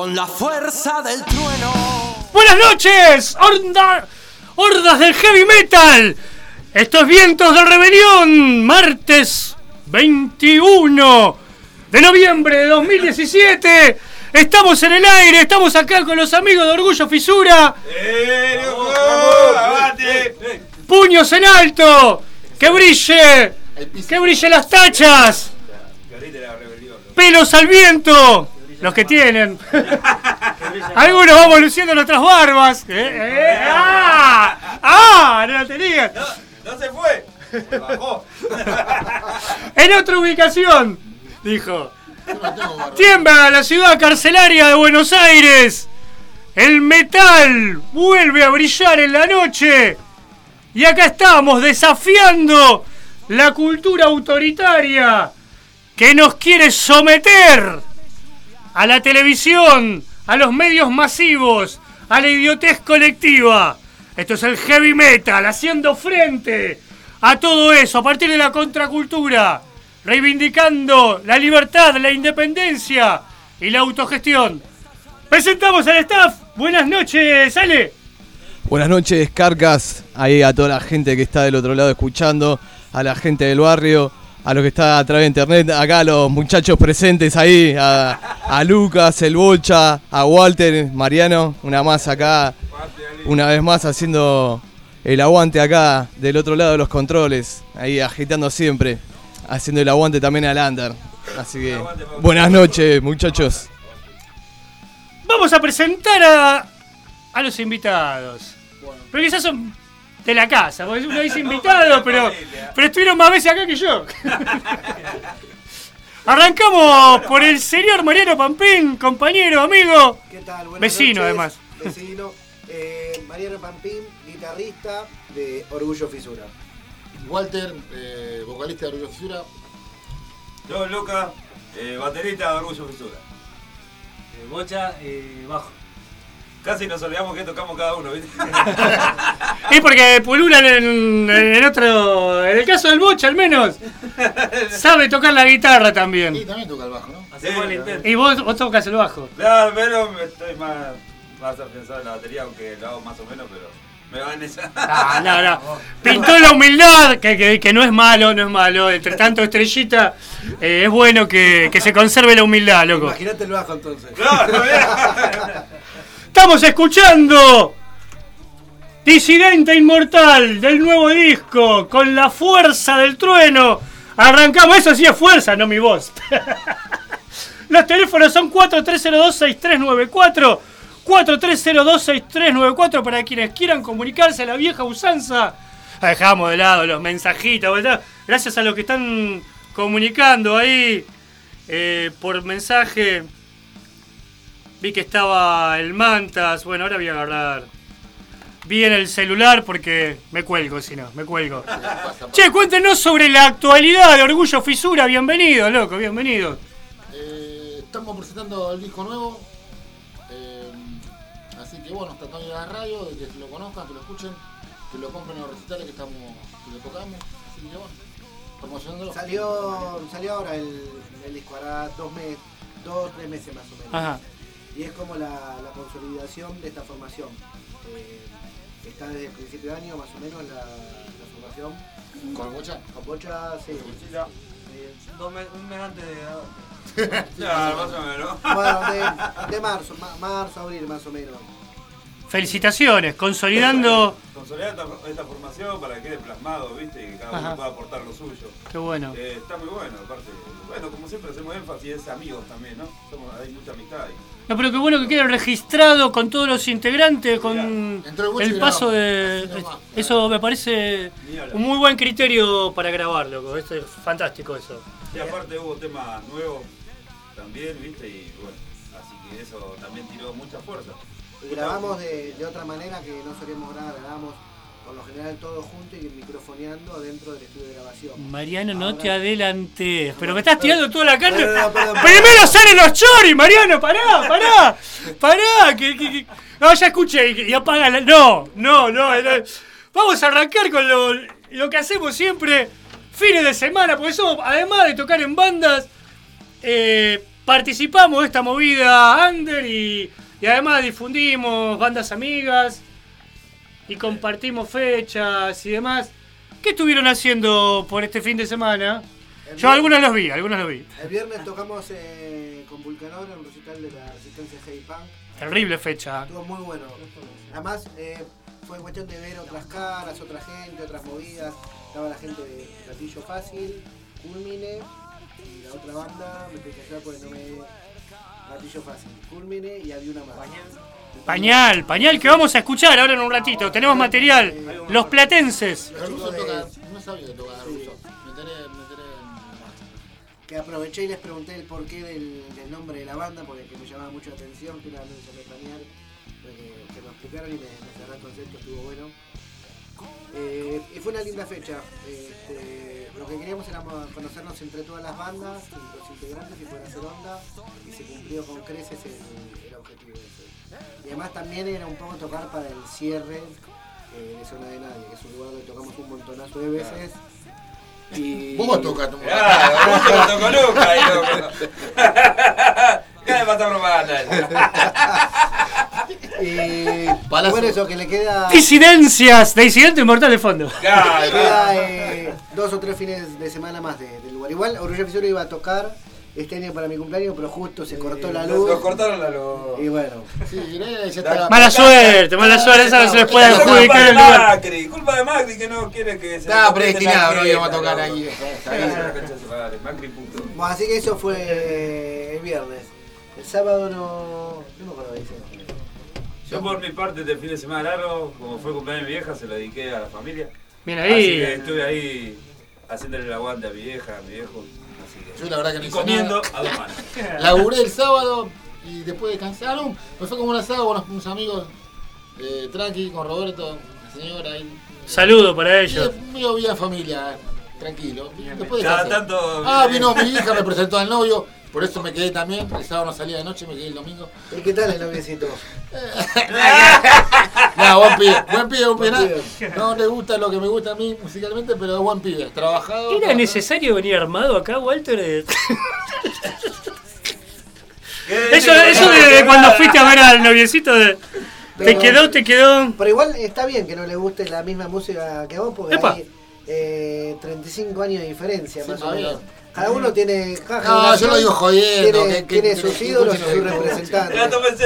con la fuerza del trueno. Buenas noches, hordas del heavy metal. Estos vientos de rebelión, martes 21 de noviembre de 2017. Estamos en el aire, estamos acá con los amigos de Orgullo Fisura. Puños en alto, que brille las tachas. Pelos al viento, los que tienen. Algunos vamos luciendo nuestras barbas. No la tenían. No se fue. Se bajó. En otra ubicación, dijo. Tiembla la ciudad carcelaria de Buenos Aires. El metal vuelve a brillar en la noche. Y acá estamos desafiando la cultura autoritaria que nos quiere someter a la televisión, a los medios masivos, a la idiotez colectiva. Esto es el heavy metal, haciendo frente a todo eso, a partir de la contracultura, reivindicando la libertad, la independencia y la autogestión. Presentamos al staff. Buenas noches, Ale. Buenas noches, Carcas, ahí a toda la gente que está del otro lado escuchando, a la gente del barrio, a los que está a través de internet, acá a los muchachos presentes ahí, a Lucas, el Bocha, a Walter, Mariano, una vez más haciendo el aguante acá del otro lado de los controles, ahí agitando siempre, haciendo el aguante también al Under. Así que buenas noches, muchachos. Vamos a presentar a los invitados. Pero quizás son de la casa, porque uno dice invitado, pero estuvieron más veces acá que yo. Arrancamos por el señor Mariano Pampín, compañero, amigo. ¿Qué tal? Buenas vecino, noches. además. Vecino. Mariano Pampín, guitarrista de Orgullo Fisura. Walter, vocalista de Orgullo Fisura. Yo, Lucas, baterista de Orgullo Fisura. Bocha, bajo. Casi nos olvidamos que tocamos cada uno, ¿viste? Es porque pululan en otro. En el caso del Bocha, al menos. Sabe tocar la guitarra también. Y también toca el bajo, ¿no? Hacemos el intento. Y vos tocas el bajo. Claro, pero estoy más afianzado en la batería, aunque lo hago más o menos, pero me va en esa. No. Pintó la humildad, que no es malo, no es malo. Entre tanto, Estrellita, es bueno que se conserve la humildad, loco. Imagínate el bajo entonces. Claro, bien. Estamos escuchando Disidente Inmortal del nuevo disco, con la fuerza del trueno. Arrancamos, eso sí es fuerza, no mi voz. Los teléfonos son 4302-6394, 4302-6394 para quienes quieran comunicarse a la vieja usanza. Dejamos de lado los mensajitos, ¿verdad? Gracias a los que están comunicando ahí por mensaje. Vi que estaba el Mantas. Bueno, ahora voy a agarrar bien el celular porque me cuelgo, si no, me cuelgo. Che, cuéntenos sobre la actualidad de Orgullo Fisura. Bienvenido, loco, bienvenido. Estamos presentando el disco nuevo. Así que bueno, está todo en la radio, de que lo conozcan, que lo escuchen, que lo compren en los recitales que lo tocamos. Así que bueno, promocionándolo. Salió ahora el disco, hará 2 o 3 meses más o menos. Ajá. Y es como la consolidación de esta formación. Está desde el principio de año más o menos la formación. ¿Con Bocha? Con Bocha, sí. Un mes antes de... Ya, más o menos. Bueno, de marzo, abril más o menos. Felicitaciones, consolidando. Consolidar esta formación para que quede plasmado, ¿viste? Y que cada uno pueda aportar lo suyo. Qué bueno. Está muy bueno, aparte. Bueno, como siempre hacemos énfasis, es amigos también, ¿no? Hay mucha amistad ahí. No, pero qué bueno que quede registrado con todos los integrantes, con el paso de... Eso me parece un muy buen criterio para grabar, loco. Esto es fantástico eso. Y aparte hubo temas nuevos también, ¿viste? Y bueno, así que eso también tiró mucha fuerza. Y grabamos de otra manera que no solíamos grabar, grabamos por lo general todos juntos y microfoneando dentro del estudio de grabación. Mariano, no Ahora... te adelantes, pero me estás tirando toda la carne. Perdón. Primero salen los choris, Mariano, pará, que... No, ya escuché y apaga la... No. Vamos a arrancar con lo que hacemos siempre, fines de semana, porque somos, además de tocar en bandas, participamos de esta movida under y además difundimos bandas amigas y compartimos fechas y demás. ¿Qué estuvieron haciendo por este fin de semana? Yo algunos los vi. El viernes tocamos con Vulcanor en un recital de la Resistencia Heavy Punk. Terrible fecha. Estuvo muy bueno. Además, fue cuestión de ver otras caras, otra gente, otras movidas. Estaba la gente de Gatillo Fácil, Culmine y la otra banda, me tengo que ayudar porque no me... Gatillo Fácil, Culmine y había una más. Pañal, que vamos a escuchar ahora en un ratito. Tenemos material. Los platenses. Los rusos tocan, no sabía que tocaban ruso. Me enteré que aproveché y les pregunté el porqué del nombre de la banda, porque que me llamaba mucho la atención, que era la música español, que me explicaron y me cerré el concepto, estuvo bueno. Y fue una linda fecha. Lo que queríamos era conocernos entre todas las bandas, los integrantes y poder hacer onda, y se cumplió con creces el objetivo ese. Y además también era un poco tocar para el cierre de Zona de Nadie, que es un lugar donde tocamos un montonazo de veces. Y... Vos tocas tu vos te lo tocó Luca ahí, loco. ¿Qué le pasa a Romana? Y bueno, eso que le queda... Disidencias de Incidente Inmortal de fondo. Le queda 2 o 3 fines de semana más del lugar. Igual Orgullo Fisura iba a tocar este año para mi cumpleaños, pero justo se cortó la luz. Nos cortaron la luz. Y bueno. Sí, ya está. Mala suerte, esa no se les puede adjudicar el lugar. Culpa de Macri que no quiere que se... Estaba predestinado, no íbamos a tocar ahí. Macri puto. Bueno, así que eso fue el viernes. El sábado no me acuerdo de eso. Yo por mi parte este fin de semana largo, como fue el cumpleaños de mi vieja, se lo dediqué a la familia. Bien Así ahí. que estuve ahí haciéndole el aguante a mi vieja, a mi viejo. Yo la verdad que no hice comiendo nada. a 2 manos. Laburé el sábado y después descansaron. Pues fue como un asado con unos amigos tranqui, con Roberto, la señora ahí. Saludo para ellos. Mío, bien familia, tranquilo. Después Cada descansé. tanto... Vino mi hija, me presentó al novio. Por eso me quedé también. El sábado no salía de noche, me quedé el domingo. ¿Y qué tal el noviecito? No, buen pibe. No le gusta lo que me gusta a mí musicalmente, pero es buen pibe. Trabajado. ¿Era necesario venir armado acá, Walter? Eso de cuando fuiste a ver al noviecito de... ¿Te quedó? Pero igual está bien que no le guste la misma música que a vos, porque hay 35 años de diferencia, más o menos. Cada uno tiene... No, yo lo digo jodiendo. Tiene sus ídolos y sus representantes.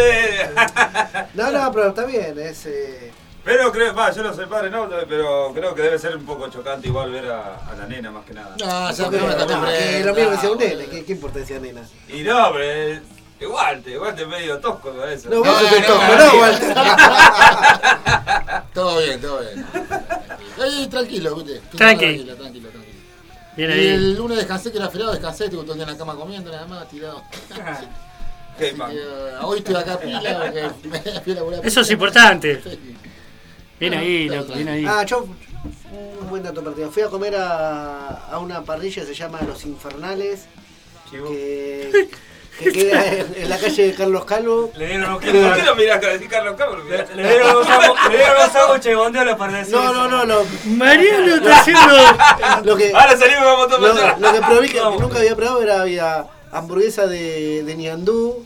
No, pero está bien, Pero creo, yo no soy padre, no, pero creo que debe ser un poco chocante igual ver a la nena más que nada. No, ya que no me acostumbré. Lo mismo decía un nene, ¿qué importa decía nena? Y no, pero igual te medio tosco con eso. No, vos sos tosco, no, Walter. Todo bien. Ahí tranquilo, ¿viste? Tranquilo. Bien ahí. Y el lunes descansé, que era feriado, descansé, estuve todo el día en la cama comiendo, nada más, tirado. Hoy estoy acá pila, porque me fui a laburar. Eso es importante. Bien ahí, loco, bien ahí. Yo, un buen dato partido. Fui a comer a una parrilla que se llama Los Infernales, que queda en la calle de Carlos Calvo. Le dieron ¿Por qué lo mirás a decir Carlos Calvo? Le dieron los sándwiches y bondiola para decir. No. Mariano está haciendo... Ahora salimos y vamos todos para allá. Lo que probé que nunca había probado había hamburguesa de ñandú,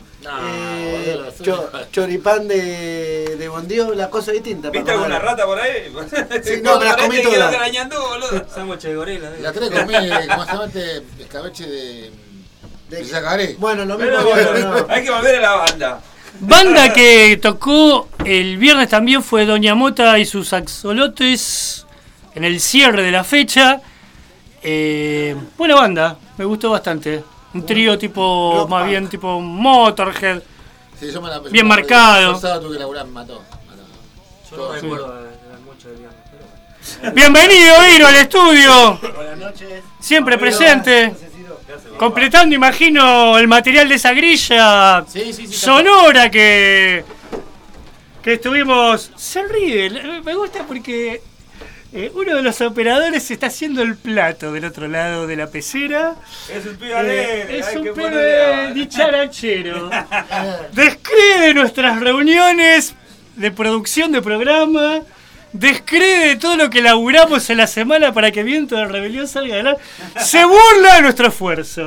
choripán de bondiola, cosa distinta. ¿Viste alguna rata por ahí? Sí, no, me las comí todas. Sándwich de gorila. La tres comí, ¿cómo se llama este escabeche de yacaré? Bueno, lo mismo. Hay que volver a la banda. Banda que tocó el viernes también fue Doña Mota y sus axolotes en el cierre de la fecha. Buena banda, me gustó bastante. Un trío tipo, más bien tipo Motorhead. Sí, yo me la bien marcado. El sábado tuve que laburar, me mató. Yo no recuerdo mucho del viernes. Pero... Bienvenido, Iro, al estudio. Buenas noches. Siempre presente. Completando, imagino, el material de esa grilla sonora que estuvimos. Se ríe, me gusta porque uno de los operadores está haciendo el plato del otro lado de la pecera. Es un pibe alegre. Es un pibe dicharachero. Describe nuestras reuniones de producción de programa. Descree todo lo que laburamos en la semana para que Viento de Rebelión salga adelante. Se burla de nuestro esfuerzo.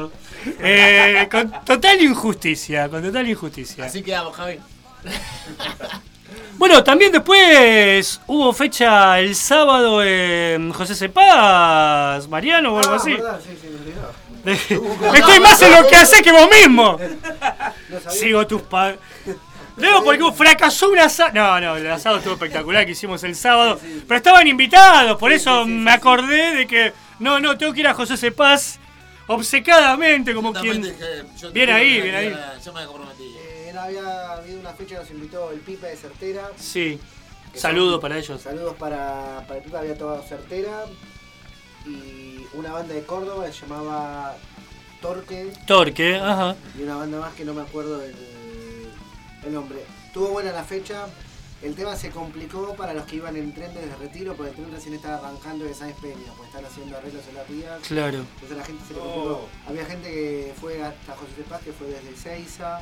Con total injusticia, Así quedamos, Javi. Bueno, también después hubo fecha el sábado en José Cepaz, Mariano o algo así. ¿Verdad? Sí, me olvidó. Estoy más en lo que haces que vos mismo. Sigo tus padres. Luego porque fracasó un asado. No, el asado estuvo espectacular que hicimos el sábado. Pero estaban invitados, por eso me acordé de que no, tengo que ir a José Cepaz obcecadamente, como quien. Bien ahí. Yo me comprometí. Había habido una fecha que nos invitó el Pipa de Certera. Sí, saludos para ellos. Saludos para el Pipa, había tocado Certera. Y una banda de Córdoba que se llamaba Torque, ajá. Y una banda más que no me acuerdo el nombre. Estuvo buena la fecha. El tema se complicó para los que iban en tren desde Retiro, porque el tren recién estaba arrancando de Sáenz Peña, pues están haciendo arreglos en las vías. Claro. Entonces la gente se le complicó. Había gente que fue hasta José Cepaz, que fue desde Ezeiza,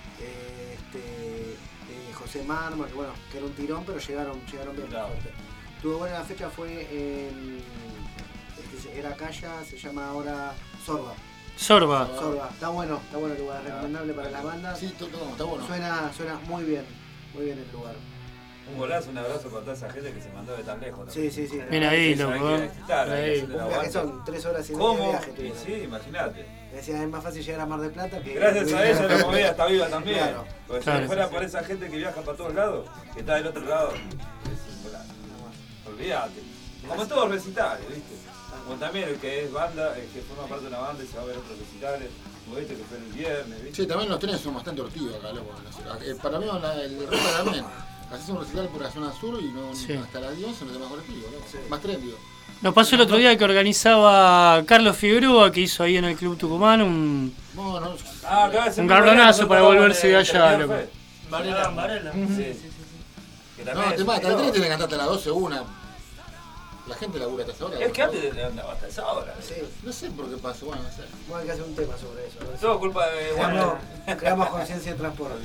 José Mármol, que era un tirón, pero llegaron bien. Claro. Estuvo buena la fecha, fue en... era Calla, se llama ahora Sorba. Está bueno el lugar, recomendable para la banda. Sí, está bueno. Suena muy bien el lugar. Un golazo, un abrazo para toda esa gente que se mandó de tan lejos. Sí. Mira ahí, loco. Un viaje son 3 horas y media de viaje. Sí, imagínate. Decía, es más fácil llegar a Mar del Plata que... Gracias a ella la movida está viva también. Claro. Porque si no fuera por esa gente que viaja para todos lados, que está del otro lado, es un golazo. Olvídate. Como todos recitales, ¿viste? Como también el que es banda, el que forma parte de una banda y se va a ver otros recitales, como viste que fue el viernes, ¿viste? Sí, también los trenes son bastante ortivos acá, loco. Para mí el resto también. Haces un recital por la zona sur y no hasta las 10 no te más colectivo, loco. Sí. Más tren, digo. Nos pasó el otro día que organizaba Carlos Figueroa, que hizo ahí en el Club Tucumán un garronazo para volverse de allá, loco. Varela. Sí. No, te mata, el tren tiene que cantarte a las 12, una. La gente labura hasta esa hora. Es que antes andaba hasta esa hora. Sí. No sé por qué pasó, no sé. Hay que hacer un tema sobre eso. Es todo culpa de... Creamos conciencia de transporte.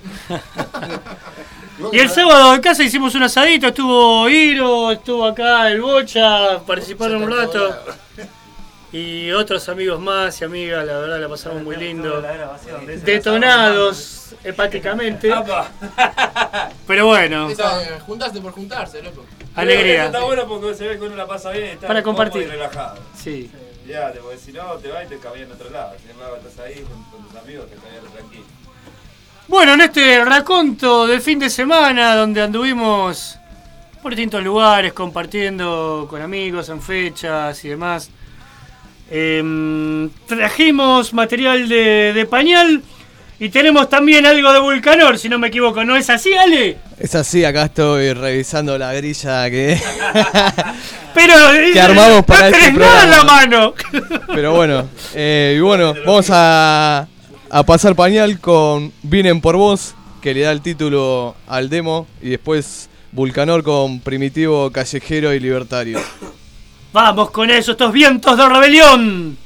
Y el sábado en casa hicimos un asadito, estuvo Iro, estuvo acá el Bocha, participaron un rato. Y otros amigos más y amigas, la verdad la pasamos muy lindo. Detonados hepáticamente. Pero bueno. Juntarse por juntarse, loco. Alegría. Está bueno porque se ve que uno la pasa bien y está para compartir. Y relajado. Sí. Fíjate, porque si no te vas y te cabías en otro lado. Sin embargo, estás ahí con tus amigos, te cabías tranquilo. Bueno, en este raconto del fin de semana, donde anduvimos por distintos lugares, compartiendo con amigos en fechas y demás, trajimos material de pañal y tenemos también algo de Vulcanor, si no me equivoco. ¿No es así, Ale? Es así, acá estoy revisando la grilla que... Pero que armamos para no este tenés nada en la programa. mano. Pero bueno, vamos a pasar pañal con Vienen por Vos, que le da el título al demo, y después Vulcanor con Primitivo, Callejero y Libertario. Vamos con eso, estos vientos de rebelión.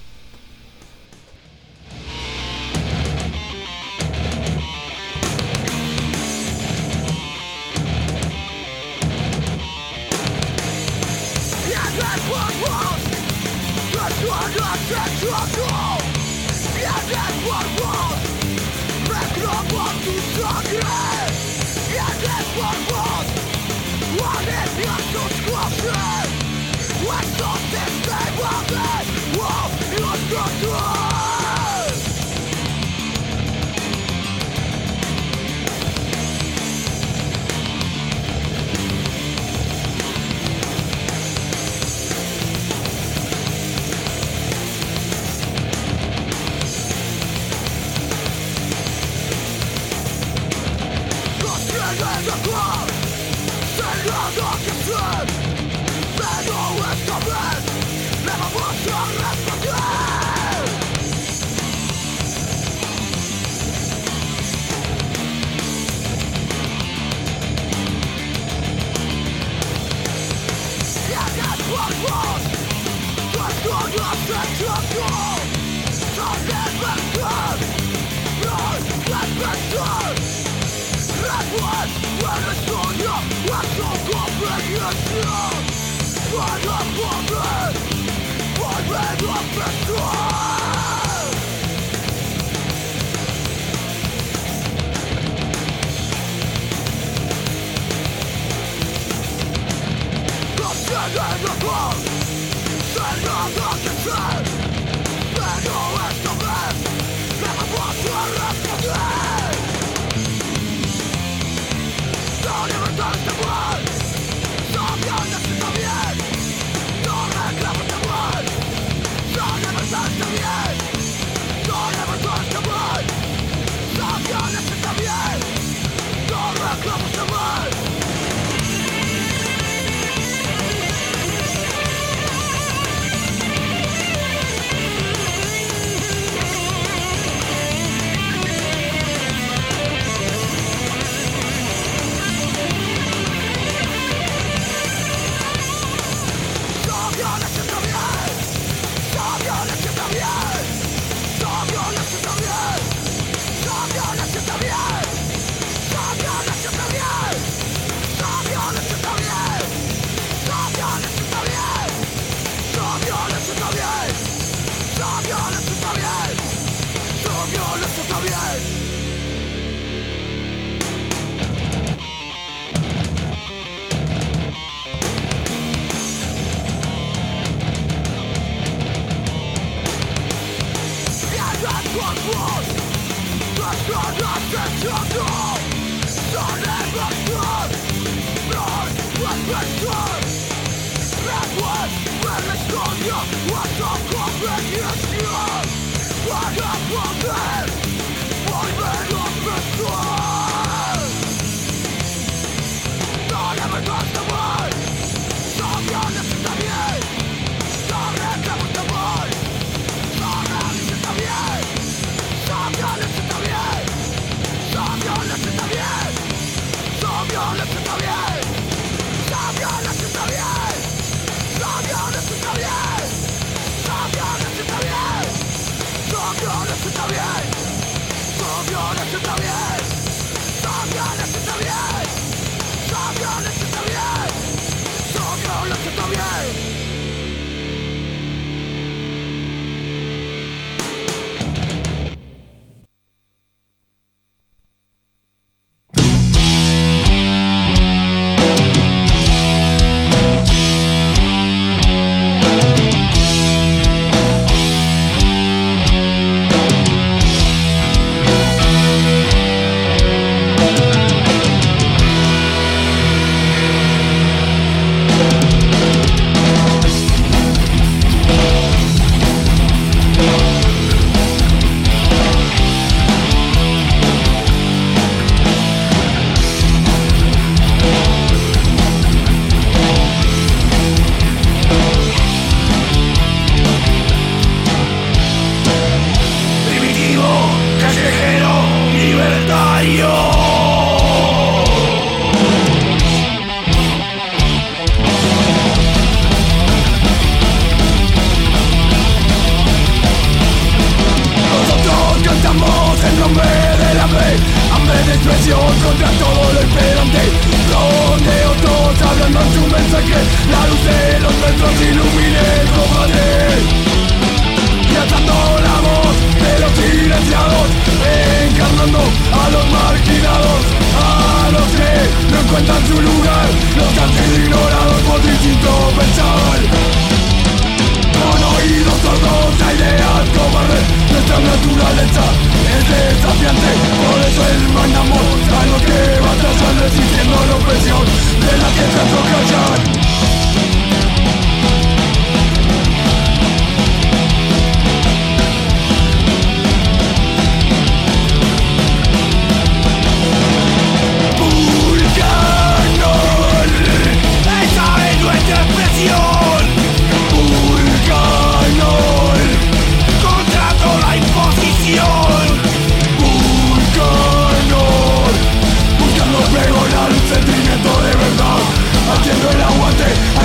Haciendo el aguante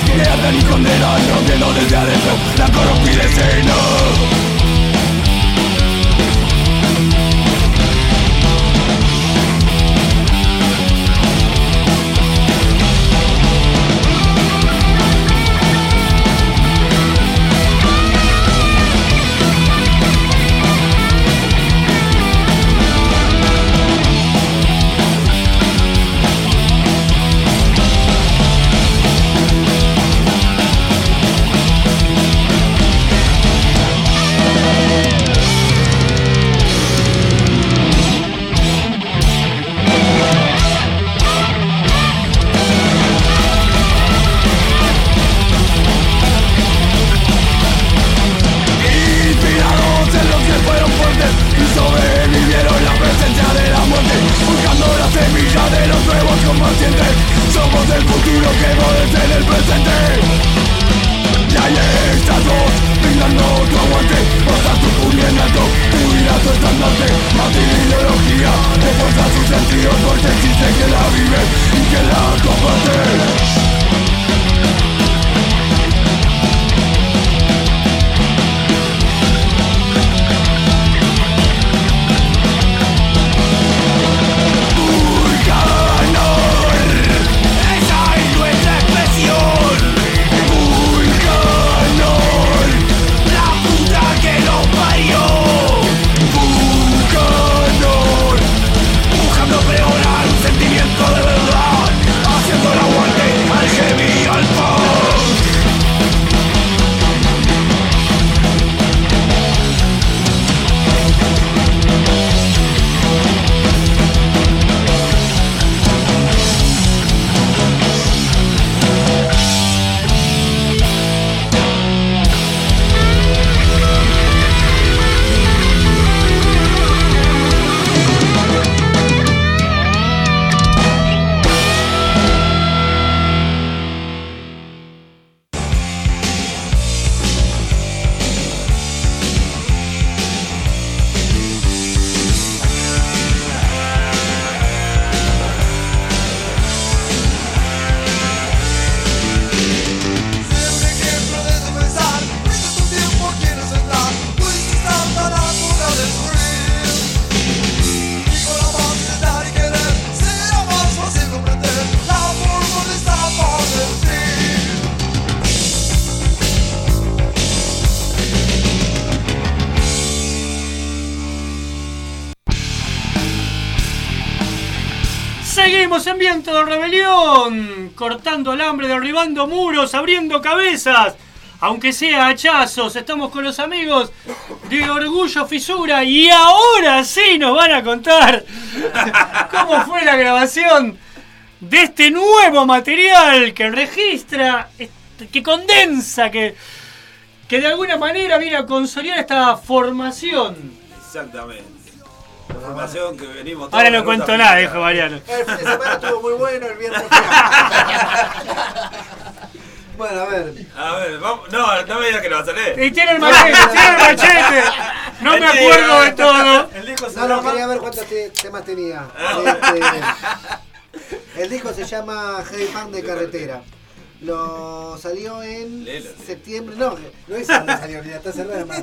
que atan y condenan, rompiendo desde adentro la corrompida escena. Seguimos en Viento de Rebelión, cortando alambre, derribando muros, abriendo cabezas, aunque sea hachazos. Estamos con los amigos de Orgullo Fisura y ahora sí nos van a contar cómo fue la grabación de este nuevo material que registra, que condensa, que de alguna manera viene a consolidar esta formación. Exactamente. La formación que venimos todos. Ahora no cuento nada, dijo Mariano. El fin de semana estuvo muy bueno, el viernes. Bueno, a ver, vamos. No me digas que lo vas a leer. Y tiene el machete, No me acuerdo de todo. El disco no, quería ver cuántos temas tenía. El disco se llama Heavy Punk de Carretera. Lo salió en septiembre. No es donde salió, ni está cerrada, hermano.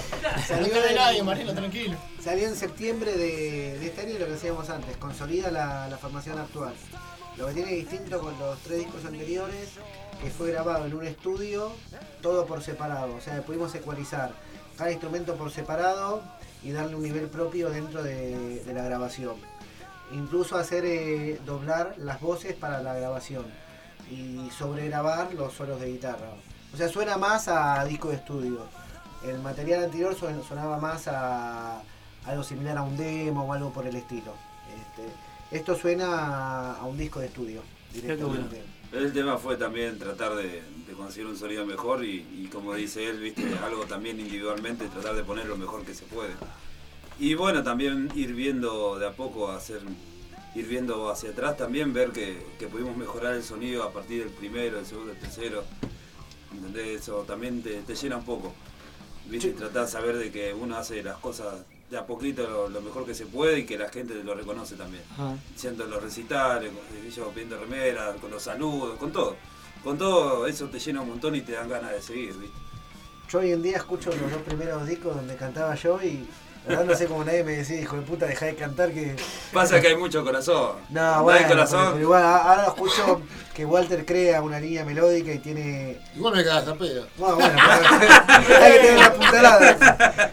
Salió en septiembre de este año, lo que hacíamos antes. Consolida la formación actual. Lo que tiene distinto con los 3 discos anteriores, que fue grabado en un estudio, todo por separado. O sea, pudimos ecualizar cada instrumento por separado y darle un nivel propio dentro de la grabación. Incluso hacer doblar las voces para la grabación y sobregrabar los solos de guitarra. O sea, suena más a disco de estudio. El material anterior sonaba más a algo similar a un demo o algo por el estilo. Esto suena a un disco de estudio directamente. El tema fue también tratar de conseguir un sonido mejor y como dice él, viste, algo también individualmente, tratar de poner lo mejor que se puede. Y bueno, también ir viendo de a poco, ir viendo hacia atrás también, ver que pudimos mejorar el sonido a partir del primero, el segundo, el tercero. ¿Entendés? Eso también te llena un poco. ¿Viste? Sí. Tratar de saber de que uno hace las cosas de a poquito lo mejor que se puede y que la gente lo reconoce también. Siendo los recitales, yo pidiendo remeras, con los saludos, con todo. con todo eso te llena un montón y te dan ganas de seguir, ¿viste? Yo hoy en día escucho los 2 primeros discos donde cantaba yo y la verdad no sé cómo nadie me decía, hijo de puta, dejá de cantar que... Pasa que hay mucho corazón. No, bueno, hay corazón. pero igual ahora escucho que Walter crea una línea melódica y tiene... Igual me cagas a pedo. Bueno, hay que tener una puntalada.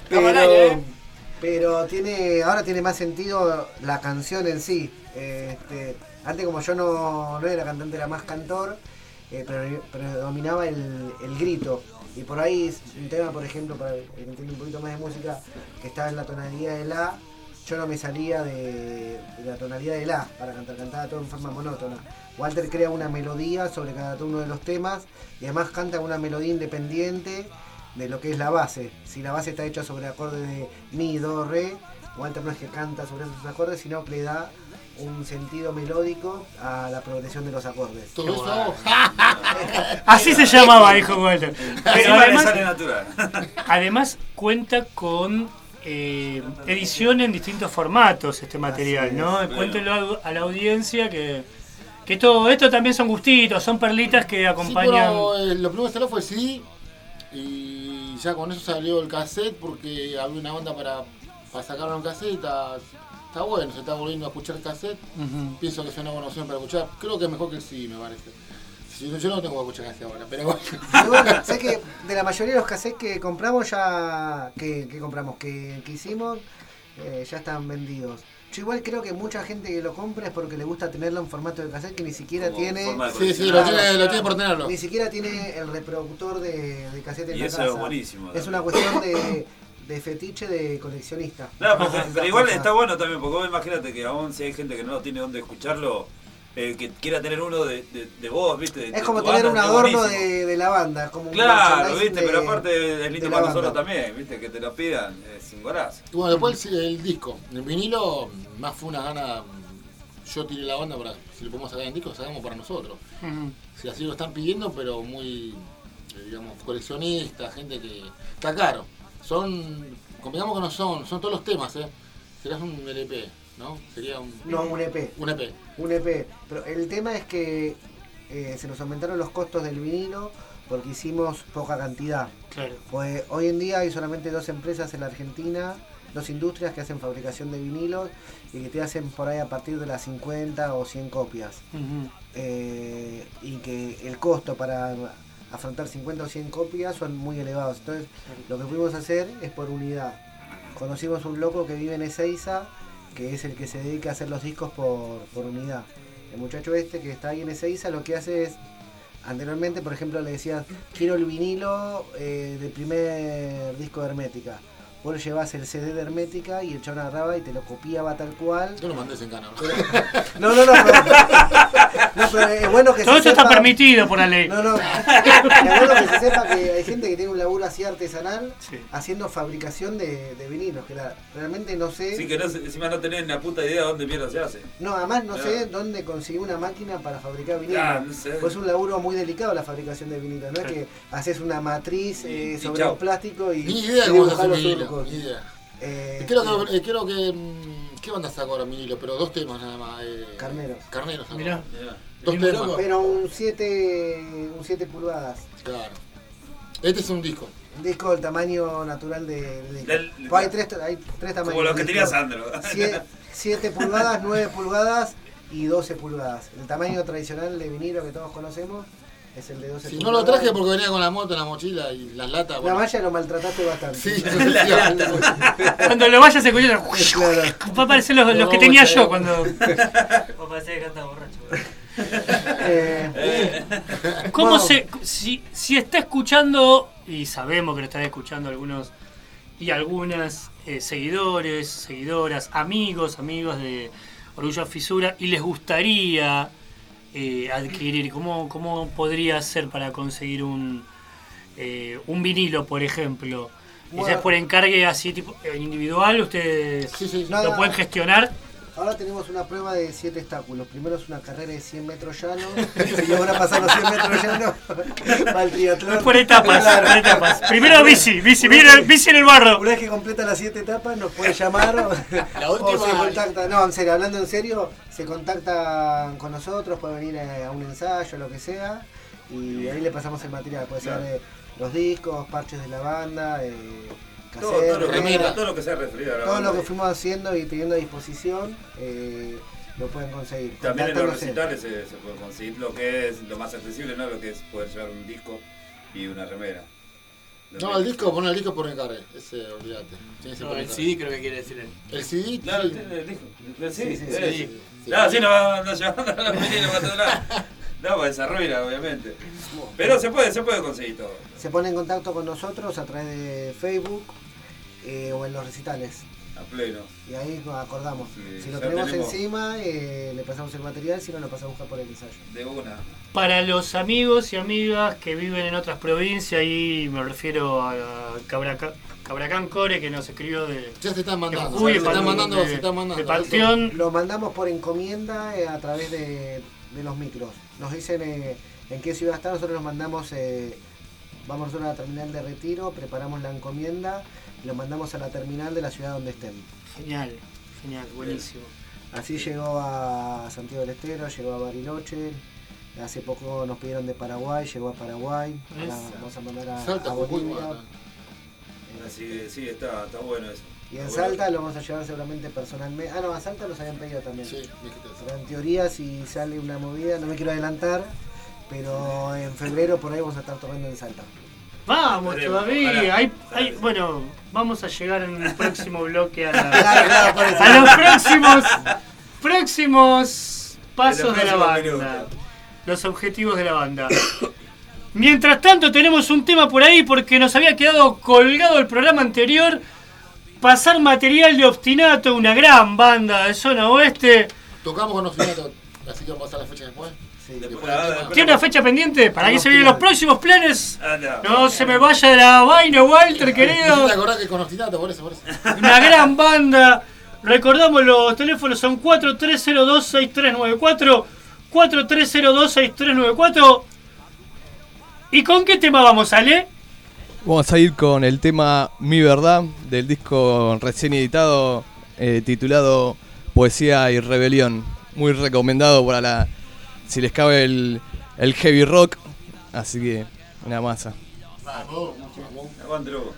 Pero ahora tiene más sentido la canción en sí. Antes como yo no era cantante, era más cantor, pero dominaba el grito. Y por ahí un tema, por ejemplo, para el que entiende un poquito más de música, que estaba en la tonalidad de La, yo no me salía de la tonalidad de La para cantar, cantaba todo en forma monótona. Walter crea una melodía sobre cada uno de los temas y además canta una melodía independiente de lo que es la base. Si la base está hecha sobre acordes de Mi, Do, Re, Walter no es que canta sobre esos acordes, sino que le da un sentido melódico a la progresión de los acordes. Todo eso. Así se llamaba, dijo Walter. Pero además, sale natural. Además cuenta con edición en distintos formatos este material, ¿no? Bueno. Cuéntenlo a la audiencia que todo esto también son gustitos, son perlitas que acompañan. Sí, pero lo primero que salió fue el CD y ya con eso salió el cassette porque había una onda para sacarlo en cassette. Está bueno, se está volviendo a escuchar cassette. Pienso que es una buena opción para escuchar. Creo que es mejor que el CD, me parece. Yo no tengo que escuchar cassette ahora, pero bueno. Bueno, sé que de la mayoría de los cassettes que compramos ya. que hicimos, ya están vendidos. Yo igual creo que mucha gente que lo compra es porque le gusta tenerlo en formato de cassette que ni siquiera tiene. Sí, lo tiene por tenerlo. Ni siquiera tiene el reproductor de cassette en la casa. Y eso es buenísimo. Es una cuestión de fetiche de coleccionista. No, pero igual está bueno también, porque vos imagínate que aún si hay gente que no tiene dónde escucharlo, que quiera tener uno de vos, ¿viste? Es como tener un adorno de la banda. Como claro, ¿viste? Pero aparte es lindo para nosotros también, ¿viste? Que te lo pidan sin golazo. Y bueno, después el disco. El vinilo, más fue una gana. Yo tiré la banda para, si lo podemos sacar en disco, lo sacamos para nosotros. Si así lo están pidiendo, pero muy, digamos, coleccionistas, gente que está caro. Convengamos que no son todos los temas, será un LP, ¿no? Sería un EP. Un EP. Pero el tema es que se nos aumentaron los costos del vinilo porque hicimos poca cantidad. Claro. Pues hoy en día hay solamente 2 empresas en la Argentina, 2 industrias que hacen fabricación de vinilos y que te hacen por ahí a partir de las 50 o 100 copias. Y que el costo para afrontar 50 o 100 copias son muy elevados. Entonces lo que fuimos a hacer es por unidad. Conocimos un loco que vive en Ezeiza, que es el que se dedica a hacer los discos por unidad. El muchacho que está ahí en Ezeiza lo que hace es, anteriormente por ejemplo le decías, quiero el vinilo del primer disco de Hermética. Vos llevas el CD de Hermética y el chabón agarraba y te lo copiaba tal cual. Yo lo mandé en canal. No, pero es bueno que todo esto está permitido por la ley. Es bueno que se sepa que hay gente que tiene un laburo así artesanal haciendo fabricación de vinilos, que realmente no sé. Sí, que encima no tenés ni la puta idea de dónde mierda se hace. No, además no sé dónde conseguir una máquina para fabricar vinilos. No sé. Pues es un laburo muy delicado la fabricación de vinilos, no es que haces una matriz sobre un plástico y ni idea cómo se hace vinilo. Ni idea. Creo que ¿qué banda sacó ahora vinilo? Pero 2 temas nada más. Carneros. Mirá. 2 temas. Pero un 7 pulgadas. Claro. Este es un disco. Un disco del tamaño natural del disco. Hay tres tamaños. Como los que tenía Sandro. 7 pulgadas, 9 pulgadas y 12 pulgadas. El tamaño tradicional de vinilo que todos conocemos es el de 12 pulgadas. No lo traje porque venía con la moto en la mochila y las latas. La malla lo maltrataste bastante. Sí, la lata. Cuando lo vayas a escuchar, va a aparecer los que tenía yo cuando. Vos parecés que canta borracho. ¿Cómo si está escuchando, y sabemos que lo están escuchando algunos y algunas seguidores, seguidoras, amigos de Orgullo Fisura, y les gustaría adquirir, ¿cómo podría ser para conseguir un vinilo, por ejemplo? Quizás por encargue así tipo individual, ustedes lo pueden gestionar. Ahora tenemos una prueba de 7 obstáculos. Primero es una carrera de 100 metros llanos. Y ahora pasar los 100 metros llanos va al triatlón. Es por etapas. Primero bici en el barro. Una vez que completa las 7 etapas nos puede llamar o se contacta. No, en serio, hablando en serio, se contactan con nosotros, puede venir a un ensayo, lo que sea. y ahí le pasamos el material. Puede ser los discos, parches de la banda, todo lo que sea referido a la todo banda. lo que fuimos haciendo y teniendo a disposición lo pueden conseguir. También en los recitales se puede conseguir lo que es lo más accesible, ¿no? Lo que es poder llevar un disco y una remera. No, el disco, poner el disco por encargue, ese olvídate. No, el CD creo que quiere decir él. El CD, claro, sí. el disco. El CD, sí. Claro, sí, no va llevando la película para todo lado. No, pues se arruina, obviamente. Pero se puede conseguir todo. Se pone en contacto con nosotros a través de Facebook o en los recitales. A pleno. Y ahí nos acordamos. Sí, si lo ya tenemos tenemos encima, le pasamos el material, si no lo pasamos a buscar por el ensayo. de una. Para los amigos y amigas que viven en otras provincias, y me refiero a Cabracán Core, que nos escribió de Ya se están mandando, Jujuy, se están mandando. de Panteón. Lo mandamos por encomienda a través de los micros. Nos dicen en qué ciudad está, nosotros los mandamos, vamos nosotros a la terminal de Retiro, preparamos la encomienda y lo mandamos a la terminal de la ciudad donde estén. Genial, buenísimo. Así llegó a Santiago del Estero, llegó a Bariloche, hace poco nos pidieron de Paraguay, llegó a Paraguay, ahora vamos a mandar a Bolivia. Sí, está bueno eso. Y en Salta lo vamos a llevar seguramente personalmente. Ah, no, a Salta los habían pedido también. Sí, pero en teoría, si sale una movida, no me quiero adelantar, pero en febrero por ahí vamos a estar tocando en Salta. Vamos, todavía. Bueno, vamos a llegar en el próximo bloque a los próximos pasos de la banda. Los objetivos de la banda. Mientras tanto tenemos un tema por ahí porque nos había quedado colgado el programa anterior. Pasar material de Obstinato, una gran banda de zona oeste. Tocamos con Obstinato, así que vamos a pasar la fecha después. Sí, ¿Tiene una fecha pendiente? Para que se vienen los próximos planes. No se me vaya de la vaina, Walter, querido. ¿Te acordás que con Obstinato? Por eso. Una gran banda. Recordamos, los teléfonos son 4302-6394. 4302-6394. ¿Y con qué tema vamos, Ale? Vamos a ir con el tema Mi Verdad, del disco recién editado, titulado Poesía y Rebelión. Muy recomendado para si les cabe el heavy rock, así que una masa. Vamos. Aguántalo.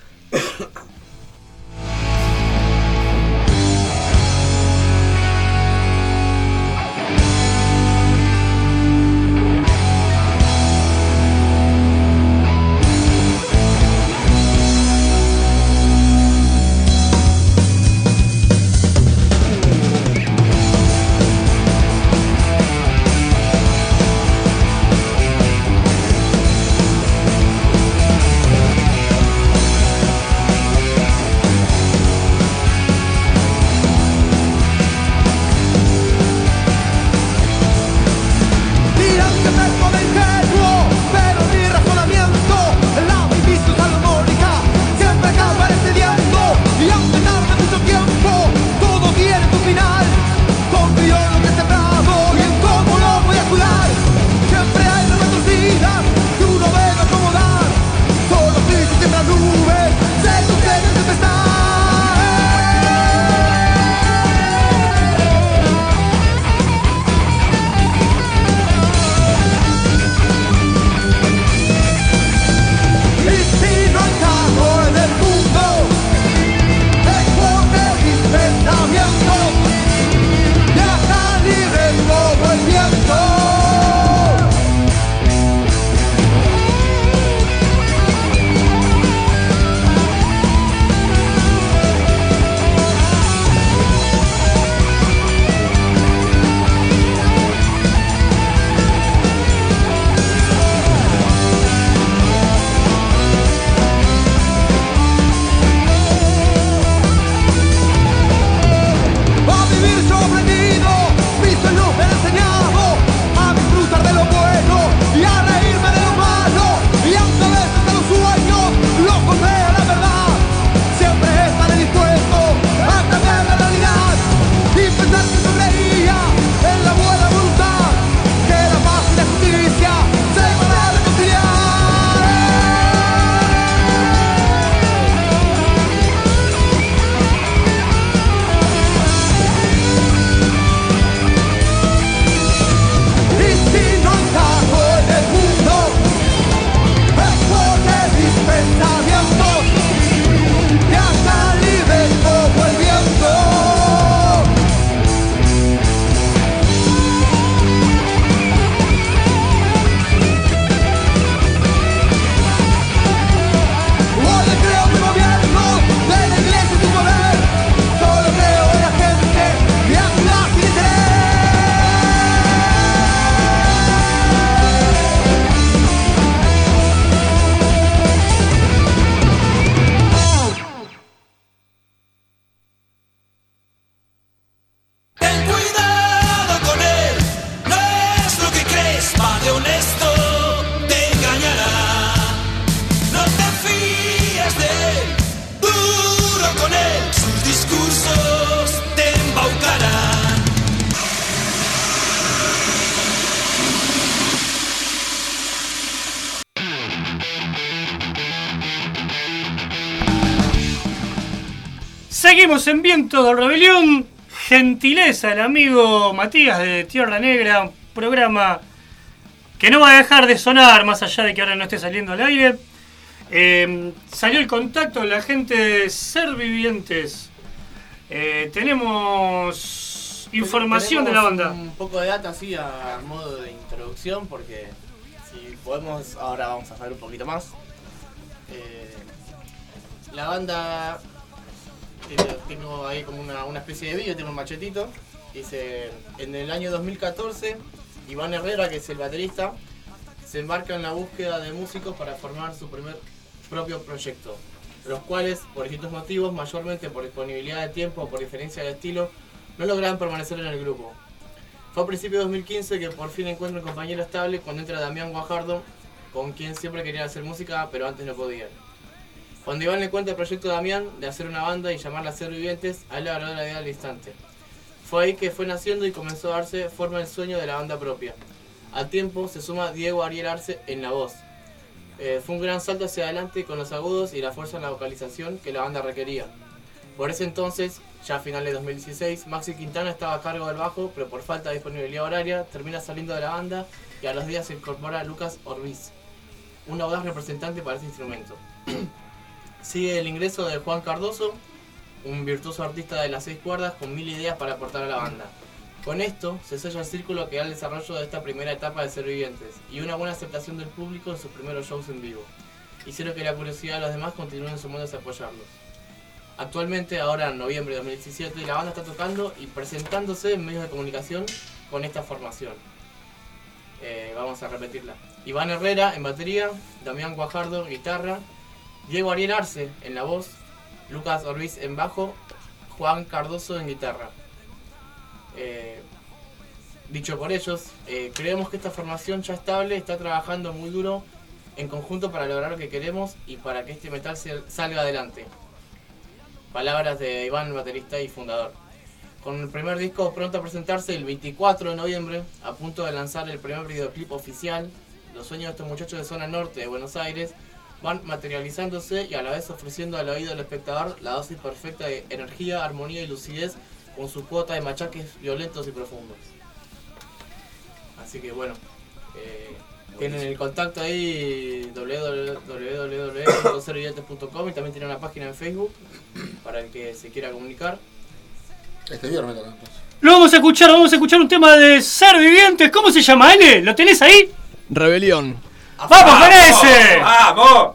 Seguimos en Viento de Rebelión. Gentileza el amigo Matías de Tierra Negra. Un programa que no va a dejar de sonar más allá de que ahora no esté saliendo al aire. Salió el contacto de la gente de Ser Vivientes. Tenemos información de la banda. Un poco de data así a modo de introducción, porque si podemos, ahora vamos a saber un poquito más. La banda, tengo ahí como una especie de vídeo, tengo un machetito. Dice, en el año 2014, Iván Herrera, que es el baterista, se embarca en la búsqueda de músicos para formar su primer propio proyecto, los cuales, por distintos motivos, mayormente por disponibilidad de tiempo o por diferencia de estilo, no lograban permanecer en el grupo. Fue a principios de 2015 que por fin encuentra un compañero estable cuando entra Damián Guajardo, con quien siempre quería hacer música, pero antes no podía. Cuando Iván le cuenta el proyecto de Damián de hacer una banda y llamarla Ser Vivientes, a él le agradó la idea al instante. Fue ahí que fue naciendo y comenzó a darse forma el sueño de la banda propia. Al tiempo se suma Diego Ariel Arce en la voz. Fue un gran salto hacia adelante con los agudos y la fuerza en la vocalización que la banda requería. Por ese entonces, ya a finales de 2016, Maxi Quintana estaba a cargo del bajo, pero por falta de disponibilidad horaria termina saliendo de la banda y a los días se incorpora Lucas Orbiz, un audaz representante para ese instrumento. Sigue el ingreso de Juan Cardoso, un virtuoso artista de las 6 cuerdas con 1000 ideas para aportar a la banda. Con esto se sella el círculo que da el desarrollo de esta primera etapa de Ser Vivientes y una buena aceptación del público en sus primeros shows en vivo. Hicieron que la curiosidad de los demás continúen sumándose a apoyarlos. Actualmente, ahora en noviembre de 2017, la banda está tocando y presentándose en medios de comunicación con esta formación. Vamos a repetirla. Iván Herrera en batería, Damián Guajardo en guitarra, Diego Ariel Arce en la voz, Lucas Orbiz en bajo, Juan Cardoso en guitarra. Dicho por ellos, creemos que esta formación ya estable está trabajando muy duro en conjunto para lograr lo que queremos y para que este metal salga adelante. Palabras de Iván, baterista y fundador. Con el primer disco pronto a presentarse el 24 de noviembre, a punto de lanzar el primer videoclip oficial, los sueños de estos muchachos de zona norte de Buenos Aires van materializándose y a la vez ofreciendo al oído del espectador la dosis perfecta de energía, armonía y lucidez con su cuota de machaques violentos y profundos. Así que bueno, tienen el contacto ahí www.servivientes.com y también tienen una página en Facebook para el que se quiera comunicar. Este viernes también. Lo vamos a escuchar un tema de Ser Vivientes. ¿Cómo se llama, N? ¿Lo tenés ahí? Rebelión. ¡Vamos con ese! ¡Vamos!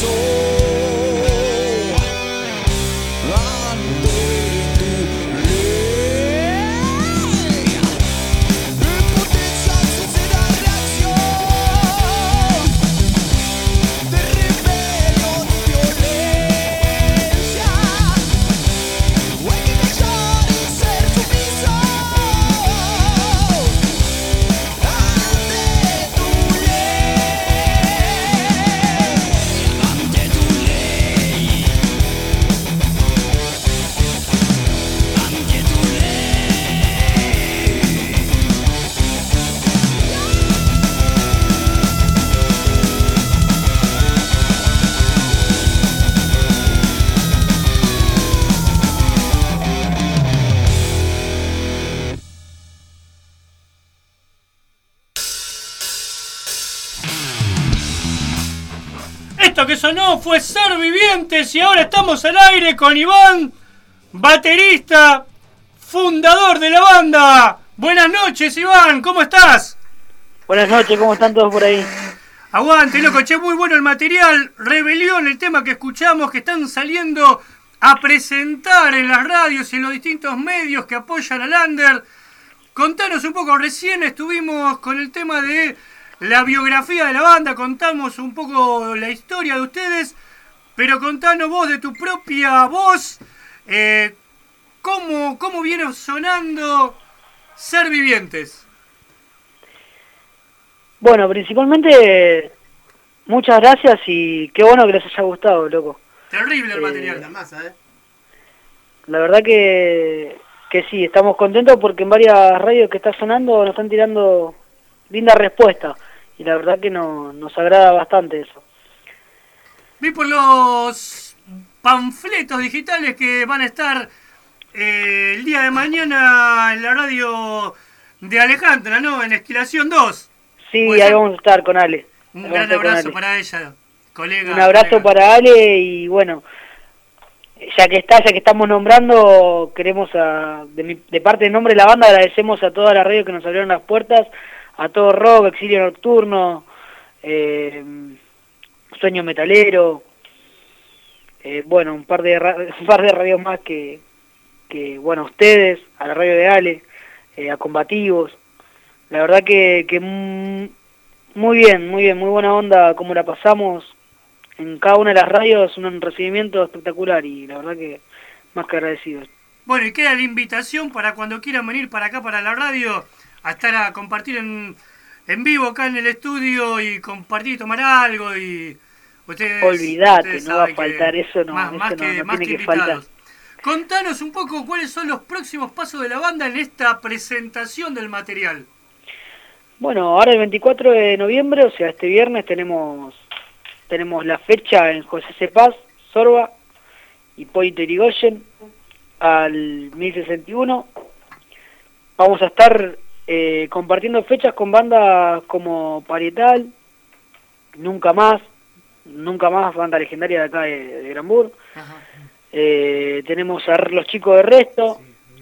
Esto que sonó fue Ser Vivientes y ahora estamos al aire con Iván, baterista, fundador de la banda. Buenas noches, Iván, ¿cómo estás? Buenas noches, ¿cómo están todos por ahí? Aguante, loco, che, muy bueno el material. Rebelión, el tema que escuchamos, que están saliendo a presentar en las radios y en los distintos medios que apoyan al under. Contanos un poco, recién estuvimos con el tema de la biografía de la banda, contamos un poco la historia de ustedes, pero contanos vos de tu propia voz, ¿cómo viene sonando Ser Vivientes? Bueno, principalmente, muchas gracias y qué bueno que les haya gustado, loco. Terrible el material. La masa, La verdad que sí, estamos contentos porque en varias radios que está sonando nos están tirando linda respuesta. Y la verdad que nos agrada bastante eso. Vi por los panfletos digitales que van a estar el día de mañana en la radio de Alejandra, ¿no? En Esquilación 2. Sí, ahí vamos a estar con Ale. Un gran abrazo para ella, colega. Un abrazo para Ale y bueno, ya que estamos nombrando, queremos de parte del nombre de la banda agradecemos a toda la radio que nos abrieron las puertas, a todo Rock, Exilio Nocturno, Sueño Metalero, bueno, un par de radios más que bueno, a ustedes, a la radio de Ale, a Combativos. La verdad que muy bien, muy buena onda como la pasamos en cada una de las radios, un recibimiento espectacular y la verdad que más que agradecidos. Bueno, y queda la invitación para cuando quieran venir para acá, para la radio, a estar a compartir en vivo acá en el estudio y compartir y tomar algo y ustedes... Olvídate, no va a faltar eso, no, más eso que no tiene que invitados. faltar. Contanos un poco cuáles son los próximos pasos de la banda en esta presentación del material. Bueno, ahora el 24 de noviembre, o sea, este viernes tenemos la fecha en José C. Paz, Sorba, Hipólito Yrigoyen, al 1061. Vamos a estar compartiendo fechas con bandas como Parietal, Nunca Más, banda legendaria de acá de Granburg. Tenemos a los chicos de Resto,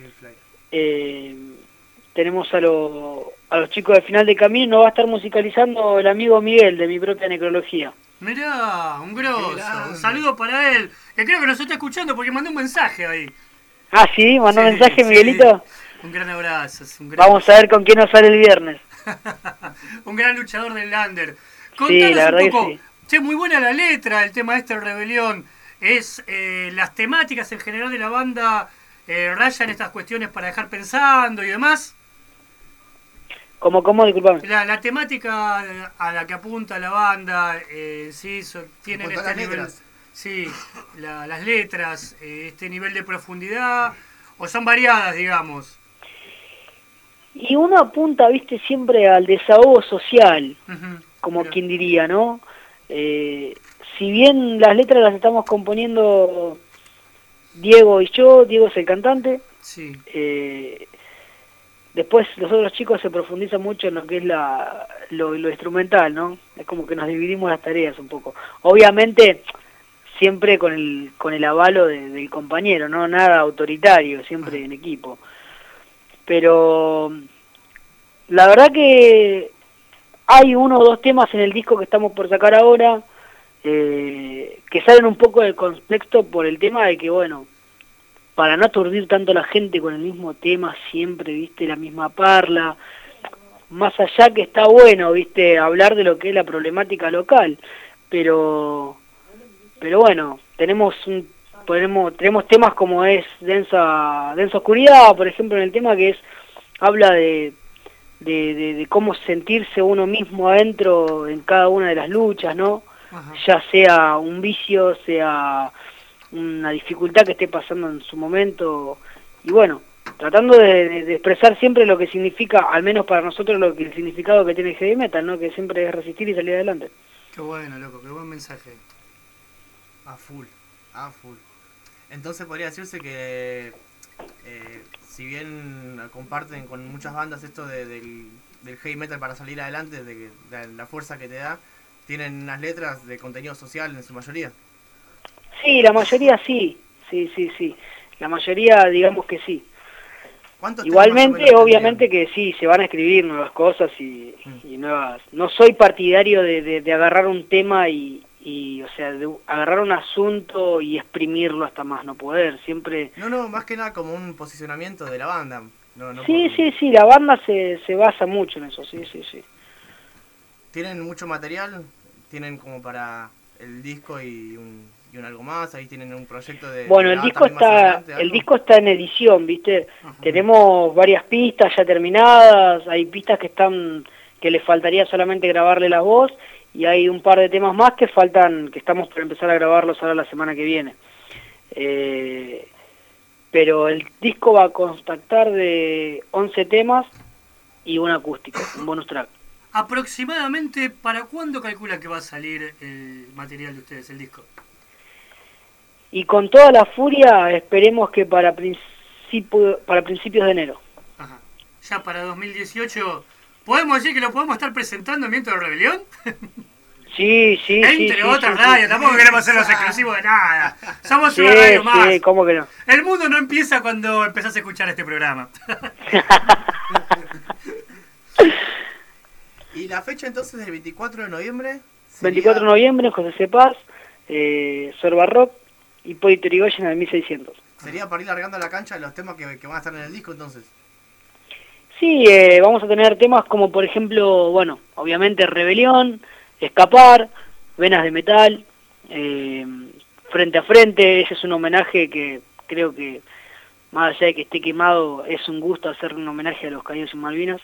tenemos a los chicos de Final de Camino. Nos va a estar musicalizando el amigo Miguel de Mi Propia Necrología. Mirá, un grosso, un saludo para él, que creo que nos está escuchando porque mandó un mensaje ahí. Ah, sí, mandó un mensaje, Miguelito. Un gran abrazo. Vamos a ver con quién nos sale el viernes. Un gran luchador del Lander. Contanos sí, la verdad un poco. Que sí. Che, muy buena la letra, el tema de Rebelión. Es las temáticas en general de la banda rayan estas cuestiones para dejar pensando y demás. ¿Cómo? Disculpame. La temática a la que apunta la banda, sí, tienen este nivel. Letras. Sí, las letras, este nivel de profundidad, o son variadas, digamos. Y uno apunta, viste, siempre al desahogo social, como quien diría, ¿no? Si bien las letras las estamos componiendo Diego y yo, Diego es el cantante, sí. Después los otros chicos se profundizan mucho en lo que es lo instrumental, ¿no? Es como que nos dividimos las tareas un poco. Obviamente siempre con el avalo del compañero, no nada autoritario, siempre en equipo. Pero la verdad que hay 1 o 2 temas en el disco que estamos por sacar ahora que salen un poco del contexto por el tema de que, bueno, para no aturdir tanto a la gente con el mismo tema siempre, viste, la misma parla, más allá que está bueno, viste, hablar de lo que es la problemática local, pero bueno, tenemos temas como es densa oscuridad, por ejemplo, en el tema que es habla de cómo sentirse uno mismo adentro en cada una de las luchas, ¿no? Ajá. Ya sea un vicio, sea una dificultad que esté pasando en su momento, y bueno, tratando de expresar siempre lo que significa, al menos para nosotros, lo que el significado que tiene el heavy metal, ¿no? Que siempre es resistir y salir adelante. Qué bueno, loco, qué buen mensaje. A full. Entonces podría decirse que si bien comparten con muchas bandas esto del heavy metal para salir adelante, de la fuerza que te da, tienen unas letras de contenido social en su mayoría. Sí, la mayoría sí. La mayoría, digamos que sí. Igualmente, obviamente que sí, se van a escribir nuevas cosas y nuevas. No soy partidario de agarrar un tema y o sea, de agarrar un asunto y exprimirlo hasta más no poder, siempre... No, más que nada como un posicionamiento de la banda. Sí, la banda se basa mucho en eso, sí. ¿Tienen mucho material? ¿Tienen como para el disco y un algo más? Ahí tienen un proyecto de... Bueno, el disco está en edición, ¿viste? Ajá. Tenemos varias pistas ya terminadas, hay pistas que les faltaría solamente grabarle la voz, y hay un par de temas más que estamos por empezar a grabarlos ahora la semana que viene. Pero el disco va a constar de 11 temas y un acústico, un bonus track. ¿Aproximadamente para cuándo calcula que va a salir el material de ustedes, el disco? Y con toda la furia esperemos que para principios de enero. Ajá. Ya para 2018, ¿podemos decir que lo podemos estar presentando en Viento de Rebelión? Sí. Entre otras radios, tampoco queremos hacer los exclusivos de nada. Somos una radio más. Sí, ¿cómo que no? El mundo no empieza cuando empezás a escuchar este programa. ¿Y la fecha entonces del 24 de noviembre? 24 de noviembre en José C. Paz, Sorba Rock y Polito Yrigoyen en el 1600. ¿Sería para ir largando la cancha de los temas que van a estar en el disco entonces? Sí, vamos a tener temas como por ejemplo, bueno, obviamente Rebelión, Escapar, Venas de Metal, Frente a Frente. Ese es un homenaje que creo que, más allá de que esté quemado, es un gusto hacer un homenaje a los caídos en Malvinas,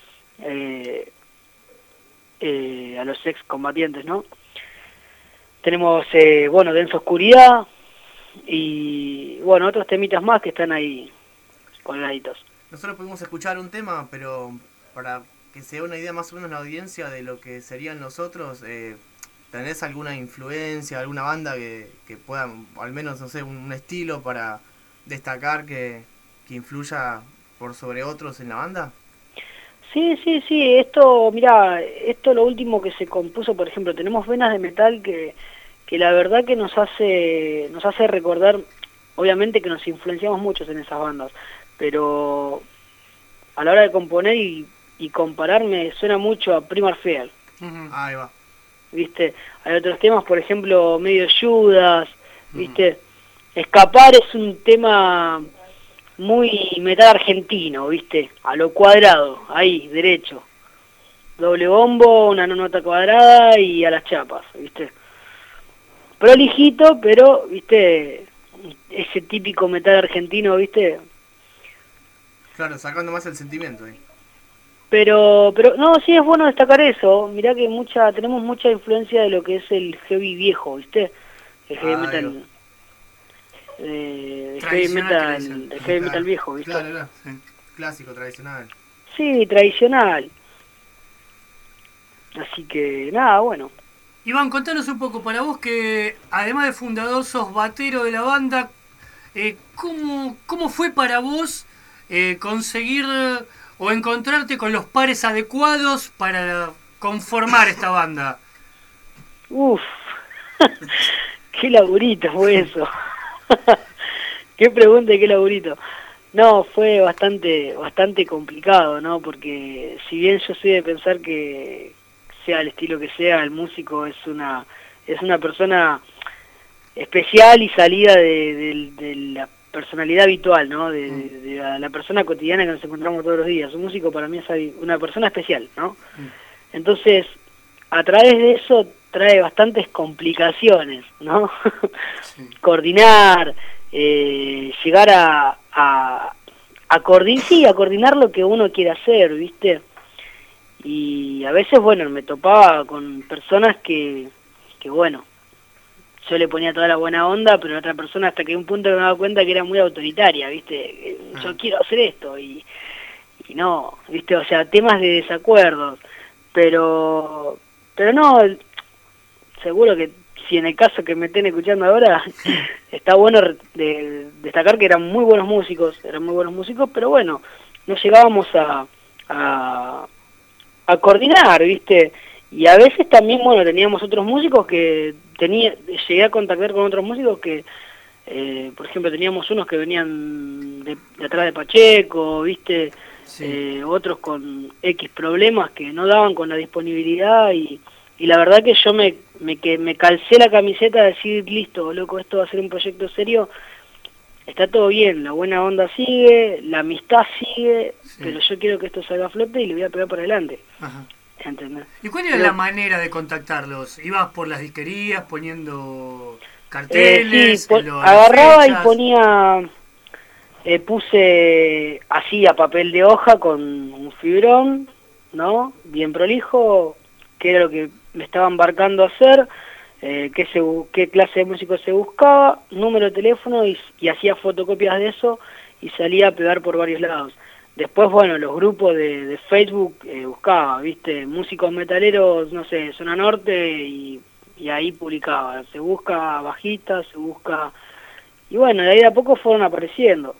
a los excombatientes, ¿no? Tenemos, Densa Oscuridad y, otros temitas más que están ahí colgaditos. Nosotros pudimos escuchar un tema, pero para que se dé una idea más o menos la audiencia de lo que serían nosotros, ¿tenés alguna influencia, alguna banda que pueda, al menos, no sé, un estilo para destacar que influya por sobre otros en la banda? Sí, esto lo último que se compuso, por ejemplo, tenemos Venas de Metal que la verdad que nos hace recordar, obviamente que nos influenciamos muchos en esas bandas, pero a la hora de componer y compararme suena mucho a Primal Fear. Ahí va. ¿Viste? Hay otros temas, por ejemplo, medio Judas, ¿viste? Escapar es un tema muy metal argentino, ¿viste? A lo cuadrado, ahí, derecho. Doble bombo, una nota cuadrada y a las chapas, ¿viste? Prolijito, pero, ¿viste? Ese típico metal argentino, ¿viste? Claro, sacando más el sentimiento ahí. Pero no, sí es bueno destacar eso. Mirá que tenemos mucha influencia de lo que es el heavy viejo, ¿viste? El heavy metal. El heavy metal viejo, ¿viste? Claro. Sí. Clásico, tradicional. Sí, tradicional. Así que, nada, bueno. Iván, contanos un poco, para vos que además de fundador sos batero de la banda, ¿cómo fue para vos conseguir o encontrarte con los pares adecuados para conformar esta banda? Uf, qué laburito fue eso. Qué pregunta y qué laburito. No, fue bastante complicado, ¿no? Porque si bien yo soy de pensar que sea el estilo que sea, el músico es es una persona especial y salida de la personalidad habitual, ¿no? De la persona cotidiana que nos encontramos todos los días. Un músico para mí es una persona especial, ¿no? Entonces, a través de eso trae bastantes complicaciones, ¿no? Sí. Coordinar, llegar a coordinar lo que uno quiere hacer, ¿viste? Y a veces, bueno, me topaba con personas que bueno, yo le ponía toda la buena onda, pero la otra persona hasta que un punto me daba cuenta que era muy autoritaria, ¿viste? Yo quiero hacer esto y no, ¿viste? O sea, temas de desacuerdos, pero no, seguro que si en el caso que me estén escuchando ahora, está bueno destacar que eran muy buenos músicos, pero bueno, no llegábamos a coordinar, ¿viste? Y a veces también, bueno, teníamos otros músicos que llegué a contactar con otros músicos que, por ejemplo, teníamos unos que venían de atrás de Pacheco, ¿viste? Sí. Otros con X problemas que no daban con la disponibilidad y la verdad que yo me calcé la camiseta de decir, listo, loco, esto va a ser un proyecto serio, está todo bien, la buena onda sigue, la amistad sigue, sí, pero yo quiero que esto salga a flote y le voy a pegar para adelante. Ajá. ¿Entendés? ¿Y cuál era la manera de contactarlos? ¿Ibas por las disquerías poniendo carteles? Sí, agarraba y ponía, puse así a papel de hoja con un fibrón, ¿no? Bien prolijo, que era lo que me estaba embarcando a hacer, qué clase de músico se buscaba, número de teléfono y hacía fotocopias de eso y salía a pegar por varios lados. Después, bueno, los grupos de Facebook buscaba, ¿viste? Músicos metaleros, no sé, zona norte y ahí publicaba. Se busca bajistas, se busca... Y bueno, de ahí de a poco fueron apareciendo.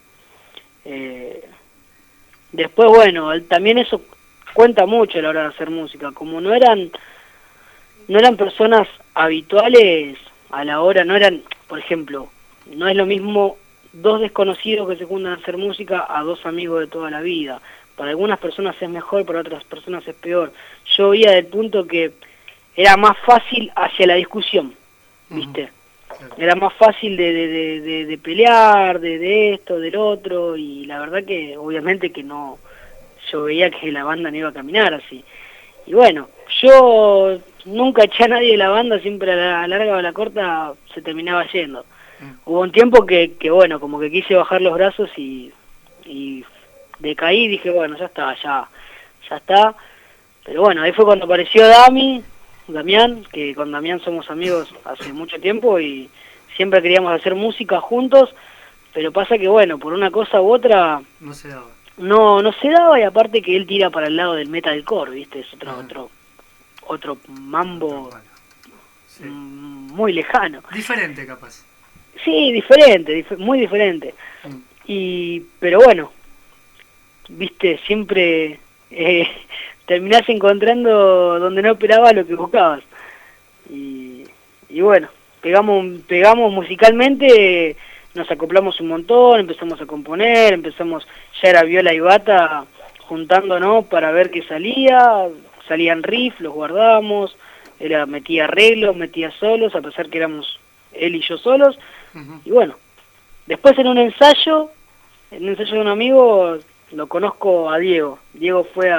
Después, bueno, también eso cuenta mucho a la hora de hacer música. Como no eran personas habituales a la hora, no eran, por ejemplo, no es lo mismo 2 desconocidos que se juntan a hacer música a 2 amigos de toda la vida. Para algunas personas es mejor, para otras personas es peor. Yo veía del punto que era más fácil hacia la discusión, ¿viste? Era más fácil de pelear, de esto, del otro, y la verdad que obviamente que no, yo veía que la banda no iba a caminar así. Y bueno, yo nunca eché a nadie de la banda, siempre a la larga o a la corta se terminaba yendo. Hubo un tiempo que bueno, como que quise bajar los brazos y decaí, dije, bueno, ya está. Pero bueno, ahí fue cuando apareció Damián, que con Damián somos amigos hace mucho tiempo y siempre queríamos hacer música juntos, pero pasa que bueno, por una cosa u otra no se daba. No se daba, y aparte que él tira para el lado del metalcore, ¿viste? Es otro mambo sí, muy lejano. Diferente, capaz. Sí, diferente, muy diferente. Pero bueno, viste, siempre terminás encontrando donde no esperabas lo que buscabas. Y bueno, pegamos musicalmente, nos acoplamos un montón, empezamos a componer, ya era viola y bata juntándonos para ver qué salían riffs, los guardamos, metía arreglos, metía solos, a pesar que éramos él y yo solos. Y bueno, después en un ensayo de un amigo, lo conozco a Diego. Diego fue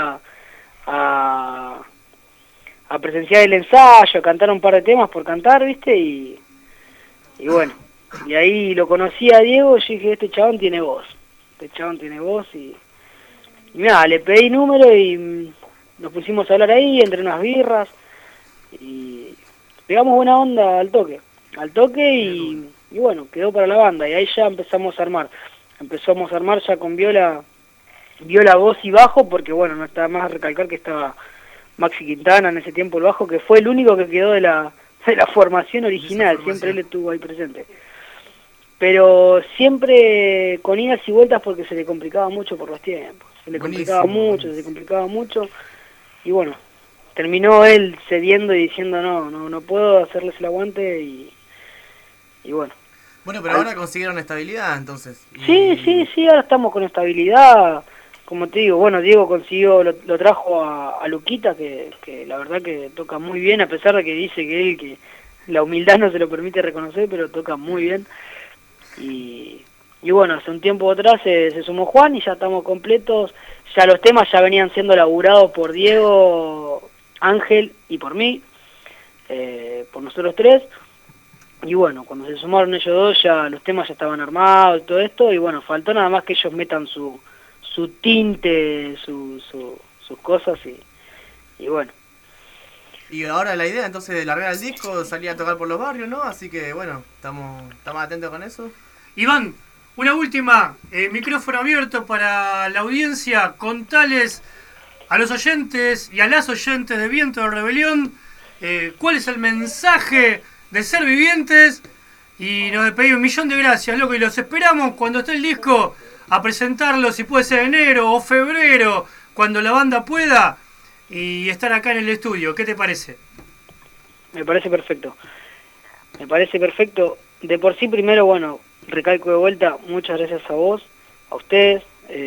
a presenciar el ensayo, a cantar un par de temas por cantar, ¿viste? Y bueno, y ahí lo conocí a Diego y yo dije, este chabón tiene voz. Y nada, le pedí número y nos pusimos a hablar ahí entre unas birras y pegamos buena onda al toque y bueno, quedó para la banda y ahí ya empezamos a armar ya con viola, voz y bajo, porque bueno, no está más a recalcar que estaba Maxi Quintana en ese tiempo el bajo, que fue el único que quedó de la formación original, siempre él estuvo ahí presente. Pero siempre con idas y vueltas porque se le complicaba mucho por los tiempos, se le complicaba mucho y bueno, terminó él cediendo y diciendo no puedo hacerles el aguante y bueno. Bueno, pero ahora consiguieron estabilidad, entonces. Sí, ahora estamos con estabilidad. Como te digo, bueno, Diego lo trajo a Luquita, que la verdad que toca muy bien, a pesar de que dice que él que la humildad no se lo permite reconocer, pero toca muy bien. Y bueno, hace un tiempo atrás se sumó Juan y ya estamos completos. Ya los temas ya venían siendo laburados por Diego, Ángel y por mí, por nosotros tres. Y bueno, cuando se sumaron ellos dos ya los temas ya estaban armados y todo esto. Y bueno, faltó nada más que ellos metan su tinte, sus cosas y bueno. Y ahora la idea entonces de largar el disco, salir a tocar por los barrios, ¿no? Así que bueno, estamos atentos con eso. Iván, una última, micrófono abierto para la audiencia. Contales a los oyentes y a las oyentes de Viento de Rebelión cuál es el mensaje de Ser Vivientes. Y nos despedimos. 1.000.000 de gracias, loco. Y los esperamos cuando esté el disco a presentarlo, si puede ser enero o febrero, cuando la banda pueda, y estar acá en el estudio. ¿Qué te parece? Me parece perfecto. De por sí, primero, bueno, recalco de vuelta, muchas gracias a vos, a ustedes,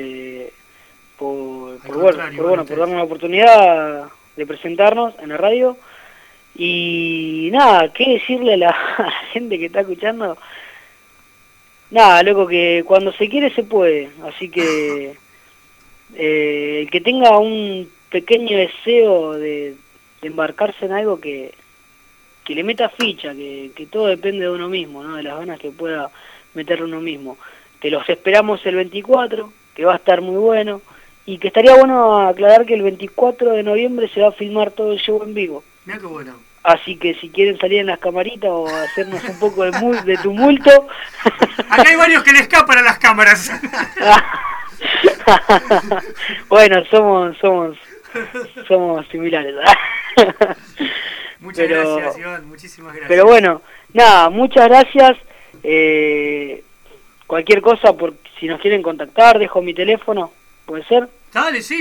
por darnos la oportunidad de presentarnos en la radio. Y nada, ¿qué decirle a la gente que está escuchando? Nada, loco, que cuando se quiere se puede. Así que el que tenga un pequeño deseo de embarcarse en algo, que le meta ficha, que todo depende de uno mismo, ¿no? De las ganas que pueda meter uno mismo. Que los esperamos el 24, que va a estar muy bueno. Y que estaría bueno aclarar que el 24 de noviembre se va a filmar todo el show en vivo. Mira qué bueno. Así que si quieren salir en las camaritas o hacernos un poco de tumulto... Acá hay varios que le escapan a las cámaras. Bueno, somos similares. Muchas gracias, Iván, muchísimas gracias. Pero bueno, nada, muchas gracias. Cualquier cosa, si nos quieren contactar, dejo mi teléfono, ¿puede ser? Dale, sí.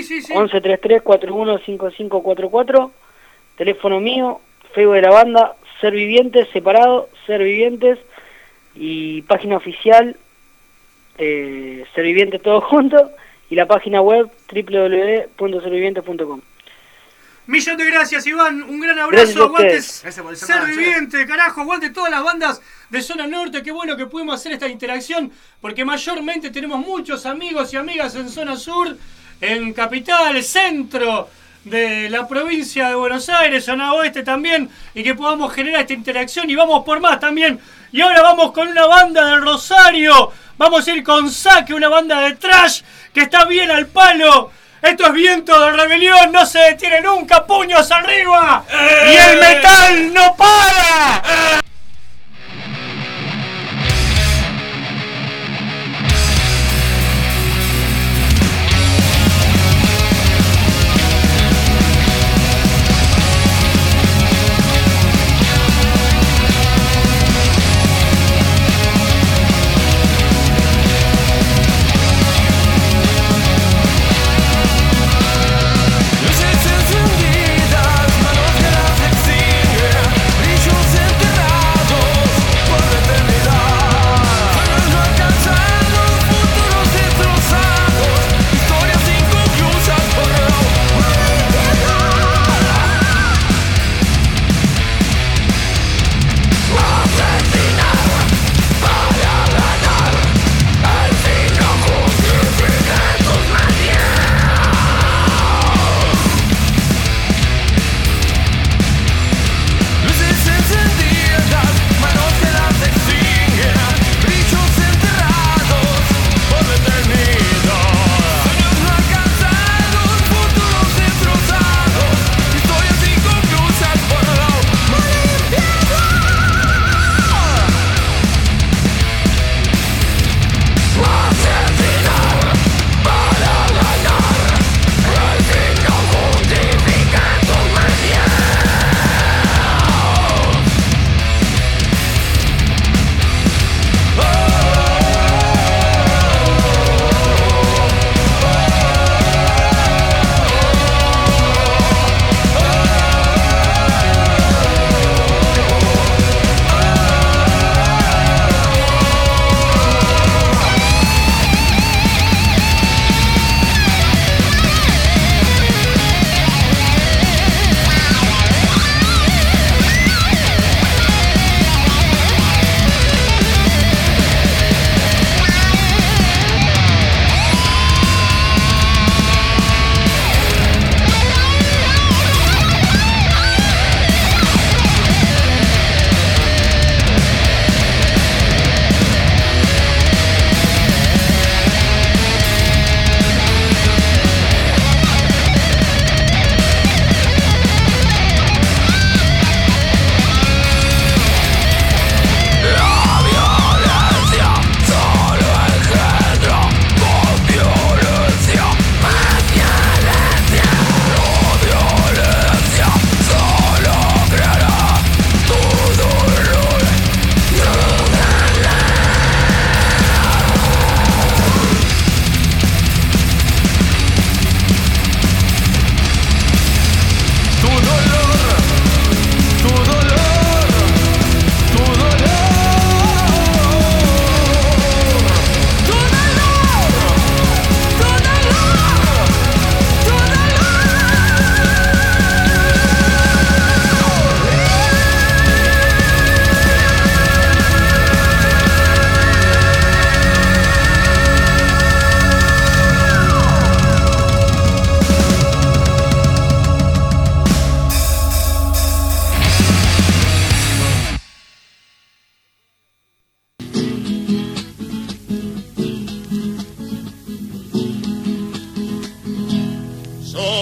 1133-415544, teléfono mío, Facebook de la banda, Ser Vivientes, separado, Ser Vivientes, y página oficial, Ser Vivientes todo junto, y la página web www.servivientes.com. 1.000.000 de gracias, Iván, un gran abrazo, aguante Ser llamado, Viviente, carajo, aguante todas las bandas de Zona Norte. Qué bueno que pudimos hacer esta interacción, porque mayormente tenemos muchos amigos y amigas en Zona Sur, en Capital, centro de la provincia de Buenos Aires, Zona Oeste también, y que podamos generar esta interacción, y vamos por más también. Y ahora vamos con una banda de Rosario, vamos a ir con Saque, una banda de trash que está bien al palo. Esto es Viento de Rebelión, no se detiene nunca, puños arriba, y el metal no para. Luces encendidas, manos que la flexible, brillos enterrados.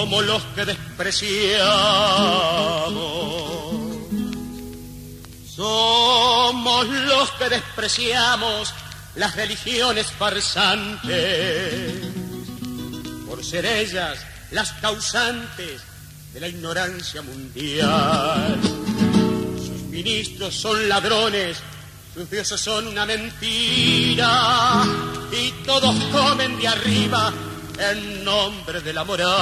Somos los que despreciamos, somos los que despreciamos las religiones farsantes, por ser ellas las causantes de la ignorancia mundial. Sus ministros son ladrones, sus dioses son una mentira, y todos comen de arriba en nombre de la moral.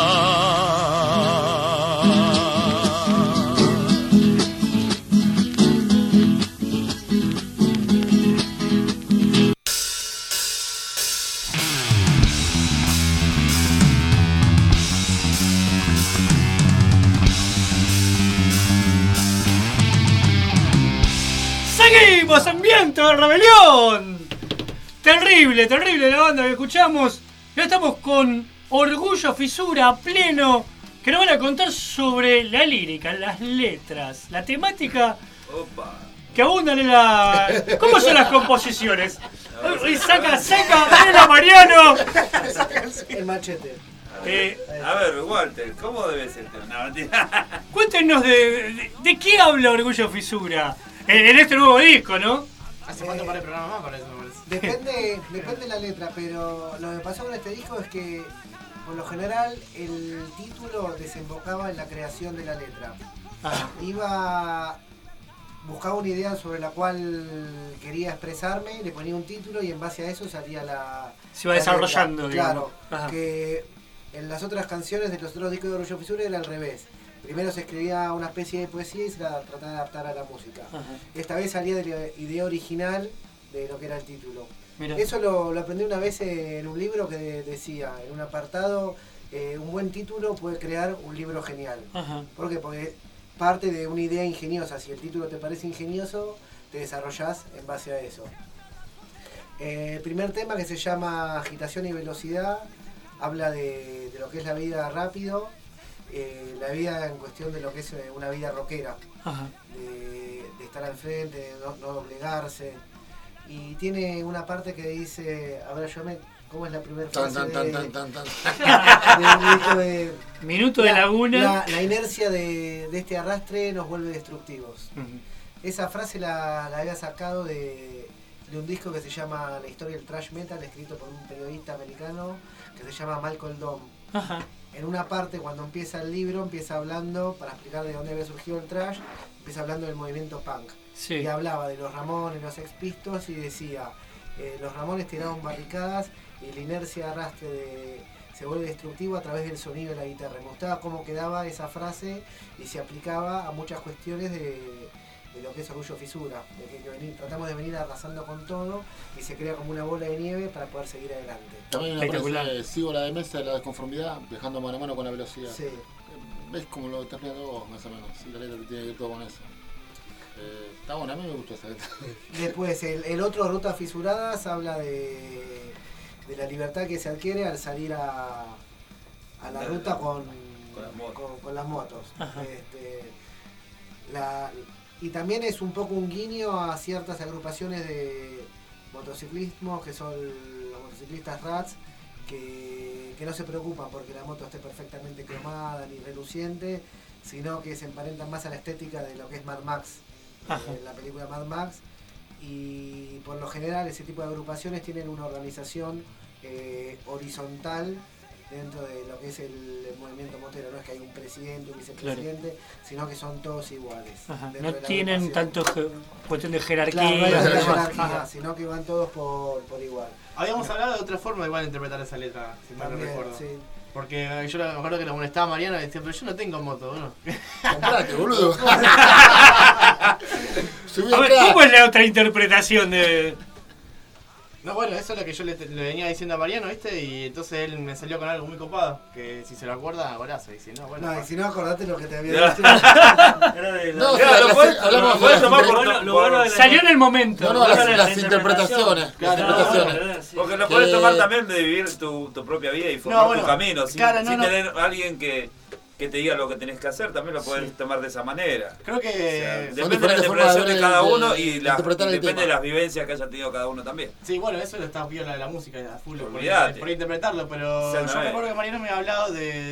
Seguimos en Viento de Rebelión. Terrible, terrible la banda que escuchamos. Ya estamos con Orgullo Fisura a pleno, que nos van a contar sobre la lírica, las letras, la temática. Opa. Que abundan en la... ¿Cómo son las composiciones? Y saca, Mariana Mariano. El machete. A ver, Walter, ¿cómo debe ser? No, mentira. Cuéntenos de qué habla Orgullo Fisura en este nuevo disco, ¿no? ¿Hace cuánto para el programa más? Para eso me parece. Depende de la letra, pero lo que pasó con este disco es que, por lo general, el título desembocaba en la creación de la letra. Buscaba una idea sobre la cual quería expresarme, le ponía un título y en base a eso salía la... Se iba desarrollando, digamos. Claro, Ajá. que en las otras canciones de los otros discos de Orgullo Fisura era al revés. Primero se escribía una especie de poesía y se la trataba de adaptar a la música. Ajá. Esta vez salía de la idea original de lo que era el título. Mirá. Eso lo aprendí una vez en un libro que decía, en un apartado, un buen título puede crear un libro genial. Ajá. ¿Por qué? Porque parte de una idea ingeniosa. Si el título te parece ingenioso, te desarrollás en base a eso. El primer tema, que se llama Agitación y Velocidad, habla de lo que es la vida rápido, la vida en cuestión de lo que es una vida rockera, de estar al frente, de no doblegarse. Y tiene una parte que dice, a ver, ¿cómo es la primera frase? Minuto de laguna. La inercia de este arrastre nos vuelve destructivos. Esa frase la había sacado de un disco que se llama La historia del thrash metal, escrito por un periodista americano que se llama Malcolm Dom. En una parte, cuando empieza el libro, empieza hablando, para explicar de dónde había surgido el thrash, empieza hablando del movimiento punk. Sí. Y hablaba de los Ramones, los Sex Pistols, y decía, los Ramones tiraron barricadas y la inercia de arrastre se vuelve destructivo a través del sonido de la guitarra. Me gustaba cómo quedaba esa frase y se aplicaba a muchas cuestiones de lo que es Orgullo Fisura, de que tratamos de venir arrasando con todo y se crea como una bola de nieve para poder seguir adelante. También me parece, sigo la de Mesa de la desconformidad, viajando mano a mano con la velocidad. Sí. ¿Ves como lo estás viendo vos, más o menos? Sí, la letra tiene que ir todo con eso. Está bueno, a mí me gustó esa letra. Después, el otro, Rutas Fisuradas, habla de la libertad que se adquiere al salir a la ruta con las motos. Y también es un poco un guiño a ciertas agrupaciones de motociclismo, que son los motociclistas Rats, que no se preocupan porque la moto esté perfectamente cromada ni reluciente, sino que se emparentan más a la estética de lo que es Mad Max, la película Mad Max. Y por lo general ese tipo de agrupaciones tienen una organización horizontal dentro de lo que es el movimiento motero. No es que hay un presidente, un vicepresidente, sino que son todos iguales. No tienen tanto cuestión de jerarquía. Claro, no hay tanta jerarquía, sino que van todos por igual. Habíamos hablado de otra forma igual de interpretar esa letra, si mal no recuerdo. Sí. Porque yo me acuerdo que la molestaba a Mariana y decía, pero yo no tengo moto, ¿no? Comprate, boludo. A ver, ¿cómo es la otra interpretación de...? No, bueno, eso es lo que yo le venía diciendo a Mariano, ¿viste? Y entonces él me salió con algo muy copado, que si se lo acuerda, abrazo. Y si no, bueno... No, y si no, acordate lo que te había dicho. Salió en el momento. No, las interpretaciones. Porque lo puedes tomar también de vivir tu propia vida y formar tu camino. Sin tener a alguien que te diga lo que tenés que hacer, también lo podés tomar de esa manera. Creo que... depende de la interpretación de cada uno y depende de las vivencias que haya tenido cada uno también. Sí, bueno, eso lo está viendo la música a full por interpretarlo, pero yo recuerdo que Mariano me ha hablado de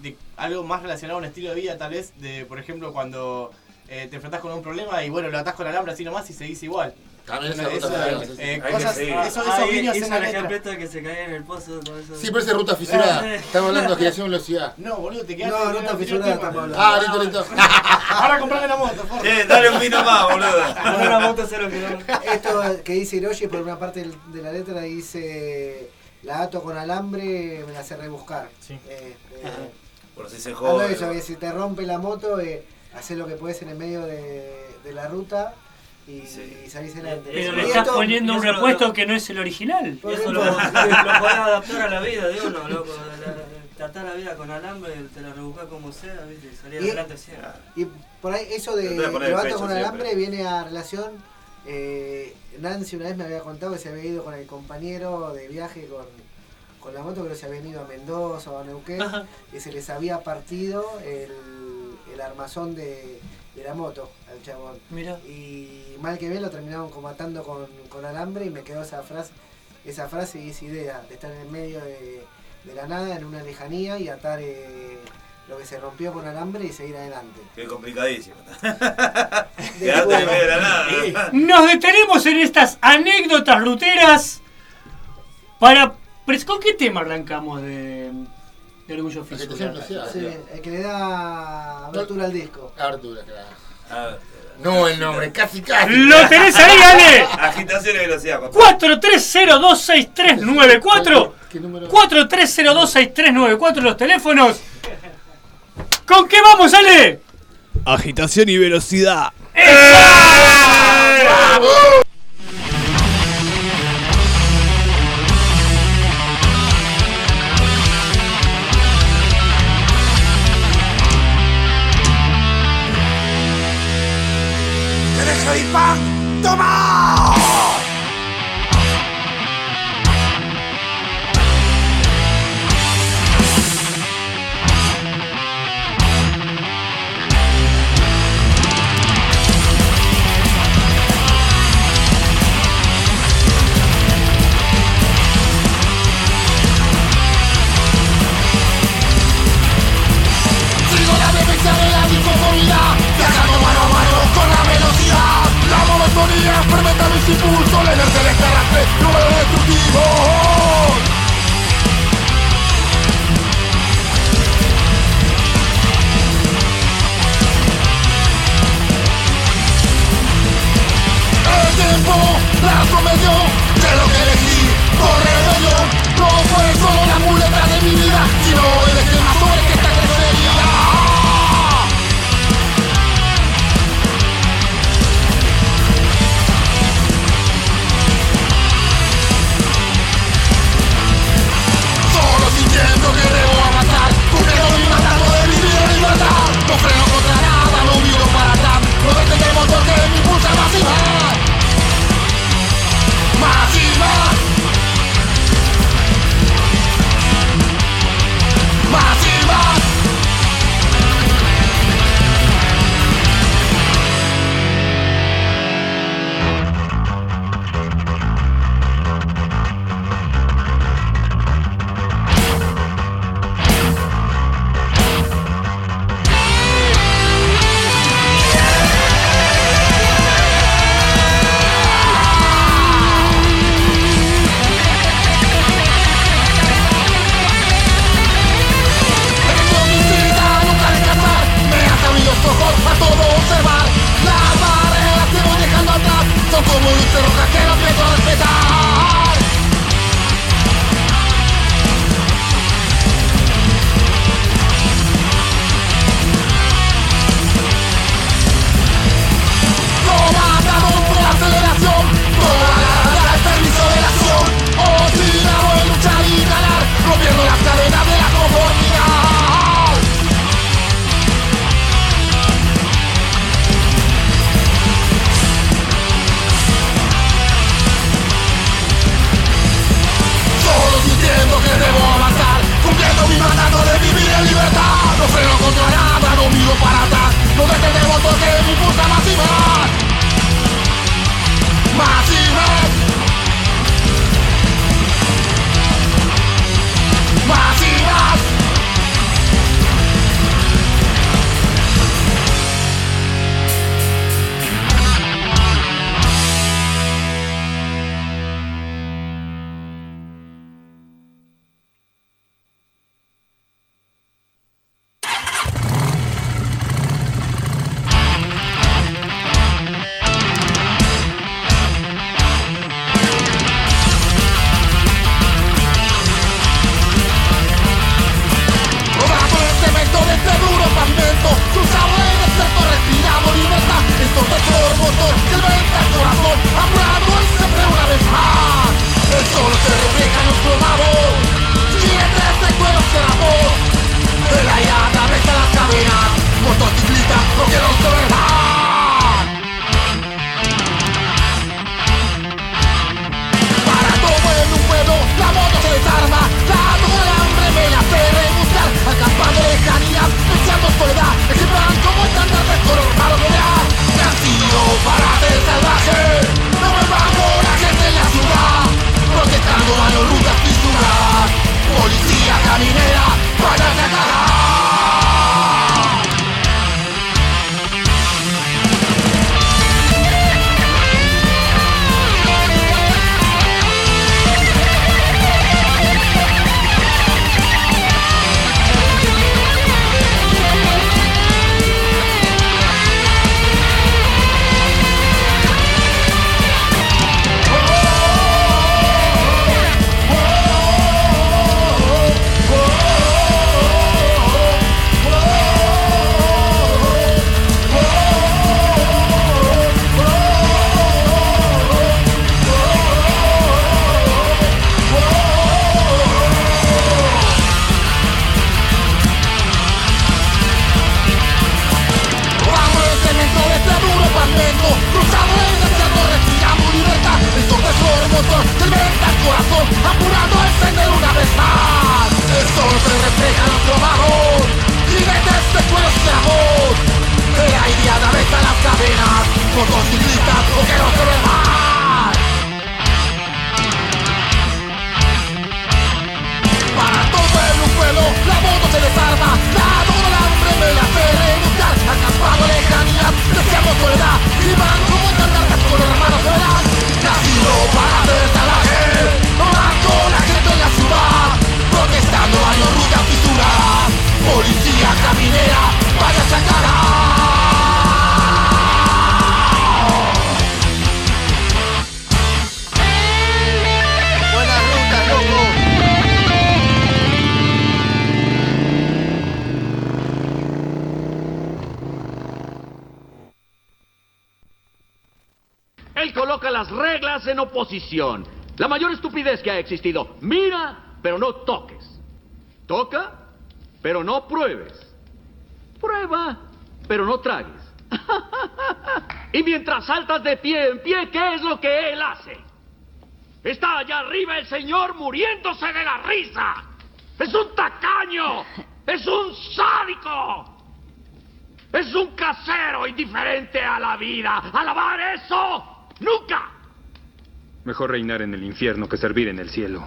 de algo más relacionado a un estilo de vida, tal vez, de por ejemplo cuando te enfrentás con un problema y bueno, lo atás con alambre así nomás y seguís igual. También Bueno, cosas, esos guiños en la letra. Que se caía en el pozo. Sí, pero esa ruta fisurada. Estamos hablando de agitación de velocidad. No, boludo, te quedas. No, ruta fisurada estamos hablando. Ah, listo. Ahora comprame la moto, por favor. Dale un vino más, boludo. Con una moto 0 kilómetros. Esto que dice Hiroshi, por una parte de la letra dice: la ato con alambre, me la hace rebuscar. Sí. Por si se Hablo jode. de eso, que si te rompe la moto, haces lo que puedes en el medio de la ruta y salís adelante. Pero Y le estás esto- poniendo un eso repuesto que no es el original. Por Y eso ejemplo, lo podés adaptar a la vida de uno, loco. Tratar la vida con alambre, te la rebuscás como sea, ¿viste? Y salir Y- adelante siempre. Y por ahí eso de Te voy a poner el levanto pecho con siempre. alambre viene a relación. Nancy una vez me había contado que se había ido con el compañero de viaje con la moto, creo que se habían ido a Mendoza o a Neuquén, Ajá. y se les había partido el armazón de la moto al chabón. Mira. Y mal que bien lo terminaron como atando con alambre y me quedó esa frase y esa idea de estar en el medio de la nada, en una lejanía y atar lo que se rompió con alambre y seguir adelante. Qué complicadísimo. Quedarte en medio de la nada. Nos detenemos en estas anécdotas ruteras para... ¿Con qué tema arrancamos de Orgullo Agitación de Fisural? velocidad. Sí, el que le da abertura al disco. Abertura, claro. Ah, No el nombre, casi. ¡Lo tenés ahí, Ale! agitación y velocidad. 43026394 ¿Qué número? 43026394 los teléfonos. ¿Con qué vamos, Ale? Agitación y velocidad. ¿Querés Heavy-Punk? ¡Toma! Sigo la defensa de la disconformidad, viajando mano a mano con la velocidad. La monotonía fermenta mis impulsos, la inercia del carácter, número destructivo. El tiempo la prometió de lo que elegí por rebelión. No fue solo la muleta de mi vida, sino el esquema sobre que está crecería. Solo sintiendo que debo avanzar, cumpliendo mi mandato de vivir en libertad. No freno contra nada, no miro para atrás, no detendremos porque me impulsa más y más. Más y más. Más y más. Tengo mi vida nunca descansar, me han abierto los ojos a todo observar. Las barreras que voy dejando atrás son como luces rojas que no empiezo a respetar. Comandamos por la aceleración, toda la raya al permiso de la acción. Obstinado en luchar y ganar, rompiendo las cadenas de la conformidad. coloca las reglas en oposición. La mayor estupidez que ha existido. Mira, pero no toques. Toca, pero no pruebes. Prueba, pero no tragues. Y mientras saltas de pie en pie, ¿qué es lo que él hace? Está allá arriba el señor muriéndose de la risa. ¡Es un tacaño! ¡Es un sádico! ¡Es un casero indiferente a la vida! ¡Alabar eso! ¡Nunca! Mejor reinar en el infierno que servir en el cielo.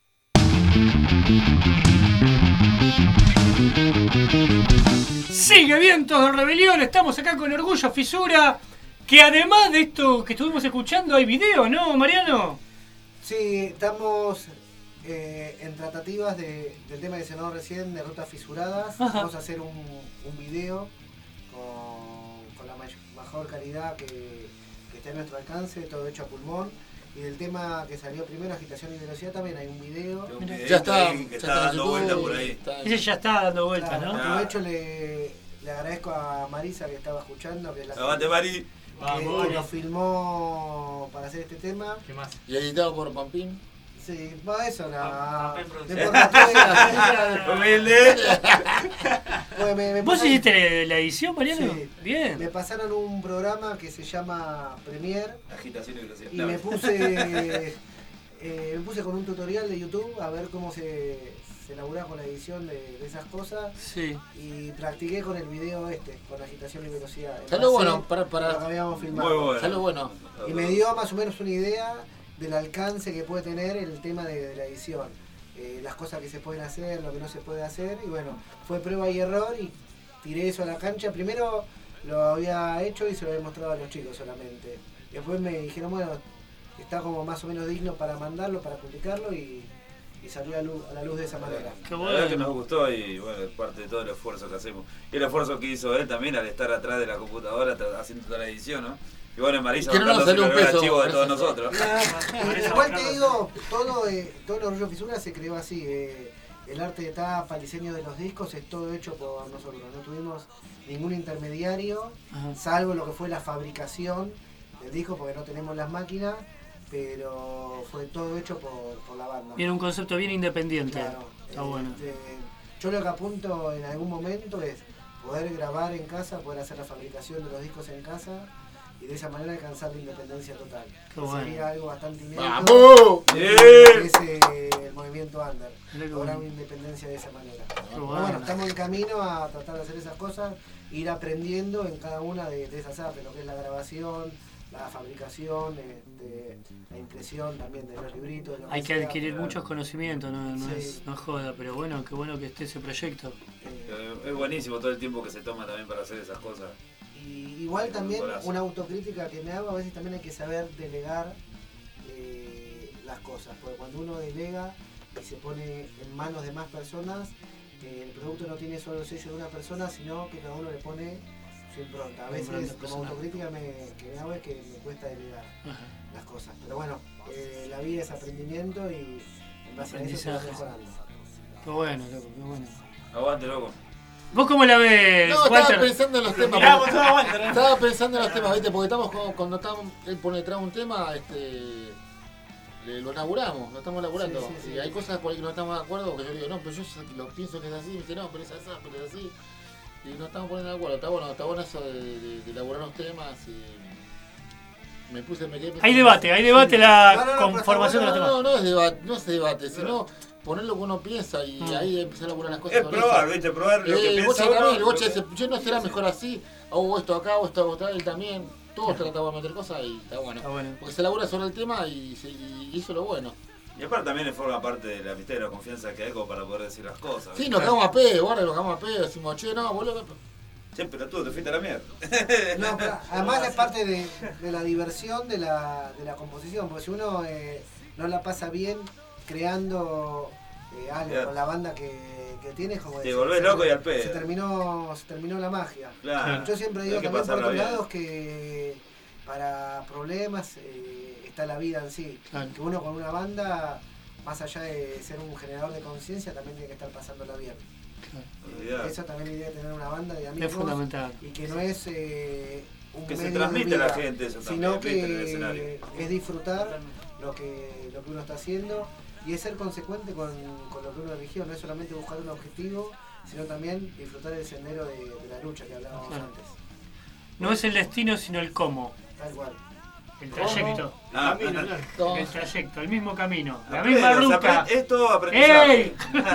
Sigue Vientos de Rebelión, estamos acá con Orgullo Fisura, que además de esto que estuvimos escuchando hay video, ¿no, Mariano? Sí, estamos en tratativas del tema que se sonó recién, de Rutas Fisuradas. Ajá. Vamos a hacer un video con la mejor calidad que esté a nuestro alcance, todo hecho a pulmón. Y del tema que salió primero, Agitación y Velocidad, también hay un video. Ya está, que está dando vuelta por ahí. Ese ya está dando vueltas, Claro, ¿no? aprovecho, le agradezco a Marisa que estaba escuchando, que es la ¡Aguante, Mari! que lo filmó para hacer este tema. ¿Qué más? Y editado por Pampín. Sí, va eso, la... Humilde. ¿Vos hiciste la edición, Mariano? Sí. Bien. Me pasaron un programa que se llama Premiere Agitación y velocidad. y me puse con un tutorial de YouTube a ver cómo se elabora con la edición de esas cosas. Sí. Y practiqué con el video con Agitación y Velocidad. Salió bueno, para lo que habíamos filmado. Muy bueno. Salió bueno. Y me dio más o menos una idea del alcance que puede tener el tema de la edición. Las cosas que se pueden hacer, lo que no se puede hacer. Y bueno, fue prueba y error y tiré eso a la cancha. Primero lo había hecho y se lo había mostrado a los chicos solamente. Después me dijeron, bueno, está como más o menos digno para mandarlo, para publicarlo y salió a la luz de esa manera. La verdad que nos gustó y bueno, es parte de todo el esfuerzo que hacemos. Y el esfuerzo que hizo él también al estar atrás de la computadora haciendo toda la edición, ¿no? Y bueno, Marisa, que no nos salió un peso, archivo de todos nosotros. Igual te digo, todo el Orgullo Fisura se creó así. El arte de tapa, el diseño de los discos es todo hecho por nosotros. No tuvimos ningún intermediario, salvo lo que fue la fabricación del disco, porque no tenemos las máquinas, pero fue todo hecho por la banda. Tiene un concepto bien independiente. Claro. Está bueno. Yo lo que apunto en algún momento es poder grabar en casa, poder hacer la fabricación de los discos en casa y de esa manera alcanzar la independencia total. Qué bueno. Sería algo bastante inédito. ¡Vamos! Es el movimiento under. Lograr una independencia de esa manera. Pero bueno, estamos en camino a tratar de hacer esas cosas, ir aprendiendo en cada una de esas artes, lo que es la grabación, la fabricación, la impresión también de los libritos. De Hay que sea, adquirir pero... muchos conocimientos, no Sí. es joda, pero bueno, qué bueno que esté ese proyecto. Es buenísimo todo el tiempo que se toma también para hacer esas cosas. Y igual también una autocrítica que me hago, a veces también hay que saber delegar las cosas, porque cuando uno delega y se pone en manos de más personas, el producto no tiene solo el sello de una persona, sino que cada uno le pone su impronta. A veces como autocrítica que me hago es que me cuesta delegar las cosas. Pero bueno, la vida es aprendimiento y en base a eso se va mejorando. Qué bueno, loco, qué bueno. Aguante, loco. ¿Vos cómo la ves, No, Walter? estaba pensando en los temas. Estaba pensando en los temas, ¿viste? Porque estamos cuando él pone detrás un tema, lo laburamos, lo estamos laburando. Sí. Y hay cosas por ahí que no estamos de acuerdo, que yo digo, no, pero yo lo pienso que es así, y dice, no, pero es así, pero es así. Y no estamos poniendo de acuerdo. Está bueno eso de elaborar los temas y me quedé pensando. Hay debate la conformación de los temas. No es debate, sino poner lo que uno piensa y ahí empezar a elaborar las cosas. Es probar, ¿viste? Probar lo que piensa uno. Yo no será mejor así, hago esto acá, hago esto acá, él también. Todos tratamos de meter cosas y está bueno. Porque se elabora sobre el tema y eso es lo bueno. Y aparte también forma parte de la amistad y la confianza que hay como para poder decir las cosas. Sí, nos cagamos a pedo, ahora nos cagamos a pedo, decimos, che, no, boludo. Che, pero tú te fuiste a la mierda. No, pero además es parte de la diversión de la composición, porque si uno no la pasa bien creando algo con la banda que tienes, como te volvés loco y al pedo. Se terminó la magia. Claro. Yo siempre digo Hay que también por pasarla otros bien. lados que para problemas está la vida en sí. Claro. Que uno con una banda, más allá de ser un generador de conciencia, también tiene que estar pasándola bien. Claro. Eso también la idea de tener una banda de amigos. Es fundamental. Y que no es Que se medio transmite de a la vida, gente eso sino también, ¿viste? En el escenario. que es disfrutar lo que uno está haciendo y es ser consecuente con lo que uno eligió, no es solamente buscar un objetivo, sino también disfrutar el sendero de la lucha que hablábamos antes. No es el destino, sino el cómo. Tal cual. El trayecto. El trayecto, el mismo camino. La Aprendes, misma ruta. Es todo aprendizaje. ¡Ey!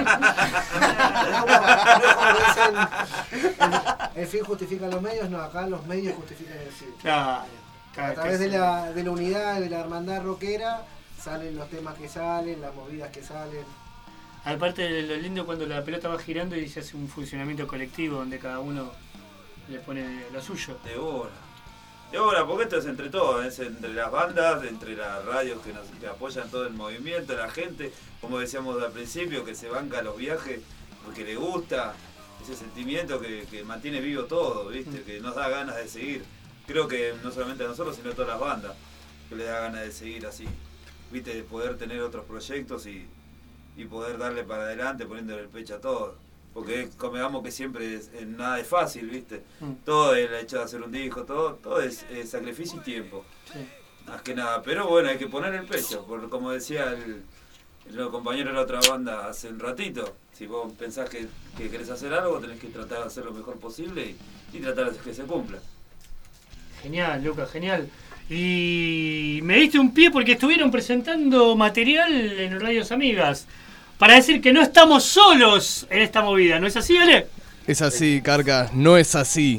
El fin justifica los medios, no, acá los medios justifican el fin. Claro. A través de la unidad, de la hermandad rockera, salen los temas que salen, las movidas que salen. Aparte de lo lindo cuando la pelota va girando y se hace un funcionamiento colectivo donde cada uno le pone lo suyo. De obra, porque esto es entre todos, es entre las bandas, entre las radios que apoyan todo el movimiento, la gente, como decíamos al principio, que se banca los viajes porque le gusta, ese sentimiento que mantiene vivo todo, ¿viste? Que nos da ganas de seguir. Creo que no solamente a nosotros, sino a todas las bandas, que les da ganas de seguir así, ¿viste? De poder tener otros proyectos y poder darle para adelante poniéndole el pecho a todo. Porque convengamos que siempre nada es fácil, ¿viste? Todo el hecho de hacer un disco, todo es sacrificio y tiempo. Sí. Más que nada, pero bueno, hay que poner el pecho, porque como decía el compañero de la otra banda hace un ratito, si vos pensás que querés hacer algo, tenés que tratar de hacer lo mejor posible y tratar de que se cumpla. Genial, Lucas, genial. Y me diste un pie porque estuvieron presentando material en Radios Amigas. Para decir que no estamos solos en esta movida, ¿no es así, Ale? Es así, Carca, no es así.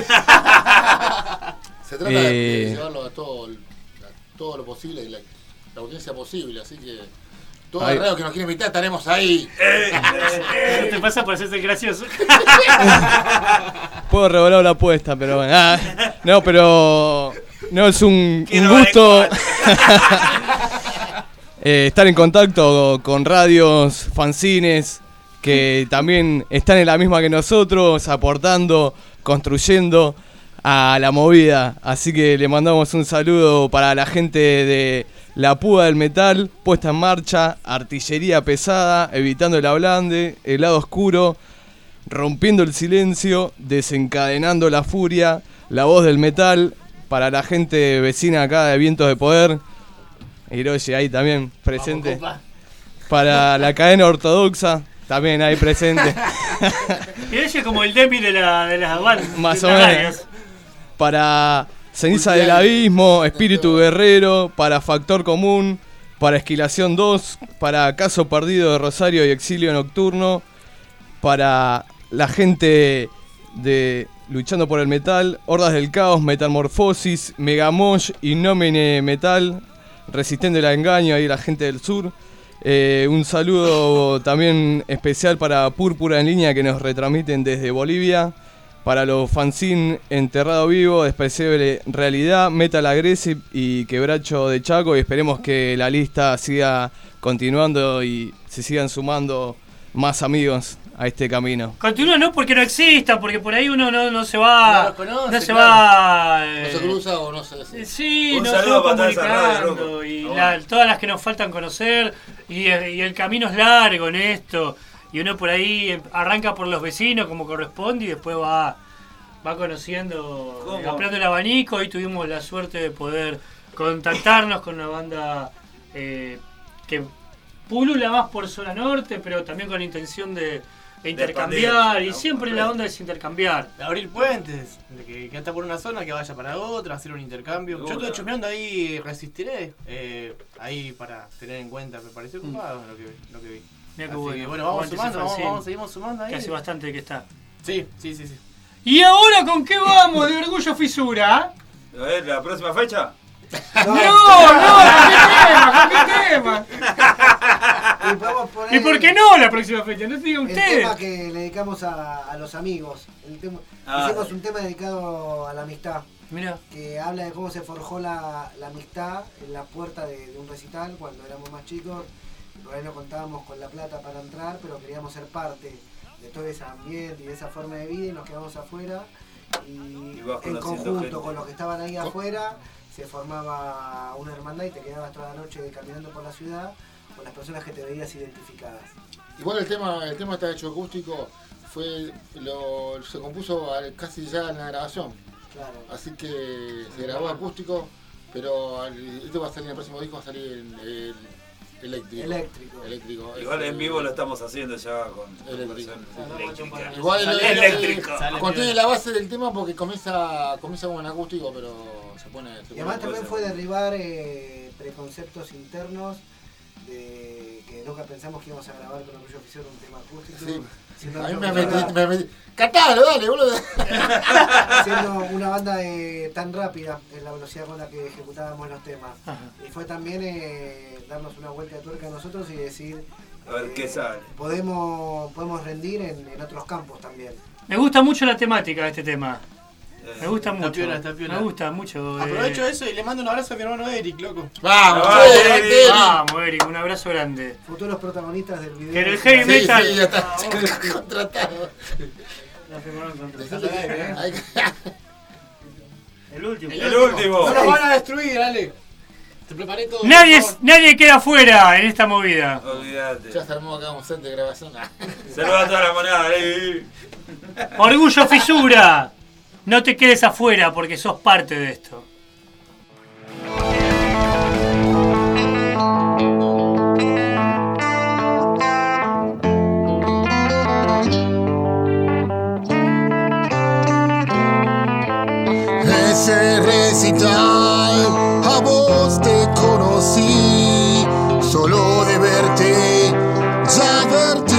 Se trata de llevarlo a todo lo posible, la audiencia posible, así que todo el radio que nos quiere invitar estaremos ahí. ¿No te pasa por hacerse gracioso? Puedo revelar la apuesta, pero bueno. No, pero no es un gusto estar en contacto con radios, fanzines, que también están en la misma que nosotros, aportando, construyendo a la movida. Así que le mandamos un saludo para la gente de La Púa del Metal, Puesta en Marcha, Artillería Pesada, Evitando el Ablande, El Lado Oscuro, Rompiendo el Silencio, Desencadenando la Furia, La Voz del Metal, para la gente vecina acá de Vientos de Poder, Hiroshi ahí también presente. Vamos, para la cadena ortodoxa también ahí presente. Hiroshi es como el Demi de las bandas. Más o menos. Para Ceniza del Abismo, Espíritu Guerrero, para Factor Común, para Esquilación 2, para Caso Perdido de Rosario y Exilio Nocturno, para la gente de Luchando por el Metal, Hordas del Caos, Metamorfosis, Megamosh, Innomine Metal, Resistente al Engaño, ahí la gente del sur. Un saludo también especial para Púrpura en Línea, que nos retransmiten desde Bolivia. Para los fanzine Enterrado Vivo, Despreciable Realidad, Metal Aggressive y Quebracho de Chaco. Y esperemos que la lista siga continuando y se sigan sumando más amigos a este camino. Continúa, no porque no exista, porque por ahí uno no se va. No los conoce, no se claro. va. No se cruza o no se. Sí, Un nos saludo vamos para toda esa radio, comunicando. loco. Y todas las que nos faltan conocer. Y el camino es largo en esto. Y uno por ahí arranca por los vecinos como corresponde y después va conociendo, ampliando el abanico. Y tuvimos la suerte de poder contactarnos con una banda que pulula más por zona norte, pero también con la intención de intercambiar, y siempre la onda es intercambiar. De abrir puentes, de que anda por una zona, que vaya para otra, hacer un intercambio. Yo estuve chusmeando ahí, Resistiré, ahí para tener en cuenta, me pareció ocupado lo que vi. Mira qué Así bueno. que, bueno, vamos sumando, seguimos sumando ahí. Que hace bastante que está. Sí. ¿Y ahora con qué vamos de Orgullo Fisura? A ver, ¿la próxima fecha? ¡No! ¿Con qué tema? Y podemos poner ¿Y por qué no la próxima fecha? No se digan el ustedes. tema que le dedicamos a los amigos. Hicimos un tema dedicado a la amistad. Mira. Que habla de cómo se forjó la amistad en la puerta de un recital cuando éramos más chicos. Por ahí no contábamos con la plata para entrar, pero queríamos ser parte de todo ese ambiente y de esa forma de vida y nos quedamos afuera. Y en conjunto gente con los que estaban ahí afuera se formaba una hermandad y te quedabas toda la noche caminando por la ciudad con las personas que te veías identificadas. Igual el tema está hecho acústico, se compuso casi ya en la grabación. Así que se grabó acústico, pero esto va a salir en el próximo disco, va a salir el eléctrico. Igual en vivo lo estamos haciendo ya con eléctrico. eléctrica. Igual eléctrico. Contiene la base del tema porque comienza como en acústico, pero se pone. Y además también fue derribar preconceptos internos de que nunca pensamos que íbamos a grabar con Orgullo Oficial un tema acústico. Sí. A mí me metí. Cantalo, dale, boludo. Siendo una banda tan rápida en la velocidad con la que ejecutábamos los temas. Y fue también darnos una vuelta de tuerca a nosotros y decir, a ver qué sale. Podemos rendir en otros campos también. Me gusta mucho la temática de este tema. Me gusta Está mucho. piola, está piola. Me gusta mucho. Aprovecho eso y le mando un abrazo a mi hermano Eric, loco. Vamos, Eric, un abrazo grande. Futuros protagonistas del video. Que en el heavy metal. Sí, ya está contratado. El último. No nos van a destruir, dale. Te preparé todo. Nadie queda afuera en esta movida. Olvídate. Ya se armó acá un set de grabación. Saluda a toda la moneda. Orgullo Fisura. No te quedes afuera porque sos parte de esto. Ese recital a vos te conocí, solo de verte ya advertí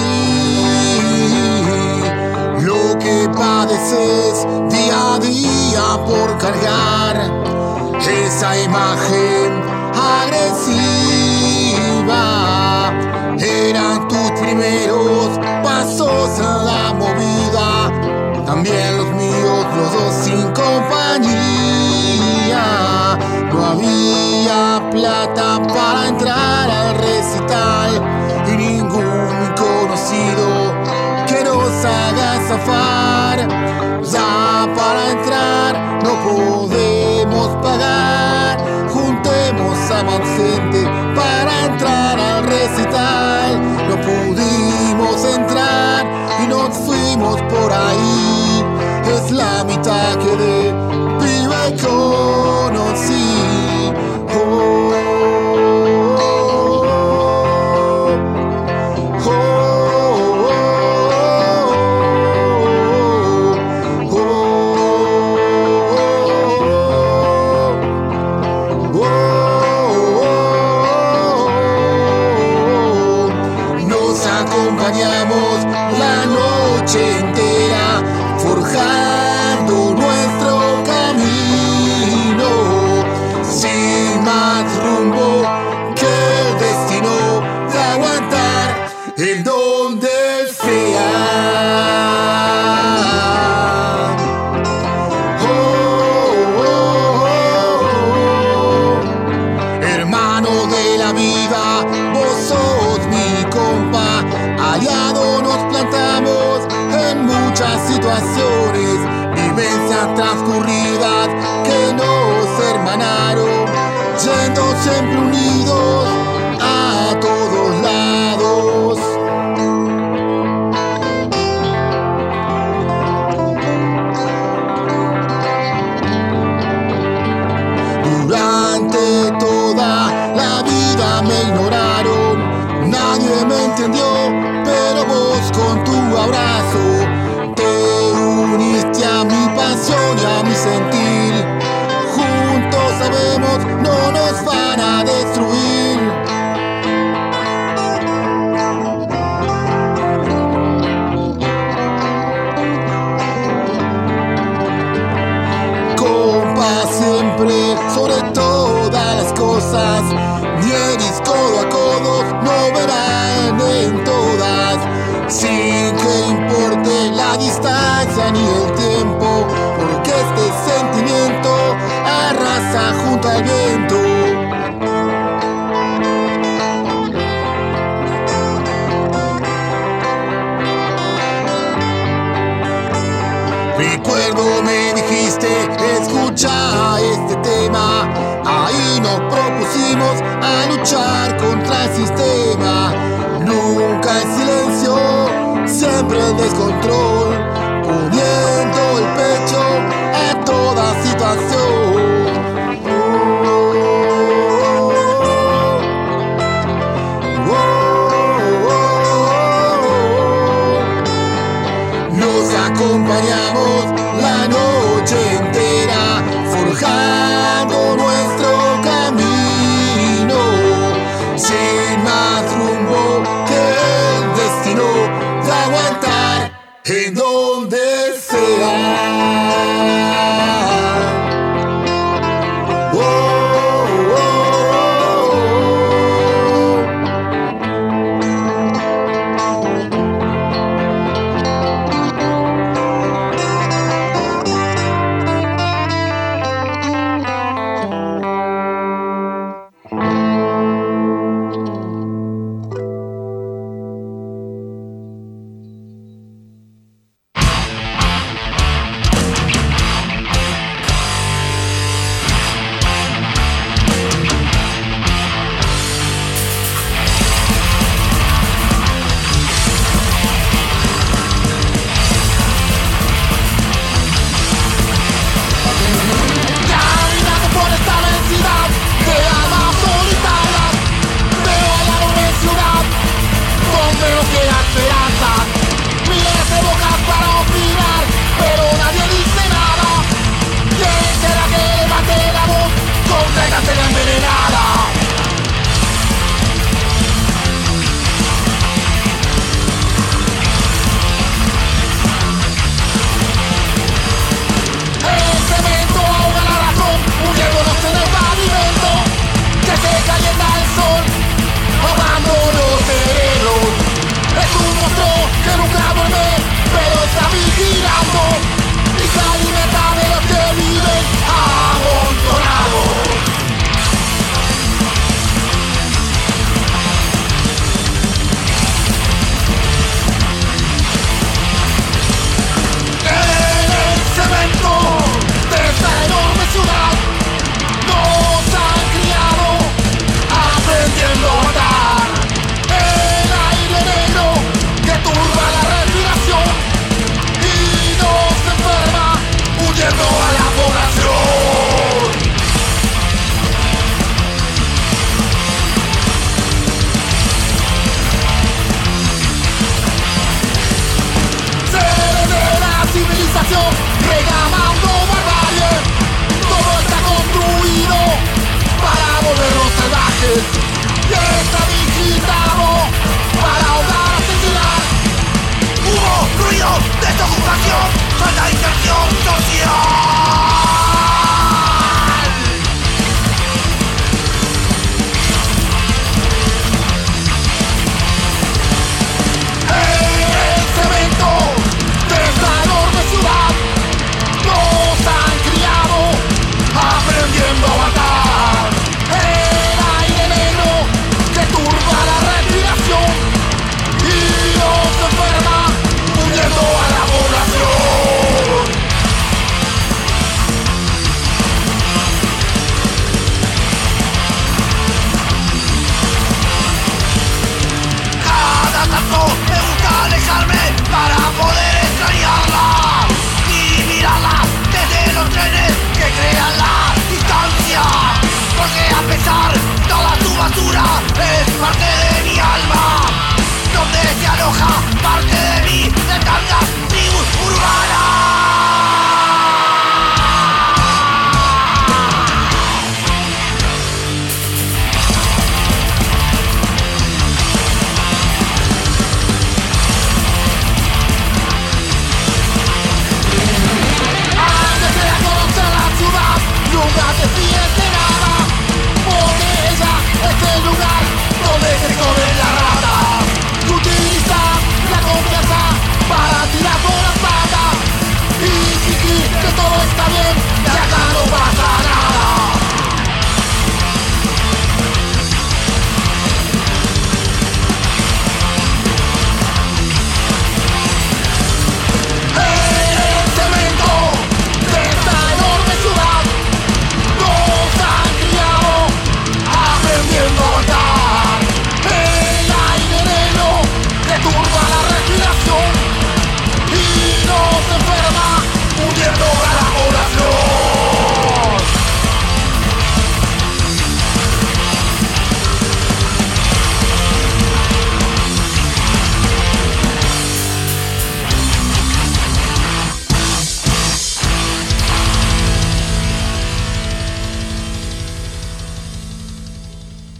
lo que padeces día a día por cargar esa imagen agresiva. Eran tus primeros pasos en la movida, también los míos, los dos sin compañía. No había plata para entrar al recital y ningún conocido que nos haga zafar. Ya para entrar no podemos pagar, juntemos a más gente para entrar al recital. No pudimos entrar y nos fuimos por ahí. Es la mitad que de pibe conocí. Nos acompañamos la noche entera, forjando nuestro camino, sin más rumbo que el destino de aguantar en donde sea. Hermano de la vida, vos sos mi compa, aliado nos plantamos en muchas situaciones, vivencias transcurridas que nos hermanaron, yendo siempre unidos a todos lados. Durante toda la vida me ignoraron, nadie me entendió, pero vos con tu abrazo te uniste a mi pasión y a mi sentir. Juntos sabemos no nos van a destruir. Compa siempre sobre todas las cosas, Nieris codo a codo no verán en todas, sin que importe la distancia ni el tiempo, porque este sentimiento arrasa junto al viento. Recuerdo me dijiste, escucha este tema, ahí nos propusimos a luchar contra el sistema. Nunca el silencio, siempre el descontrol, poniendo el pecho a todas en donde sea.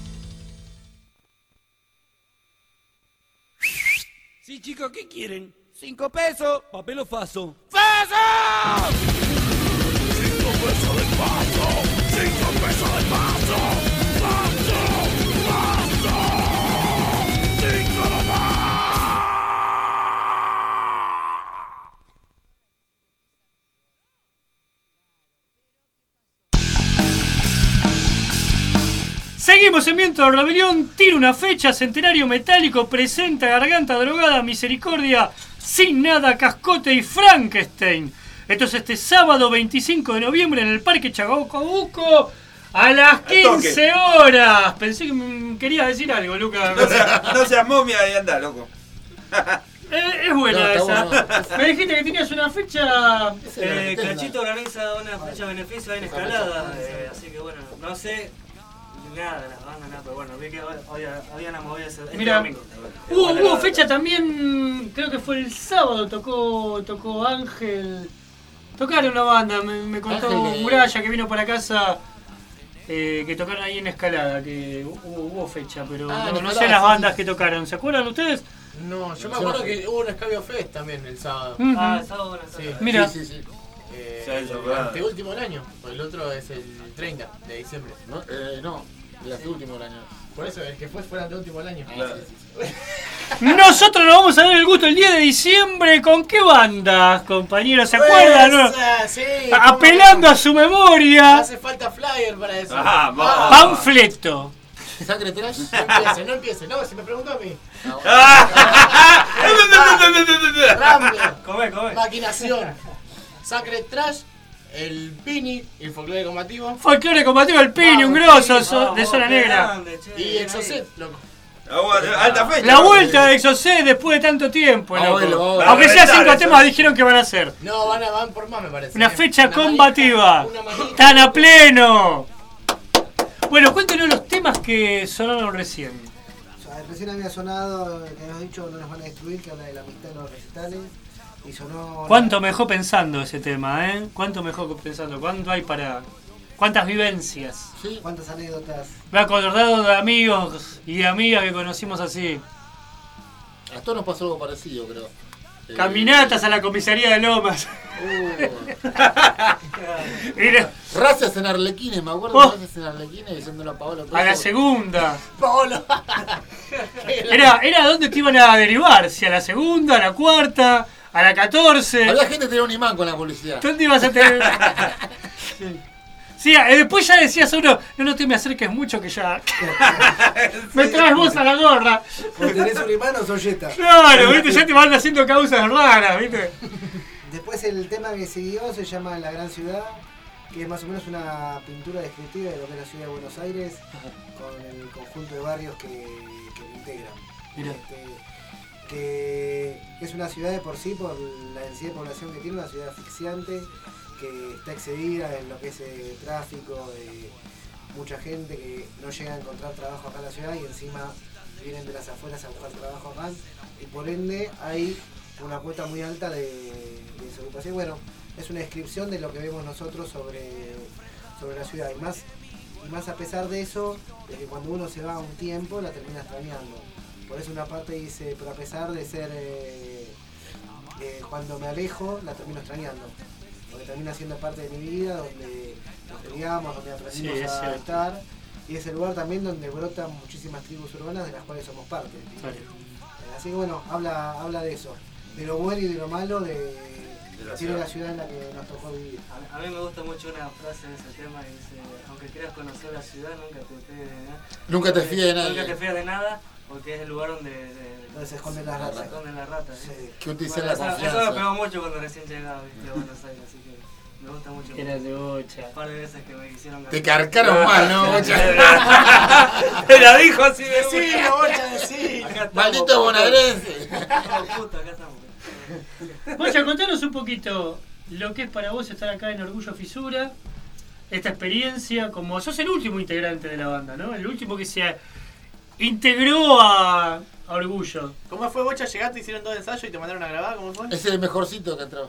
Sí, chicos, ¿qué quieren? 5 pesos. Papel o faso. ¡Faso! 5 pesos del paso. 5 pesos del paso. Paso. Paso. 5 nomás. Seguimos en Viento de Rebelión. Tiene una fecha. Centenario Metálico presenta Garganta Drogada, Misericordia, Sin Nada, Cascote y Frankenstein. Esto es este sábado 25 de noviembre en el Parque Chacabuco a las 15 horas. Pensé que querías decir algo, Lucas. No seas momia y anda, loco. Es buena esa. Bueno. Me dijiste que tenías una fecha. Cachito organiza una fecha de beneficio ahí en Escalada, así que bueno, no sé nada de las bandas, nada, pero bueno, vi que hoy había una movida este Mira, domingo. hubo fecha también, creo que fue el sábado, tocó Ángel. Tocaron una banda, me contó Ángel, Muralla que vino para casa, que tocaron ahí en Escalada, que hubo fecha, pero no sé las bandas que tocaron. ¿Se acuerdan ustedes? No, yo me acuerdo que hubo un Escabio Fest también el sábado. Ah, el sábado, sí. Mira. Sí. Anteúltimo del año, pues el otro es el 30 de diciembre. No, el anteúltimo del año. Por eso, el que fue el anteúltimo del año. Nosotros nos vamos a dar el gusto el día de diciembre. ¿Con qué bandas, compañeros? ¿Se acuerdan? ¿No? Sí, Apelando a su memoria. Hace falta flyer para eso. Panfleto. ¿Sacre Trash? No empiece. No, si me preguntó a mí. Rambler. Come. Maquinación. Sacre Trash. El Pini, el folclore combativo. Folclore combativo, el Pini, un grosso de Zona Negra. Y Exocet, loco. Alta fecha. La vuelta de Exocet después de tanto tiempo, loco. Aunque sea 5 temas dijeron que van a hacer. No, van por más, me parece. Una fecha combativa. Tan a pleno. Bueno, cuéntenos los temas que sonaron recién. Recién había sonado, que habías dicho, No nos van a destruir, que habla de la amistad en los recitales. Y sonó... ¿Cuánto me dejó pensando ese tema, ¿Cuánto me dejó pensando? ¿Cuánto hay para...? ¿Cuántas vivencias? Sí. ¿Cuántas anécdotas? Me he acordado de amigos y de amigas que conocimos así. A todos nos pasó algo parecido, creo. Caminatas a la comisaría de Lomas. Racias en Arlequines, me acuerdo de Racias en Arlequines diciéndolo a Paolo. A la segunda. Paolo. Era donde te iban a derivar, si a la segunda, a la cuarta, a la 14. Había gente que tenía un imán con la publicidad. ¿Dónde ibas a tener? Sí, después ya decías uno, no te me acerques mucho que ya me traes vos a la gorra. ¿Vos tenés un imán o solleta? Claro, ¿viste? Ya te van haciendo causas raras, ¿viste? Después el tema que siguió se llama La Gran Ciudad, que es más o menos una pintura descriptiva de lo que es la ciudad de Buenos Aires, con el conjunto de barrios que lo integran. Mirá. Que es una ciudad de por sí, por la densidad de población que tiene, una ciudad asfixiante, que está excedida en lo que es tráfico, mucha gente que no llega a encontrar trabajo acá en la ciudad y encima vienen de las afueras a buscar trabajo acá, y por ende hay una cuota muy alta de desocupación. Bueno, es una descripción de lo que vemos nosotros sobre la ciudad, y más a pesar de eso, de que cuando uno se va un tiempo la termina extrañando. Por eso una parte dice, pero a pesar de ser cuando me alejo la termino extrañando, porque termina siendo parte de mi vida, donde nos criamos, donde aprendimos a estar, y es el lugar también donde brotan muchísimas tribus urbanas de las cuales somos parte. Así que bueno, habla de eso, de lo bueno y de lo malo tiene la ciudad en la que nos tocó vivir. A mí me gusta mucho una frase de ese tema que dice, aunque quieras conocer la ciudad, nunca te fíes de nada. Nunca te fíes de nada, porque es el lugar donde se esconden las ratas. Sí. Que utiliza la confianza. Eso me pegó mucho cuando recién llegaba, ¿viste? A Buenos Aires, así que me gusta mucho. Era de Bocha. Un par de veces que me quisieron ganar. Te carcaron mal, ¿no, Bocha? Te la dijo así de sí, Bocha, sí. Maldito bonaerense. Puta, acá estamos. Bocha, contanos un poquito lo que es para vos estar acá en Orgullo Fisura, esta experiencia, como sos el último integrante de la banda, ¿no? El último que se integró a Orgullo. ¿Cómo fue, Bocha? ¿Llegaste, hicieron 2 ensayos y te mandaron a grabar? ¿Cómo fue? Ese es el mejorcito que entró.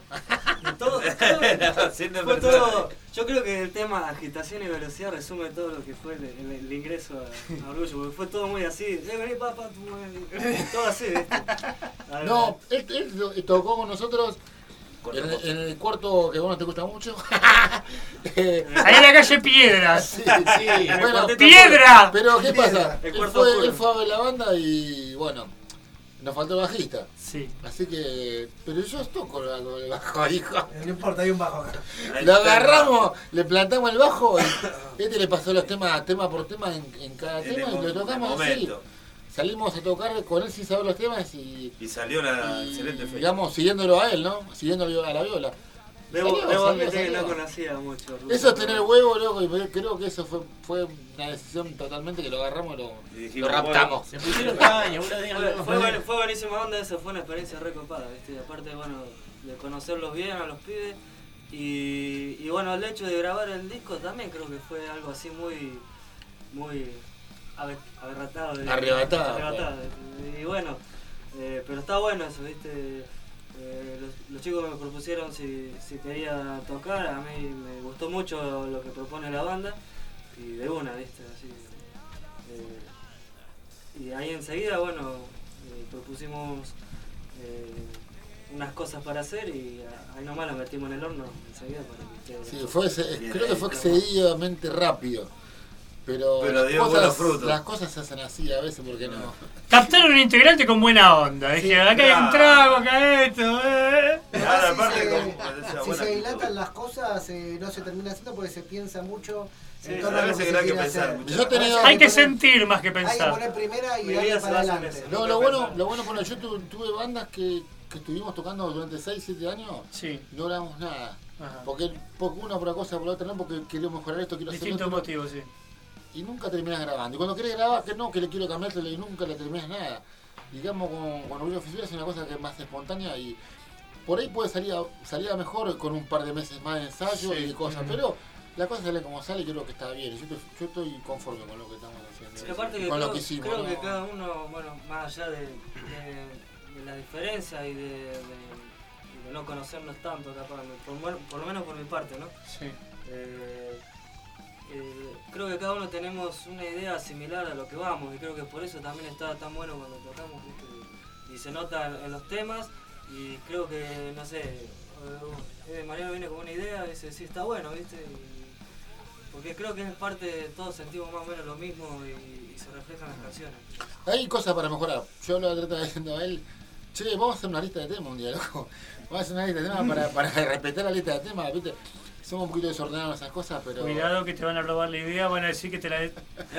Fue todo. Yo creo que el tema agitación y velocidad resume todo lo que fue el ingreso a Orgullo, porque fue todo muy así. Vení, papá, todo así, ¿viste? No, él tocó con nosotros en el cuarto que vos no te gusta mucho. Ahí en la calle Piedras. Sí, bueno, ¡Piedra! Pero ¿qué pasa? El Él cuarto fue a ver la banda y bueno, nos faltó el bajista. Sí. Así que. Pero yo toco el bajo, hijo. No importa, hay un bajo acá. Lo agarramos, le plantamos el bajo y le pasó los temas tema por tema en cada tema y lo tocamos así. Salimos a tocar con él sin saber los temas y salió una excelente fecha. Digamos, siguiéndolo a él, ¿no? Siguiéndolo a la viola. Debo admitir que no conocía mucho. Eso es tener huevo, loco, y creo que eso fue una decisión totalmente que lo agarramos y lo raptamos. Se pusieron caña, fue buenísima onda, eso fue una experiencia re copada, ¿viste? Aparte, bueno, de conocerlos bien a los pibes y bueno, el hecho de grabar el disco también creo que fue algo así muy arrebatado. Y bueno, pero está bueno eso, ¿viste? Los chicos me propusieron si quería tocar, a mí me gustó mucho lo que propone la banda y de una, ¿viste? Así, y ahí enseguida, bueno, propusimos unas cosas para hacer y ahí nomás las metimos en el horno enseguida para que sí, creo que fue excesivamente rápido. Pero las cosas se hacen así a veces, ¿por qué no? Captaron un integrante con buena onda. Dije, acá hay un trago, acá esto, Si se dilatan las cosas, no se termina haciendo porque se piensa mucho en torno a a lo que se quiere hacer. Hay que sentir más que pensar. Hay que poner primera y darle para adelante. No, lo bueno, yo tuve bandas que estuvimos tocando durante 6, 7 años, no grabamos nada. Porque una por una cosa, por la otra no, porque quiero mejorar esto, quiero hacer distintos motivos, sí. Y nunca terminas grabando. Y cuando querés grabar, que le quiero cambiártelo y nunca le terminas nada. Digamos, con Orgullo Fisura es una cosa que es más espontánea y por ahí puede salir mejor con un par de meses más de ensayo y cosas, pero la cosa sale como sale y creo que está bien. Yo estoy conforme con lo que estamos haciendo. Sí, aparte con lo que hicimos. Creo que cada uno, bueno, más allá de la diferencia y de no conocernos tanto, capaz, por lo menos por mi parte, ¿no? Sí. Creo que cada uno tenemos una idea similar a lo que vamos y creo que por eso también está tan bueno cuando tocamos, ¿viste? Y se nota en los temas y creo que, no sé, Mariano viene con una idea y dice, sí, está bueno, ¿viste? Porque creo que es parte, todos sentimos más o menos lo mismo y se reflejan las canciones. Hay cosas para mejorar. Yo lo trataba diciendo a él, che, vamos a hacer una lista de temas un día, loco. Vamos a hacer una lista de temas para respetar la lista de temas, ¿viste? Somos un poquito desordenados en esas cosas, pero... Cuidado que te van a robar la idea, van a decir que te la...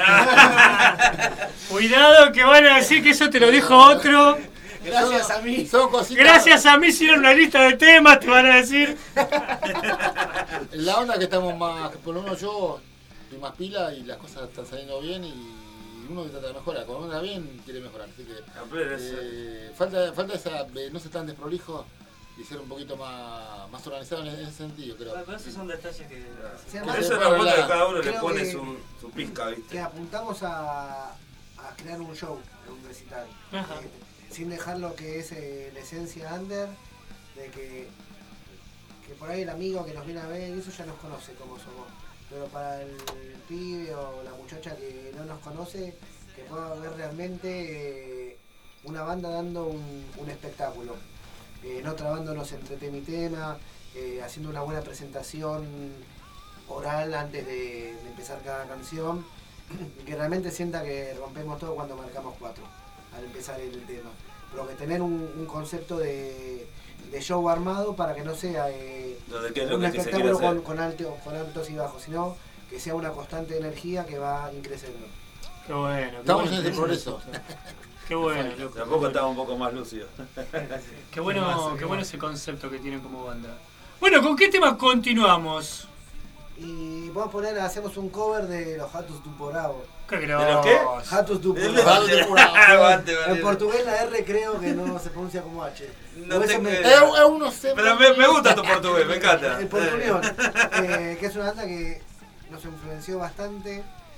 Cuidado que van a decir que eso te lo dijo otro. Gracias a mí. Son cositas... Gracias a mí hicieron una lista de temas, te van a decir. La onda que estamos más... Por lo menos yo estoy más pila y las cosas están saliendo bien y uno que trata de mejorar. Cuando anda bien, quiere mejorar. Así que... falta esa... no ser tan desprolijo y ser un poquito más organizado en ese sentido, creo. Pero esos son detalles que... Eso es una cuenta que cada uno le pone su pizca, ¿viste? Que apuntamos a crear un show, un recital. Sin dejar lo que es la esencia under, de que por ahí el amigo que nos viene a ver, eso ya nos conoce cómo somos. Pero para el pibe o la muchacha que no nos conoce, que pueda ver realmente una banda dando un espectáculo. No trabándonos entre tema y tema, haciendo una buena presentación oral antes de empezar cada canción y que realmente sienta que rompemos todo cuando marcamos 4 al empezar el tema, pero que tener un concepto de show armado para que no sea un espectáculo con altos y bajos, sino que sea una constante energía que va creciendo. Qué bueno. Estamos en ese progreso. Qué bueno, loco. Tampoco estaba un poco más lúcido. Qué bueno ese concepto que tienen como banda. Bueno, ¿con qué tema continuamos? Y vamos a poner, hacemos un cover de los Hatus du Porao. ¿Qué ¿De los qué? Hatus du Porao. En portugués la R creo que no se pronuncia como H. No tengo Pero me gusta tu portugués, me encanta. El portugués, que es una banda que nos influenció bastante.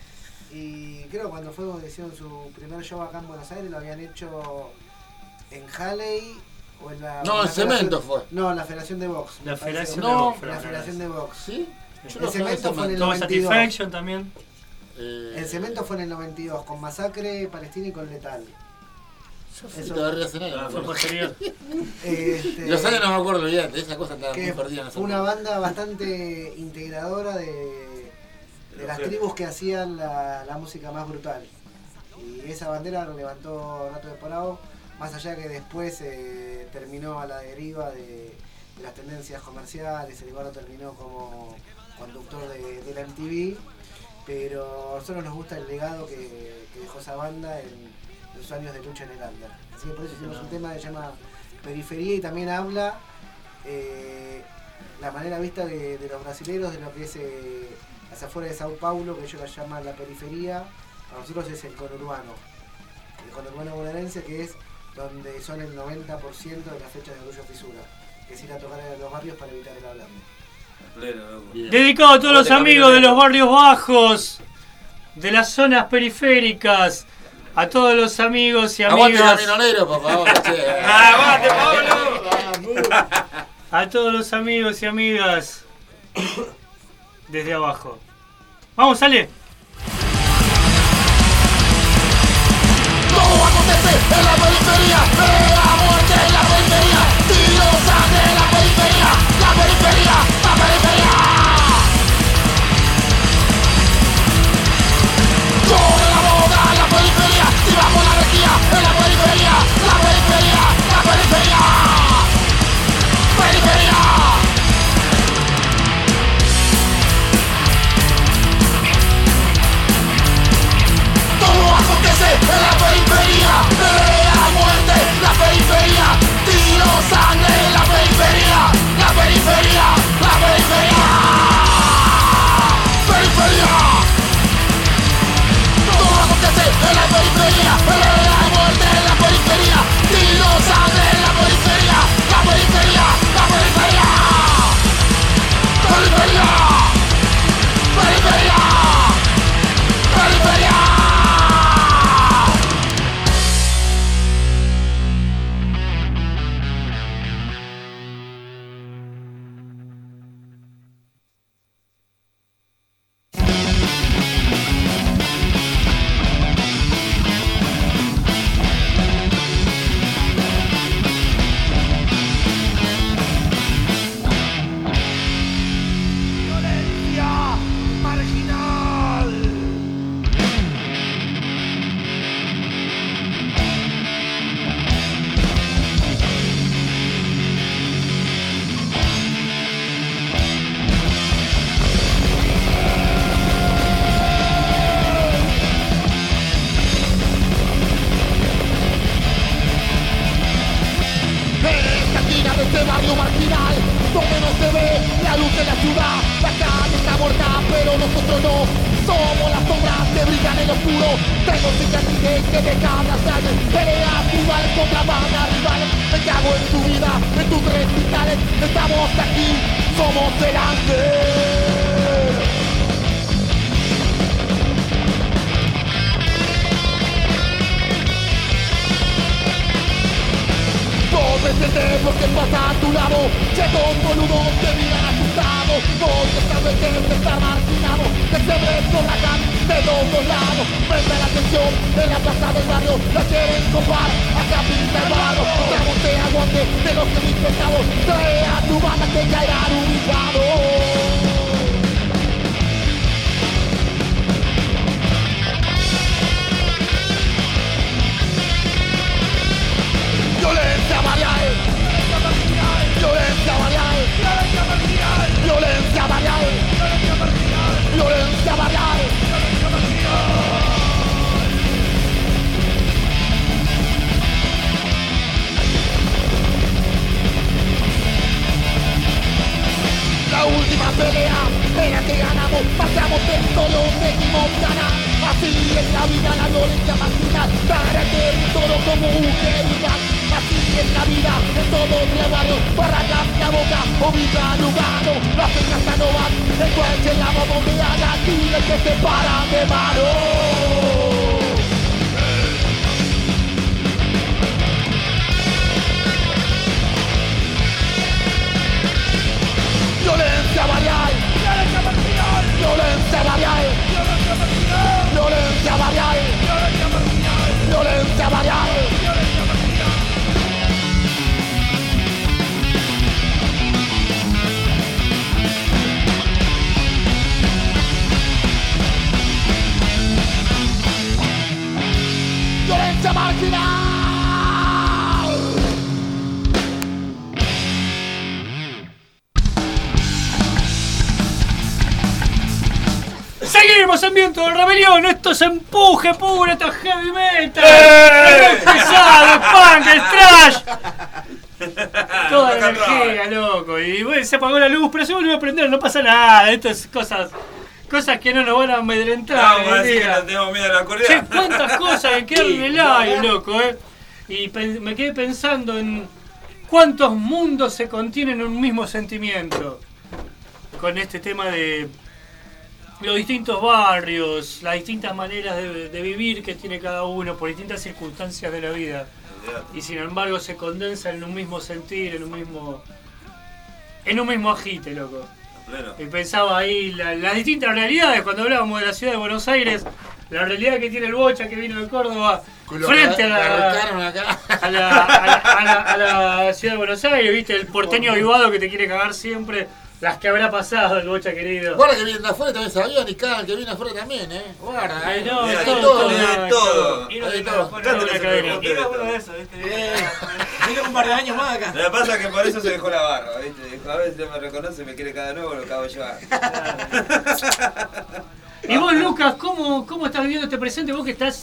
Y creo que cuando fueron, hicieron su primer show acá en Buenos Aires, lo habían hecho en Halley o en la... No, en Cemento fue. No, en la Federación de Box. La Federación de Box. La Federación de Box. ¿Sí? El Cemento fue en el Todo 92. Satisfaction también. El Cemento fue en el 92, con Masacre, Palestina y con Letal. Eso fue posterior. Los años no me acuerdo bien, de esa cosa estaba muy perdida. Fue una banda bastante integradora de las tribus que hacían la música más brutal. Y esa bandera lo levantó Rato de Porao, más allá que después terminó a la deriva de las tendencias comerciales. El Eduardo terminó como conductor de la MTV, pero a nosotros nos gusta el legado que dejó esa banda en los años de lucha en el under. Así que por eso hicimos un tema que se llama Periferia y también habla la manera vista de los brasileños de lo que es las afueras de Sao Paulo, que ellos la llaman la periferia. Para nosotros es el conurbano. El conurbano bonaerense, que es donde son el 90% de las fechas de Orgullo Fisura, que es ir a tocar a los barrios para evitar el hablando. Dedicado a todos los amigos de los barrios bajos, de las zonas periféricas, a todos los amigos y amigas. ¡Aguante Camionero, por favor! ¡Aguante, Pablo! A todos los amigos y amigas desde abajo. Vamos, sale. Todo acontece en la periferia, la muerte en la periferia, tiros, sangre en la periferia, la periferia, la periferia. Corre la moda en la periferia, y bajo la energía en la periferia, la periferia, la periferia, periferia. Todo acontece en la periferia, la muerte, la periferia, tiro, sangre en la periferia, la periferia, la periferia, periferia. Todo acontece en la periferia, la muerte en la periferia, tiro, sangre en la periferia, la periferia, la periferia, periferia, periferia, periferia. Así es la vida, la violencia marginal, para el territorio como un jeribán. Así en la vida, en todos los barrios, Barracas, La Boca o Villa Lugano. Las peñas ya no van, el coche, la bombea, la tira que se para de mano. Violencia varial, violencia marginal, violencia varial, violencia varial, violencia varial. Violencia marginal. Seguimos en Viento de Rebelión, esto es empuje puro, esto es heavy metal, es pesado, punk, el trash. Toda la energía, loco. Y bueno, se apagó la luz, pero se volvió a prender, no pasa nada. Esto es cosas que no nos van a amedrentar. No, vamos a decir que no tenemos miedo a la oscuridad. Che, cuántas cosas que quedan en el aire, loco, Y me quedé pensando en cuántos mundos se contienen en un mismo sentimiento. Con este tema de los distintos barrios, las distintas maneras de vivir que tiene cada uno por distintas circunstancias de la vida. Y sin embargo se condensa en un mismo sentir, en un mismo agite, loco. Y pensaba ahí las distintas realidades cuando hablábamos de la ciudad de Buenos Aires, la realidad que tiene el Bocha que vino de Córdoba frente a la ciudad de Buenos Aires, viste, el porteño avivado que te quiere cagar siempre. Las que habrá pasado el Bocha querido. Guarda que vienen de afuera también sabían y cagan que vienen afuera también, Guarda, no, hay todo. Y no de todo. Era uno de esos, ¿viste? Tiene un par de años más acá. Lo que pasa es que por eso se dejó la barba, ¿viste? Dijo, a veces me reconoce, me quiere cada nuevo, lo acabo de llevar. Y vos, Lucas, ¿cómo estás viviendo este presente? Vos que estás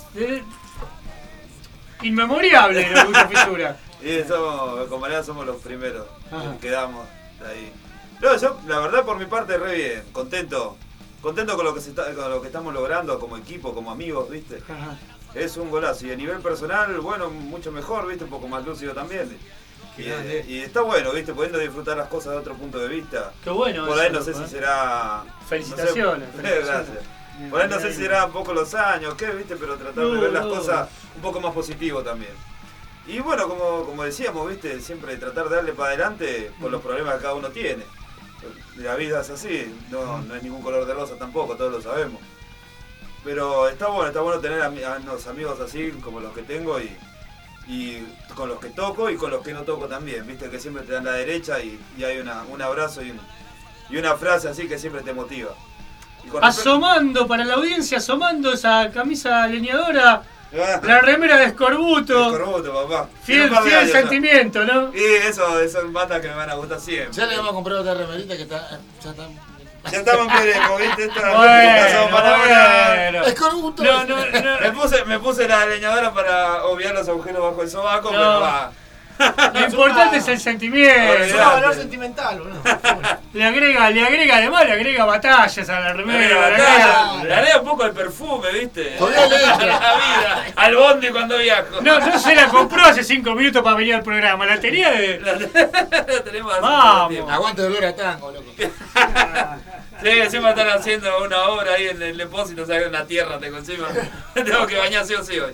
inmemorable en Orgullo Fisura. Y somos los primeros que quedamos ahí. No, yo, la verdad, por mi parte, re bien, contento con lo que estamos logrando como equipo, como amigos, ¿viste? Ajá. Es un golazo. Y a nivel personal, bueno, mucho mejor, ¿viste? Un poco más lúcido también. Y está bueno, ¿viste? Pudiendo disfrutar las cosas de otro punto de vista. Qué bueno. Por ahí no sé si será... Felicitaciones. No sé, gracias. Por ahí no sé si será un poco los años, ¿qué? ¿Viste? Pero tratar de ver las cosas un poco más positivo también. Y bueno, como decíamos, ¿viste? Siempre tratar de darle para adelante por los problemas que cada uno tiene. La vida es así, no es ningún color de rosa tampoco, todos lo sabemos. Pero está bueno tener a unos amigos así como los que tengo y con los que toco y con los que no toco también, viste que siempre te dan la derecha y hay un abrazo y una frase así que siempre te motiva. Asomando para la audiencia, asomando esa camisa leñadora, la remera de Escorbuto. Escorbuto, papá. Fiel sentimiento, ¿no? Y eso son bandas que me van a gustar siempre. Ya le vamos a comprar otra remerita que ya estamos en veremos, ¿viste? Bueno. Escorbuto. No. Me puse la leñadora para obviar los agujeros bajo el sobaco, pero va. Lo importante es el sentimiento. Es un valor sentimental, boludo. Le agrega batallas a la remera. Le agrega un poco el perfume, ¿viste? Todavía le a la vida, al bondi cuando viajo. No se la compró hace 5 minutos para venir al programa. La tenía de... La tenemos hace Vamos. Aguante dolor a tango, loco. Sí, encima están haciendo una obra ahí en el depósito, o sea, en la tierra tengo encima. Tengo que bañar sí o sí hoy.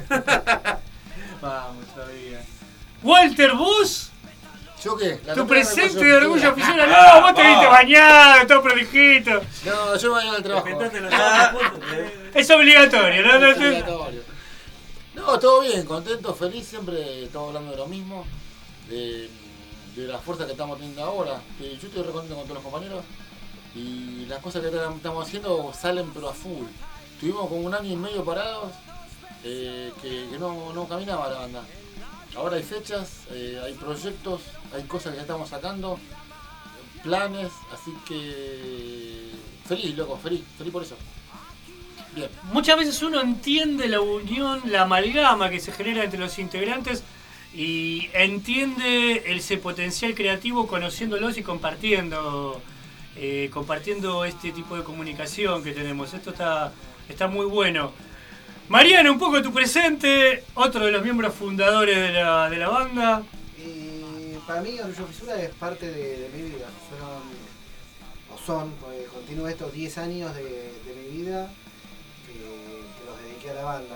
Vamos todavía. Walter, ¿vos? ¿Yo qué? Tu presente de Orgullo Fisura. No, vos te viste bañado, todo prolijito. No, yo me baño al trabajo. Es obligatorio, ¿no? Es obligatorio. No, todo bien, contento, feliz, siempre estamos hablando de lo mismo. De la fuerza que estamos teniendo ahora. Yo estoy re contento con todos los compañeros. Y las cosas que estamos haciendo salen pero a full. Estuvimos como 1 año y medio parados, que no caminaba la banda. Ahora hay fechas, hay proyectos, hay cosas que ya estamos sacando, planes, así que feliz, loco, feliz por eso. Bien. Muchas veces uno entiende la unión, la amalgama que se genera entre los integrantes y entiende ese potencial creativo conociéndolos y compartiendo este tipo de comunicación que tenemos. Esto está muy bueno. Mariano, un poco tu presente, otro de los miembros fundadores de la banda. Para mí, Orgullo Fisura es parte de mi vida. Porque continúo estos 10 años de mi vida que los dediqué a la banda.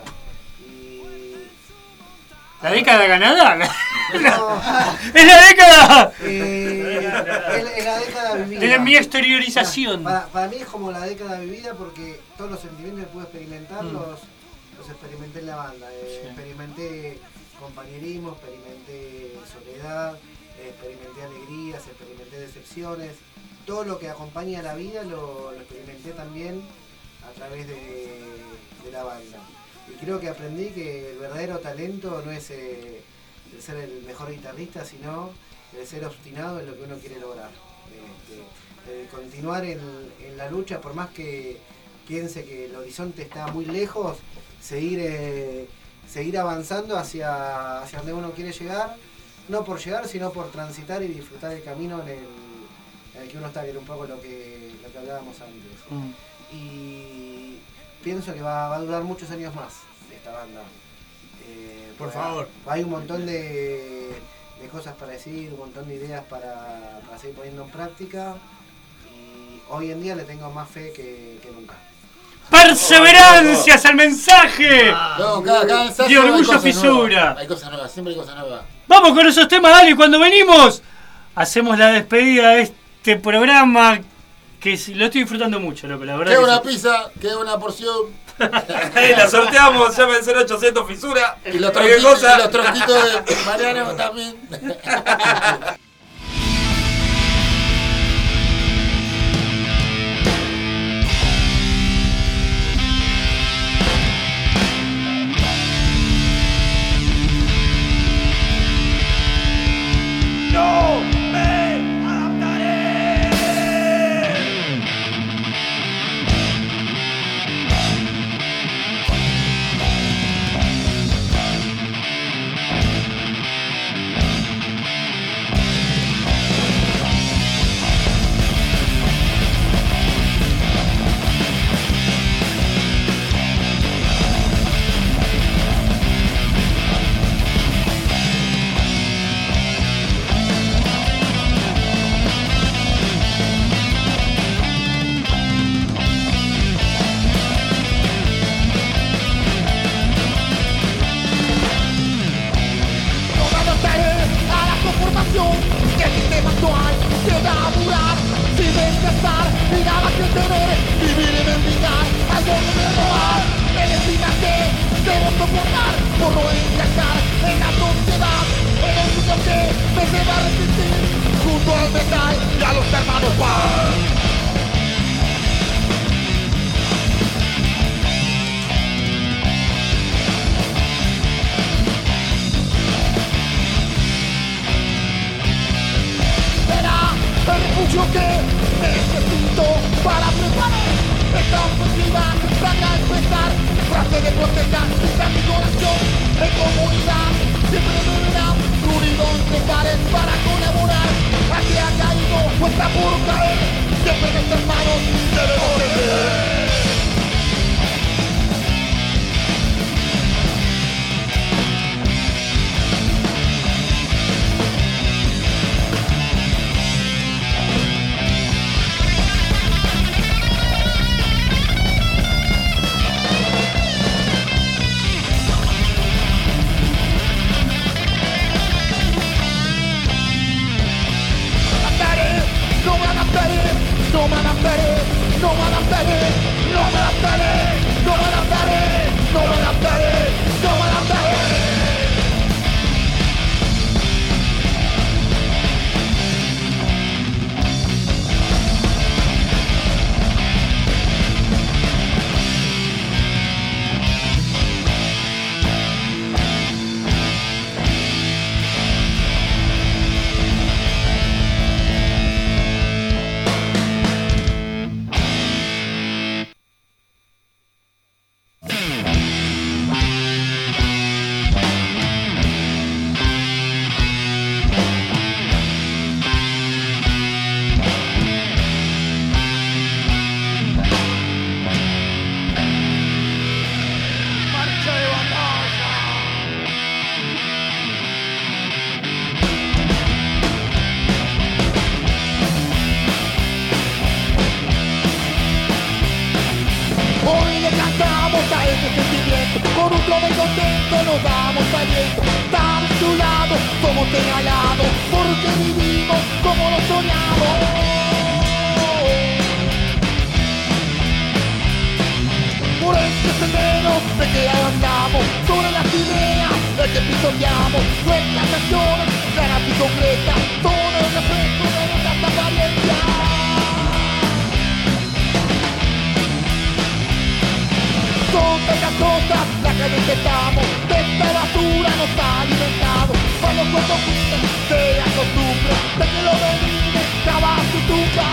¿La década ganada? No. ¡Es la década! Es la década vivida. De mi exteriorización. Para mí es como la década vivida porque todos los sentimientos que pude experimentar los experimenté en la banda. Experimenté compañerismo, experimenté soledad, experimenté alegrías, experimenté decepciones. Todo lo que acompaña a la vida lo experimenté también a través de la banda. Y creo que aprendí que el verdadero talento no es el ser el mejor guitarrista, sino el ser obstinado en lo que uno quiere lograr. Continuar en la lucha, por más que piense que el horizonte está muy lejos, seguir avanzando hacia donde uno quiere llegar, no por llegar, sino por transitar y disfrutar el camino en el que uno está, que era un poco lo que hablábamos antes. Y pienso que va a durar muchos años más esta banda. Por favor. Hay un montón de cosas para decir, un montón de ideas para seguir poniendo en práctica. Y hoy en día le tengo más fe que nunca. ¡Perseverancia es el mensaje! Cada ensayo de Orgullo Fisura. Hay cosas nuevas, siempre hay cosas nuevas. Vamos con esos temas, dale, y cuando venimos hacemos la despedida de este programa que lo estoy disfrutando mucho, loco, la verdad. Queda una pizza, queda una porción. La sorteamos, llama el 0800 Fisura. Y los tronquitos de Mariano también. No me adaptaré. Que el sistema actual llega a durar sin descansar y nada que tener, vivir y mendigar, algo de robar, el que debo soportar por no encajar en la sociedad, el orgullo que me lleva a resistir junto al metal y a los hermanos Pan. El refugio que necesito para preparar esta ofensiva para empezar. Frase de protesta, quizá mi corazón en comunidad. Siempre me verán unido entre pares para colaborar. Aquí ha caído o está por caer. Siempre los hermanos debemos tener. No me adaptaré, no me adaptaré, no me adaptaré, no me adaptaré, no me adaptaré, no me adaptaré. viento nos vamos saliendo. Estar a tu lado, somos regalados, porque vivimos como lo soñamos. Por este sendero de que avanzamos, sobre las ideas de que pisoteamos. Nuestras acciones claras y concretas, todo el reflejo de nuestras apariencias. Son tantas cosas las que necesitamos, de esta basura nos ha alimentado. Cuando el cuerpo quita, sea costumbre, de que lo domine, cava su tumba.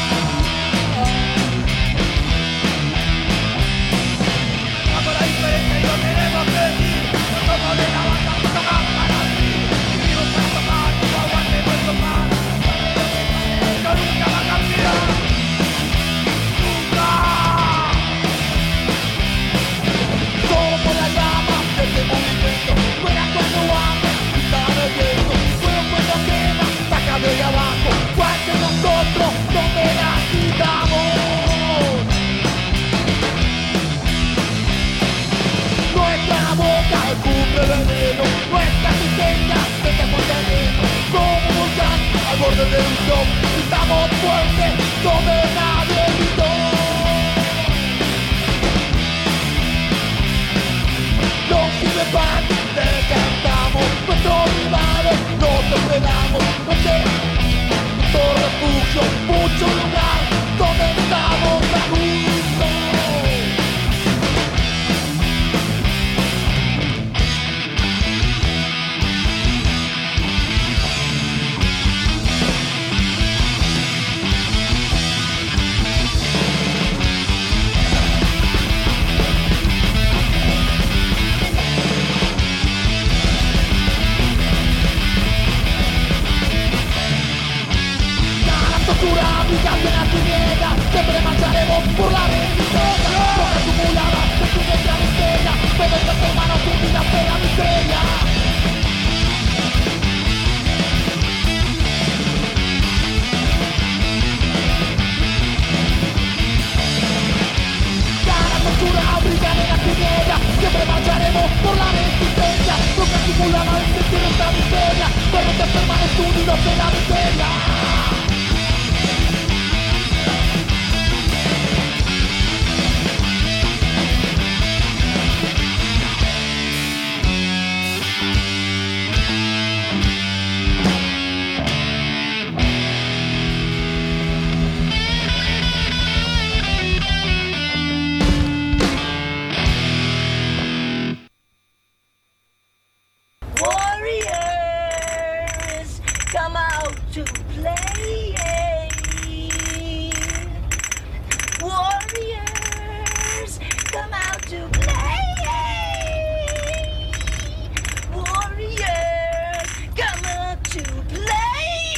La diferencia y lo queremos decir. No somos de la banda, no tocamos para ti. Vivimos para tocar, como aguante nuestro pan. Esto nunca va a cambiar. Nunca. Somos la llama de este movimiento. Fuera cuando anda, está bebiendo. Fuera cuando quema, saca de abajo. Cuando nosotros donde la quitamos. Nuestra boca escupe veneno, nuestra existencia se está por terreno. Como un volcán al borde de un shock, estamos fuertes donde nadie gritó. No sirve pan, descartamos, nuestros rivales nos depredamos. No llega refugio, mucho lugar donde estamos a gusto. Oscura, brillante en la tiniebla, siempre marcharemos por la resistencia. Roca acumulada, de nuestra miseria, pero nuestras hermanos unidas de la miseria. Caras oscuras, brillan en la tiniebla, siempre marcharemos por la resistencia. Roca acumulada, de nuestra miseria, pero nuestras hermanos unidos de la miseria. Warriors, come out to play. Warriors, come out to play. Warriors, come out to play.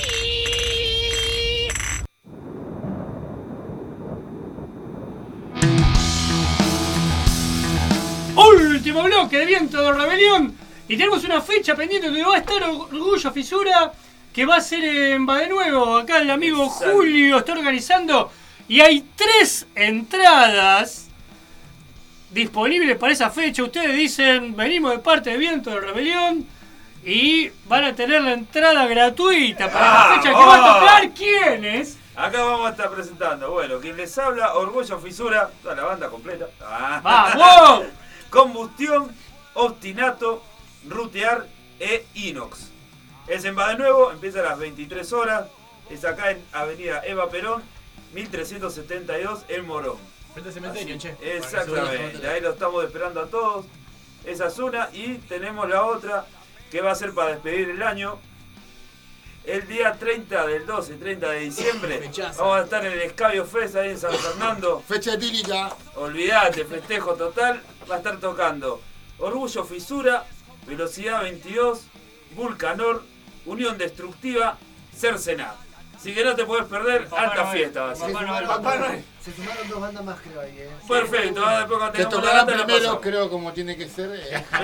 Último bloque de Viento de Rebelión. Y tenemos una fecha pendiente donde va a estar Orgullo Fisura, que va a ser en Badenuevo. Acá el amigo Julio está organizando. Y hay 3 entradas disponibles para esa fecha. Ustedes dicen, venimos de parte de Viento de Rebelión. Y van a tener la entrada gratuita para la fecha que va a tocar. ¿Quiénes? Acá vamos a estar presentando, bueno, quien les habla, Orgullo Fisura, toda la banda completa. ¡Vamos! Combustión, Obstinato, Rutear e Inox. Es en Badenuevo, empieza a las 23 horas. Es acá en Avenida Eva Perón, 1372, El Morón. Frente al cementerio, che. Exactamente, ahí lo estamos esperando a todos. Esa es una, y tenemos la otra que va a ser para despedir el año. El día 30 del 12, 30 de diciembre, vamos a estar en el Escabio Fest ahí en San Fernando. Fecha etílica. Olvídate, festejo total. Va a estar tocando Orgullo Fisura, Velocidad 22, Vulcanor, Unión Destructiva, Cercenat. Así que no te puedes perder, alta fiesta va a ser. Se sumaron 2 bandas más, creo ahí. Perfecto, después cuando Que tengamos la tocarán data la primero, pasamos. creo, como tiene que ser.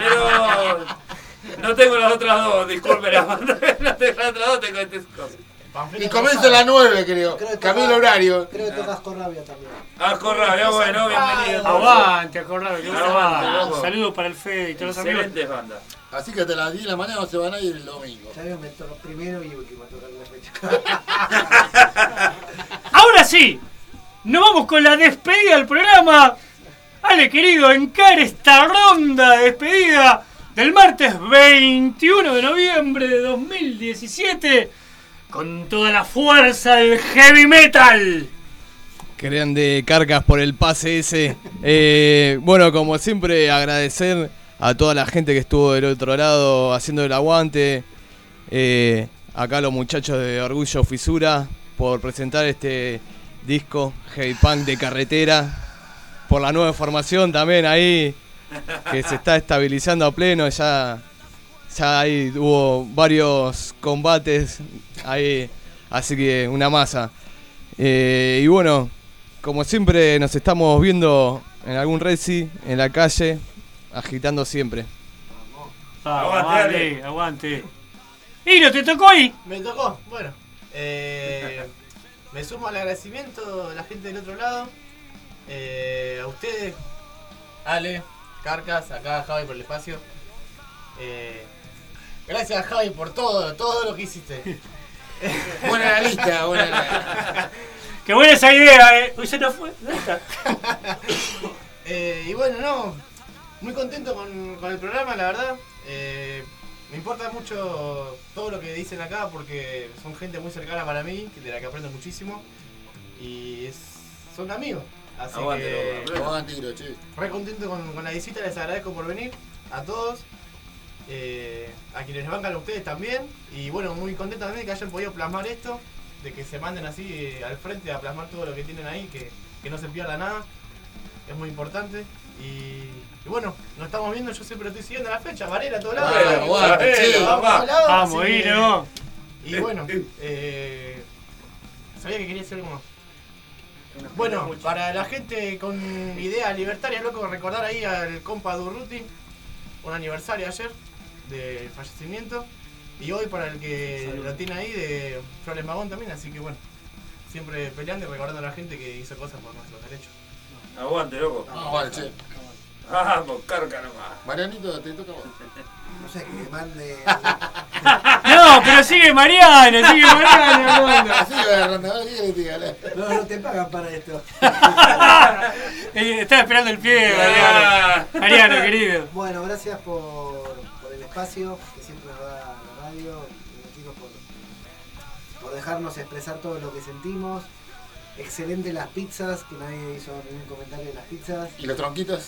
Pero no tengo las otras dos, disculpen la banda. No tengo las otras dos, tengo estas cosas. Y comienza a las 9, creo. Cambia el horario. Creo que toca Asco Rabia también. Asco Rabia, bueno, bienvenido. Aguante, Asco Rabia. Aguante. Saludos para el Fede y todos los amigos. Excelentes bandas. Así que hasta las 10 de la mañana no se van a ir el domingo. Ya veo, me toca primero y último a tocar la fecha. Ahora sí, nos vamos con la despedida del programa. Ale, querido, encara esta ronda de despedida del martes 21 de noviembre de 2017 con toda la fuerza del heavy metal. Grande Carcas por el pase ese. Bueno, como siempre, agradecer a toda la gente que estuvo del otro lado haciendo el aguante. Acá los muchachos de Orgullo Fisura por presentar este disco Heavy Punk de carretera. Por la nueva formación también ahí, que se está estabilizando a pleno. Ya ahí hubo varios combates ahí, así que una masa. Y bueno, como siempre nos estamos viendo en algún reci, en la calle, agitando siempre. Aguante, aguante. ¿Y no te tocó ahí? Me tocó, bueno. Me sumo al agradecimiento de la gente del otro lado. A ustedes, Ale, Carcas, acá Javi por el espacio. Gracias Javi por todo lo que hiciste. Buena la lista, buena la... Qué buena esa idea, Hoy se nos fue. Y bueno, no, muy contento con el programa, la verdad. Me importa mucho todo lo que dicen acá porque son gente muy cercana para mí, de la que aprendo muchísimo. Y son amigos. Así que re contento con la visita, les agradezco por venir a todos, a quienes les bancan a ustedes también, y bueno, muy contento también de que hayan podido plasmar esto, de que se manden así al frente a plasmar todo lo que tienen ahí, que no se pierda nada, es muy importante. Y bueno, nos estamos viendo, yo siempre estoy siguiendo la fecha, Varela a todos lados. Vamos, Hilo. Y bueno, sabía que quería hacer algo más. Bueno, para la gente con ideas libertarias, loco, recordar ahí al compa Durruti, un aniversario ayer del fallecimiento, y hoy para el que lo tiene ahí de Flores Magón también, así que bueno, siempre peleando y recordando a la gente que hizo cosas por nuestros derechos. Aguante, loco. Aguante, che. Vamos, Carca nomás. Marianito, te toca a vos. No sé, que me mande... No, pero sigue Mariano. No te pagan para esto. Estaba esperando el pie, Mariano. Mariano, querido. Bueno, gracias por el espacio que siempre nos da la radio, y los chicos por dejarnos expresar todo lo que sentimos. Excelente las pizzas, que nadie hizo ningún comentario de las pizzas. ¿Y los tronquitos?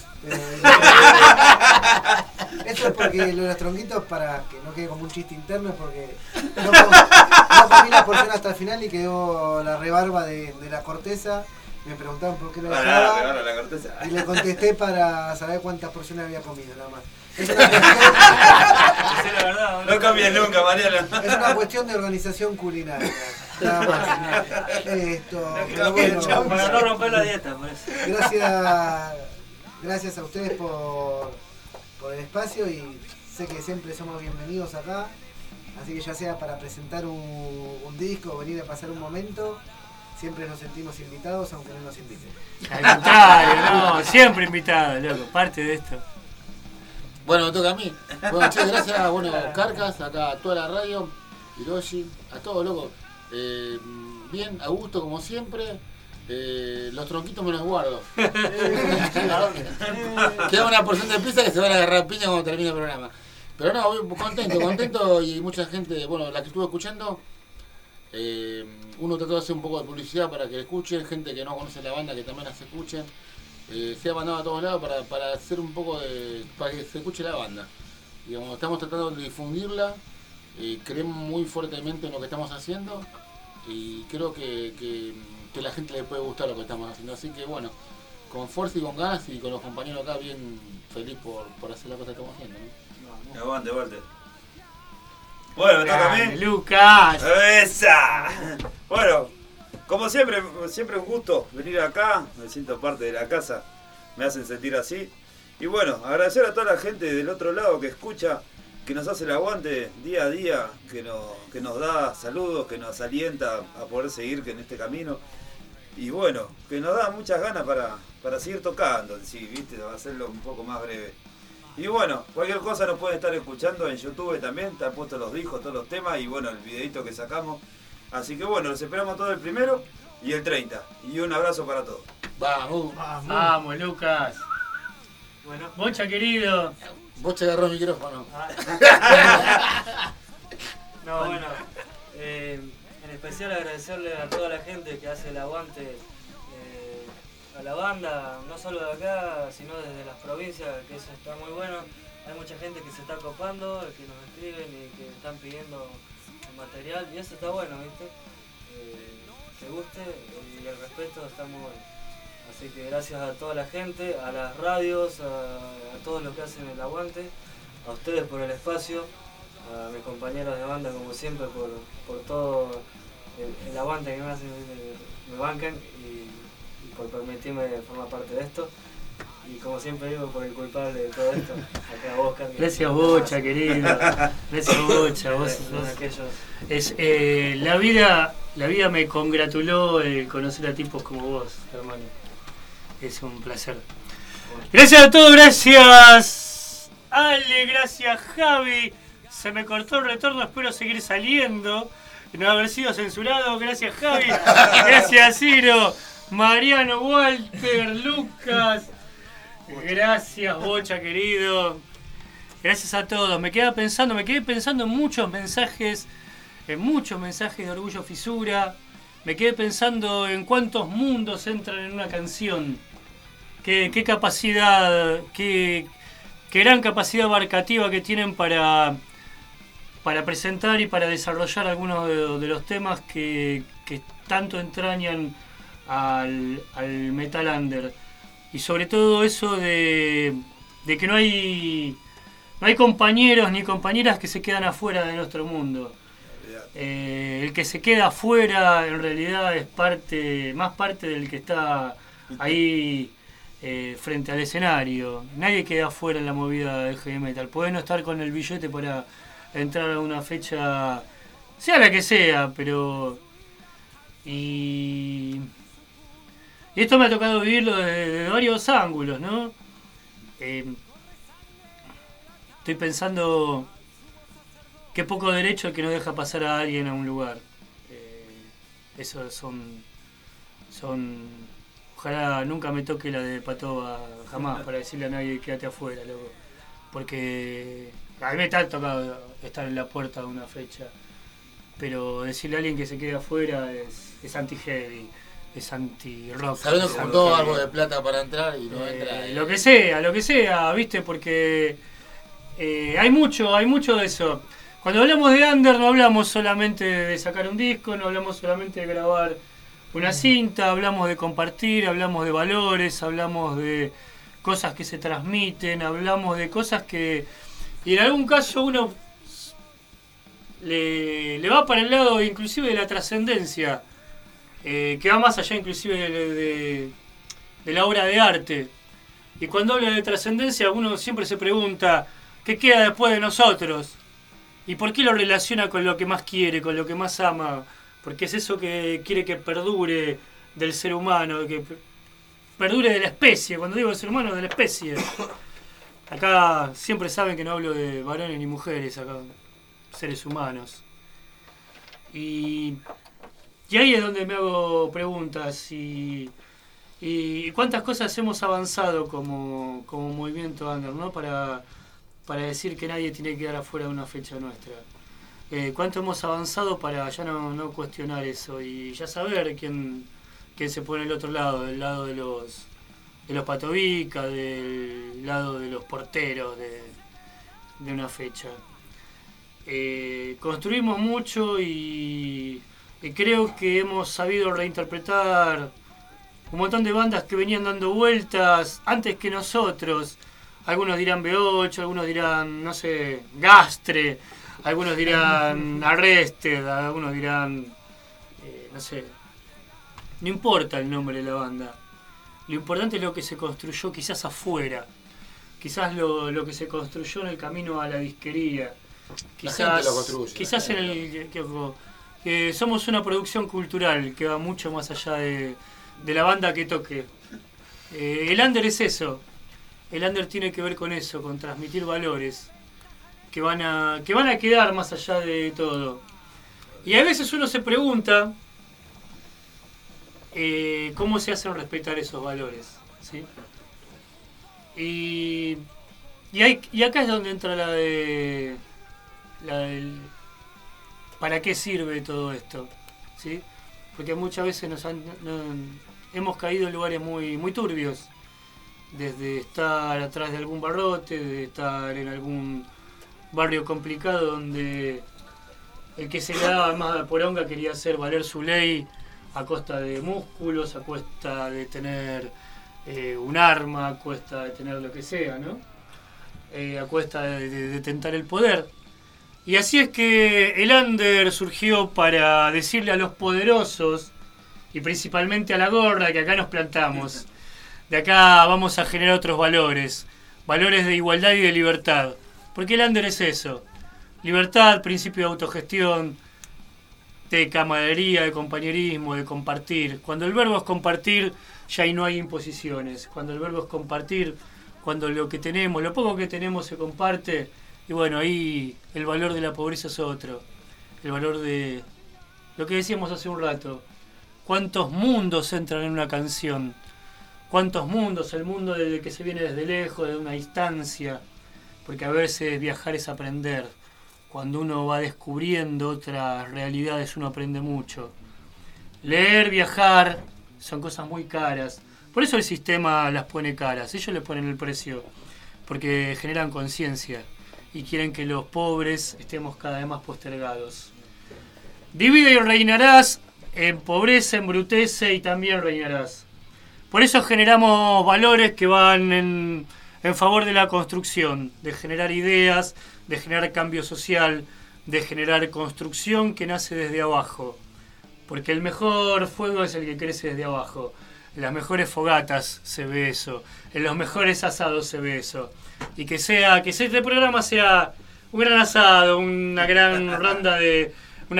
Eso es porque lo de los tronquitos, para que no quede como un chiste interno, es porque no comí la porción hasta el final y quedó la rebarba de la corteza. Me preguntaban por qué lo dejaba la corteza. y le contesté para saber cuántas porciones había comido, nada más. Es No cambies nunca, Mariano. Es una cuestión de organización culinaria. Nada más. Pero bueno, Para no romper la dieta, por eso. Gracias a ustedes por el espacio, y sé que siempre somos bienvenidos acá. Así que ya sea para presentar un disco o venir a pasar un momento, siempre nos sentimos invitados, aunque no nos inviten. Al contrario, no, siempre invitado, loco, parte de esto. Bueno, me toca a mí. Bueno, che, gracias, bueno, Carcas, acá a toda la radio, Hiroshi, a todos, loco. Bien, a gusto como siempre. Los tronquitos me los guardo. Queda una porción de pizza que se van a agarrar piña cuando termine el programa. Pero no, contento y mucha gente, bueno, la que estuve escuchando, uno trató de hacer un poco de publicidad para que escuchen, gente que no conoce la banda que también las escuchen. Se ha mandado a todos lados para hacer un poco para que se escuche la banda. Digamos, estamos tratando de difundirla, creemos muy fuertemente en lo que estamos haciendo y creo que a la gente le puede gustar lo que estamos haciendo. Así que bueno, con fuerza y con ganas y con los compañeros acá, bien feliz por hacer la cosa que estamos haciendo, ¿no? Aguante, Walter. Bueno, me toca a mí. Lucas. ¡Esa! Bueno, como siempre un gusto venir acá, me siento parte de la casa, me hacen sentir así. Y bueno, agradecer a toda la gente del otro lado que escucha, que nos hace el aguante día a día, que nos da saludos, que nos alienta a poder seguir en este camino. Y bueno, que nos da muchas ganas para seguir tocando, sí, viste, va a hacerlo un poco más breve. Y bueno, cualquier cosa nos pueden estar escuchando en YouTube también, están puestos los discos, todos los temas y bueno, el videito que sacamos. Así que bueno, los esperamos todos el 1 y el 30. Y un abrazo para todos. Vamos. Vamos, Lucas. Bueno. Bocha, querido. Bocha agarró el micrófono. No, bueno, en especial agradecerle a toda la gente que hace el aguante a la banda, no solo de acá, sino desde las provincias, que eso está muy bueno. Hay mucha gente que se está copando, que nos escriben y que están pidiendo material, y eso está bueno, ¿viste? Que guste y el respeto está muy bueno. Así que gracias a toda la gente, a las radios, a todos los que hacen el aguante, a ustedes por el espacio, a mis compañeros de banda como siempre por todo el aguante que me hacen, me bancan y por permitirme formar parte de esto. Y como siempre digo, por el culpable de todo esto, acá vos, Carmen. Gracias, Bocha, querido. Gracias, Bocha. Vos la vida me congratuló conocer a tipos como vos, hermano. Es un placer. Gracias a todos, gracias Ale, gracias Javi. Se me cortó el retorno, espero seguir saliendo, no haber sido censurado. Gracias Javi, gracias Ciro, Mariano, Walter, Lucas. Gracias Bocha, querido. Gracias a todos. Me quedé pensando en muchos mensajes de Orgullo Fisura. Me quedé pensando en cuántos mundos entran en una canción. Qué capacidad, qué gran capacidad abarcativa que tienen para presentar y para desarrollar algunos de los temas que tanto entrañan al metal under. Y sobre todo eso de que no hay compañeros ni compañeras que se quedan afuera de nuestro mundo. El que se queda afuera en realidad es más parte del que está ahí frente al escenario. Nadie queda afuera en la movida del heavy metal. Podés no estar con el billete para entrar a una fecha, sea la que sea, pero... Y esto me ha tocado vivirlo desde varios ángulos, ¿no? Estoy pensando qué poco derecho el que no deja pasar a alguien a un lugar. Esos son... Ojalá nunca me toque la de Patoba, jamás, para decirle a nadie quédate afuera, loco. Porque a mí me está tocado estar en la puerta de una fecha. Pero decirle a alguien que se quede afuera es anti-heavy. Es anti-rock. Sabiendo que juntó algo de plata para entrar y no entra. Lo que sea, ¿viste? Porque hay mucho de eso. Cuando hablamos de under no hablamos solamente de sacar un disco, no hablamos solamente de grabar una cinta, hablamos de compartir, hablamos de valores, hablamos de cosas que se transmiten, hablamos de cosas que... Y en algún caso uno le va para el lado inclusive de la trascendencia. Que va más allá inclusive de la obra de arte. Y cuando habla de trascendencia uno siempre se pregunta ¿qué queda después de nosotros? ¿Y por qué lo relaciona con lo que más quiere, con lo que más ama? Porque es eso que quiere que perdure del ser humano, que perdure de la especie. Cuando digo del ser humano, de la especie. Acá siempre saben que no hablo de varones ni mujeres, acá seres humanos. Y ahí es donde me hago preguntas y cuántas cosas hemos avanzado como movimiento under, ¿no? Para decir que nadie tiene que quedar afuera de una fecha nuestra. Cuánto hemos avanzado para ya no cuestionar eso y ya saber quién se pone al otro lado, del lado de los Patovica, del lado de los porteros de una fecha. Construimos mucho y creo que hemos sabido reinterpretar un montón de bandas que venían dando vueltas antes que nosotros. Algunos dirán B8, algunos dirán, no sé, Gastre, algunos dirán Arrested, algunos dirán, no sé, no importa el nombre de la banda. Lo importante es lo que se construyó quizás afuera. quizás lo que se construyó en el camino a la disquería. La gente lo construye. Quizás que somos una producción cultural que va mucho más allá de la banda que toque. El under es eso. El under tiene que ver con eso, con transmitir valores que van a quedar más allá de todo. Y a veces uno se pregunta cómo se hacen respetar esos valores, ¿sí? Y acá es donde entra la del ¿para qué sirve todo esto? ¿Sí? Porque muchas veces hemos caído en lugares muy, muy turbios, desde estar atrás de algún barrote, de estar en algún barrio complicado donde el que se le daba más poronga quería hacer valer su ley a costa de músculos, a costa de tener un arma, a costa de tener lo que sea, ¿no? A cuesta de tentar el poder. Y así es que el under surgió para decirle a los poderosos, y principalmente a la gorda, que acá nos plantamos. De acá vamos a generar otros valores de igualdad y de libertad. Porque el under es eso: libertad, principio de autogestión, de camaradería, de compañerismo, de compartir. Cuando el verbo es compartir, ya ahí no hay imposiciones. Cuando el verbo es compartir, cuando lo que tenemos, lo poco que tenemos se comparte, y bueno, ahí el valor de la pobreza es otro. El valor de lo que decíamos hace un rato. ¿Cuántos mundos entran en una canción? ¿Cuántos mundos? El mundo del que se viene desde lejos, de una distancia. Porque a veces viajar es aprender. Cuando uno va descubriendo otras realidades, uno aprende mucho. Leer, viajar, son cosas muy caras. Por eso el sistema las pone caras. Ellos le ponen el precio. Porque generan conciencia. Y quieren que los pobres estemos cada vez más postergados. Divide y reinarás, empobrece, embrutece y también reinarás. Por eso generamos valores que van en favor de la construcción, de generar ideas, de generar cambio social, de generar construcción que nace desde abajo. Porque el mejor fuego es el que crece desde abajo. En las mejores fogatas se ve eso. En los mejores asados se ve eso. Y que este programa sea un gran asado, una gran ronda de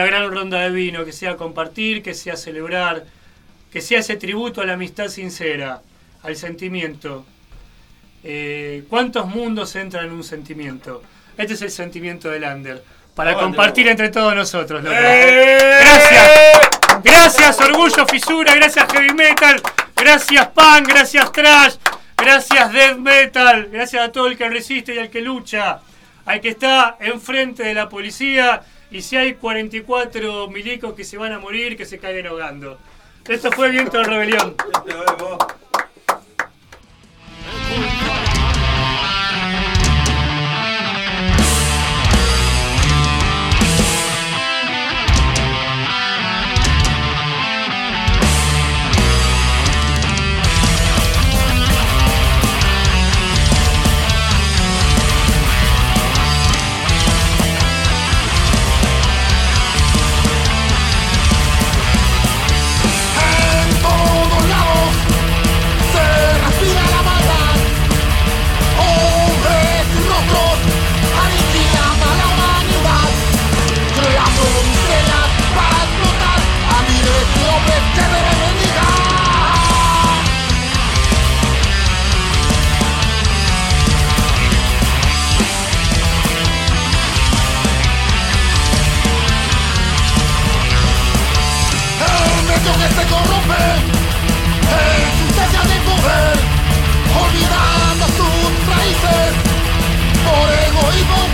vino, que sea compartir, que sea celebrar, que sea ese tributo a la amistad sincera, al sentimiento. ¿Cuántos mundos entran en un sentimiento? Este es el sentimiento del under, para compartir entre todos nosotros. Gracias Orgullo, Fisura, gracias Heavy Metal, gracias Punk, gracias Trash, gracias Death Metal, gracias a todo el que resiste y al que lucha, al que está enfrente de la policía, y si hay 44 milicos que se van a morir, que se caigan ahogando. Esto fue Viento de Rebelión. Olvidando sus raíces por egoísmo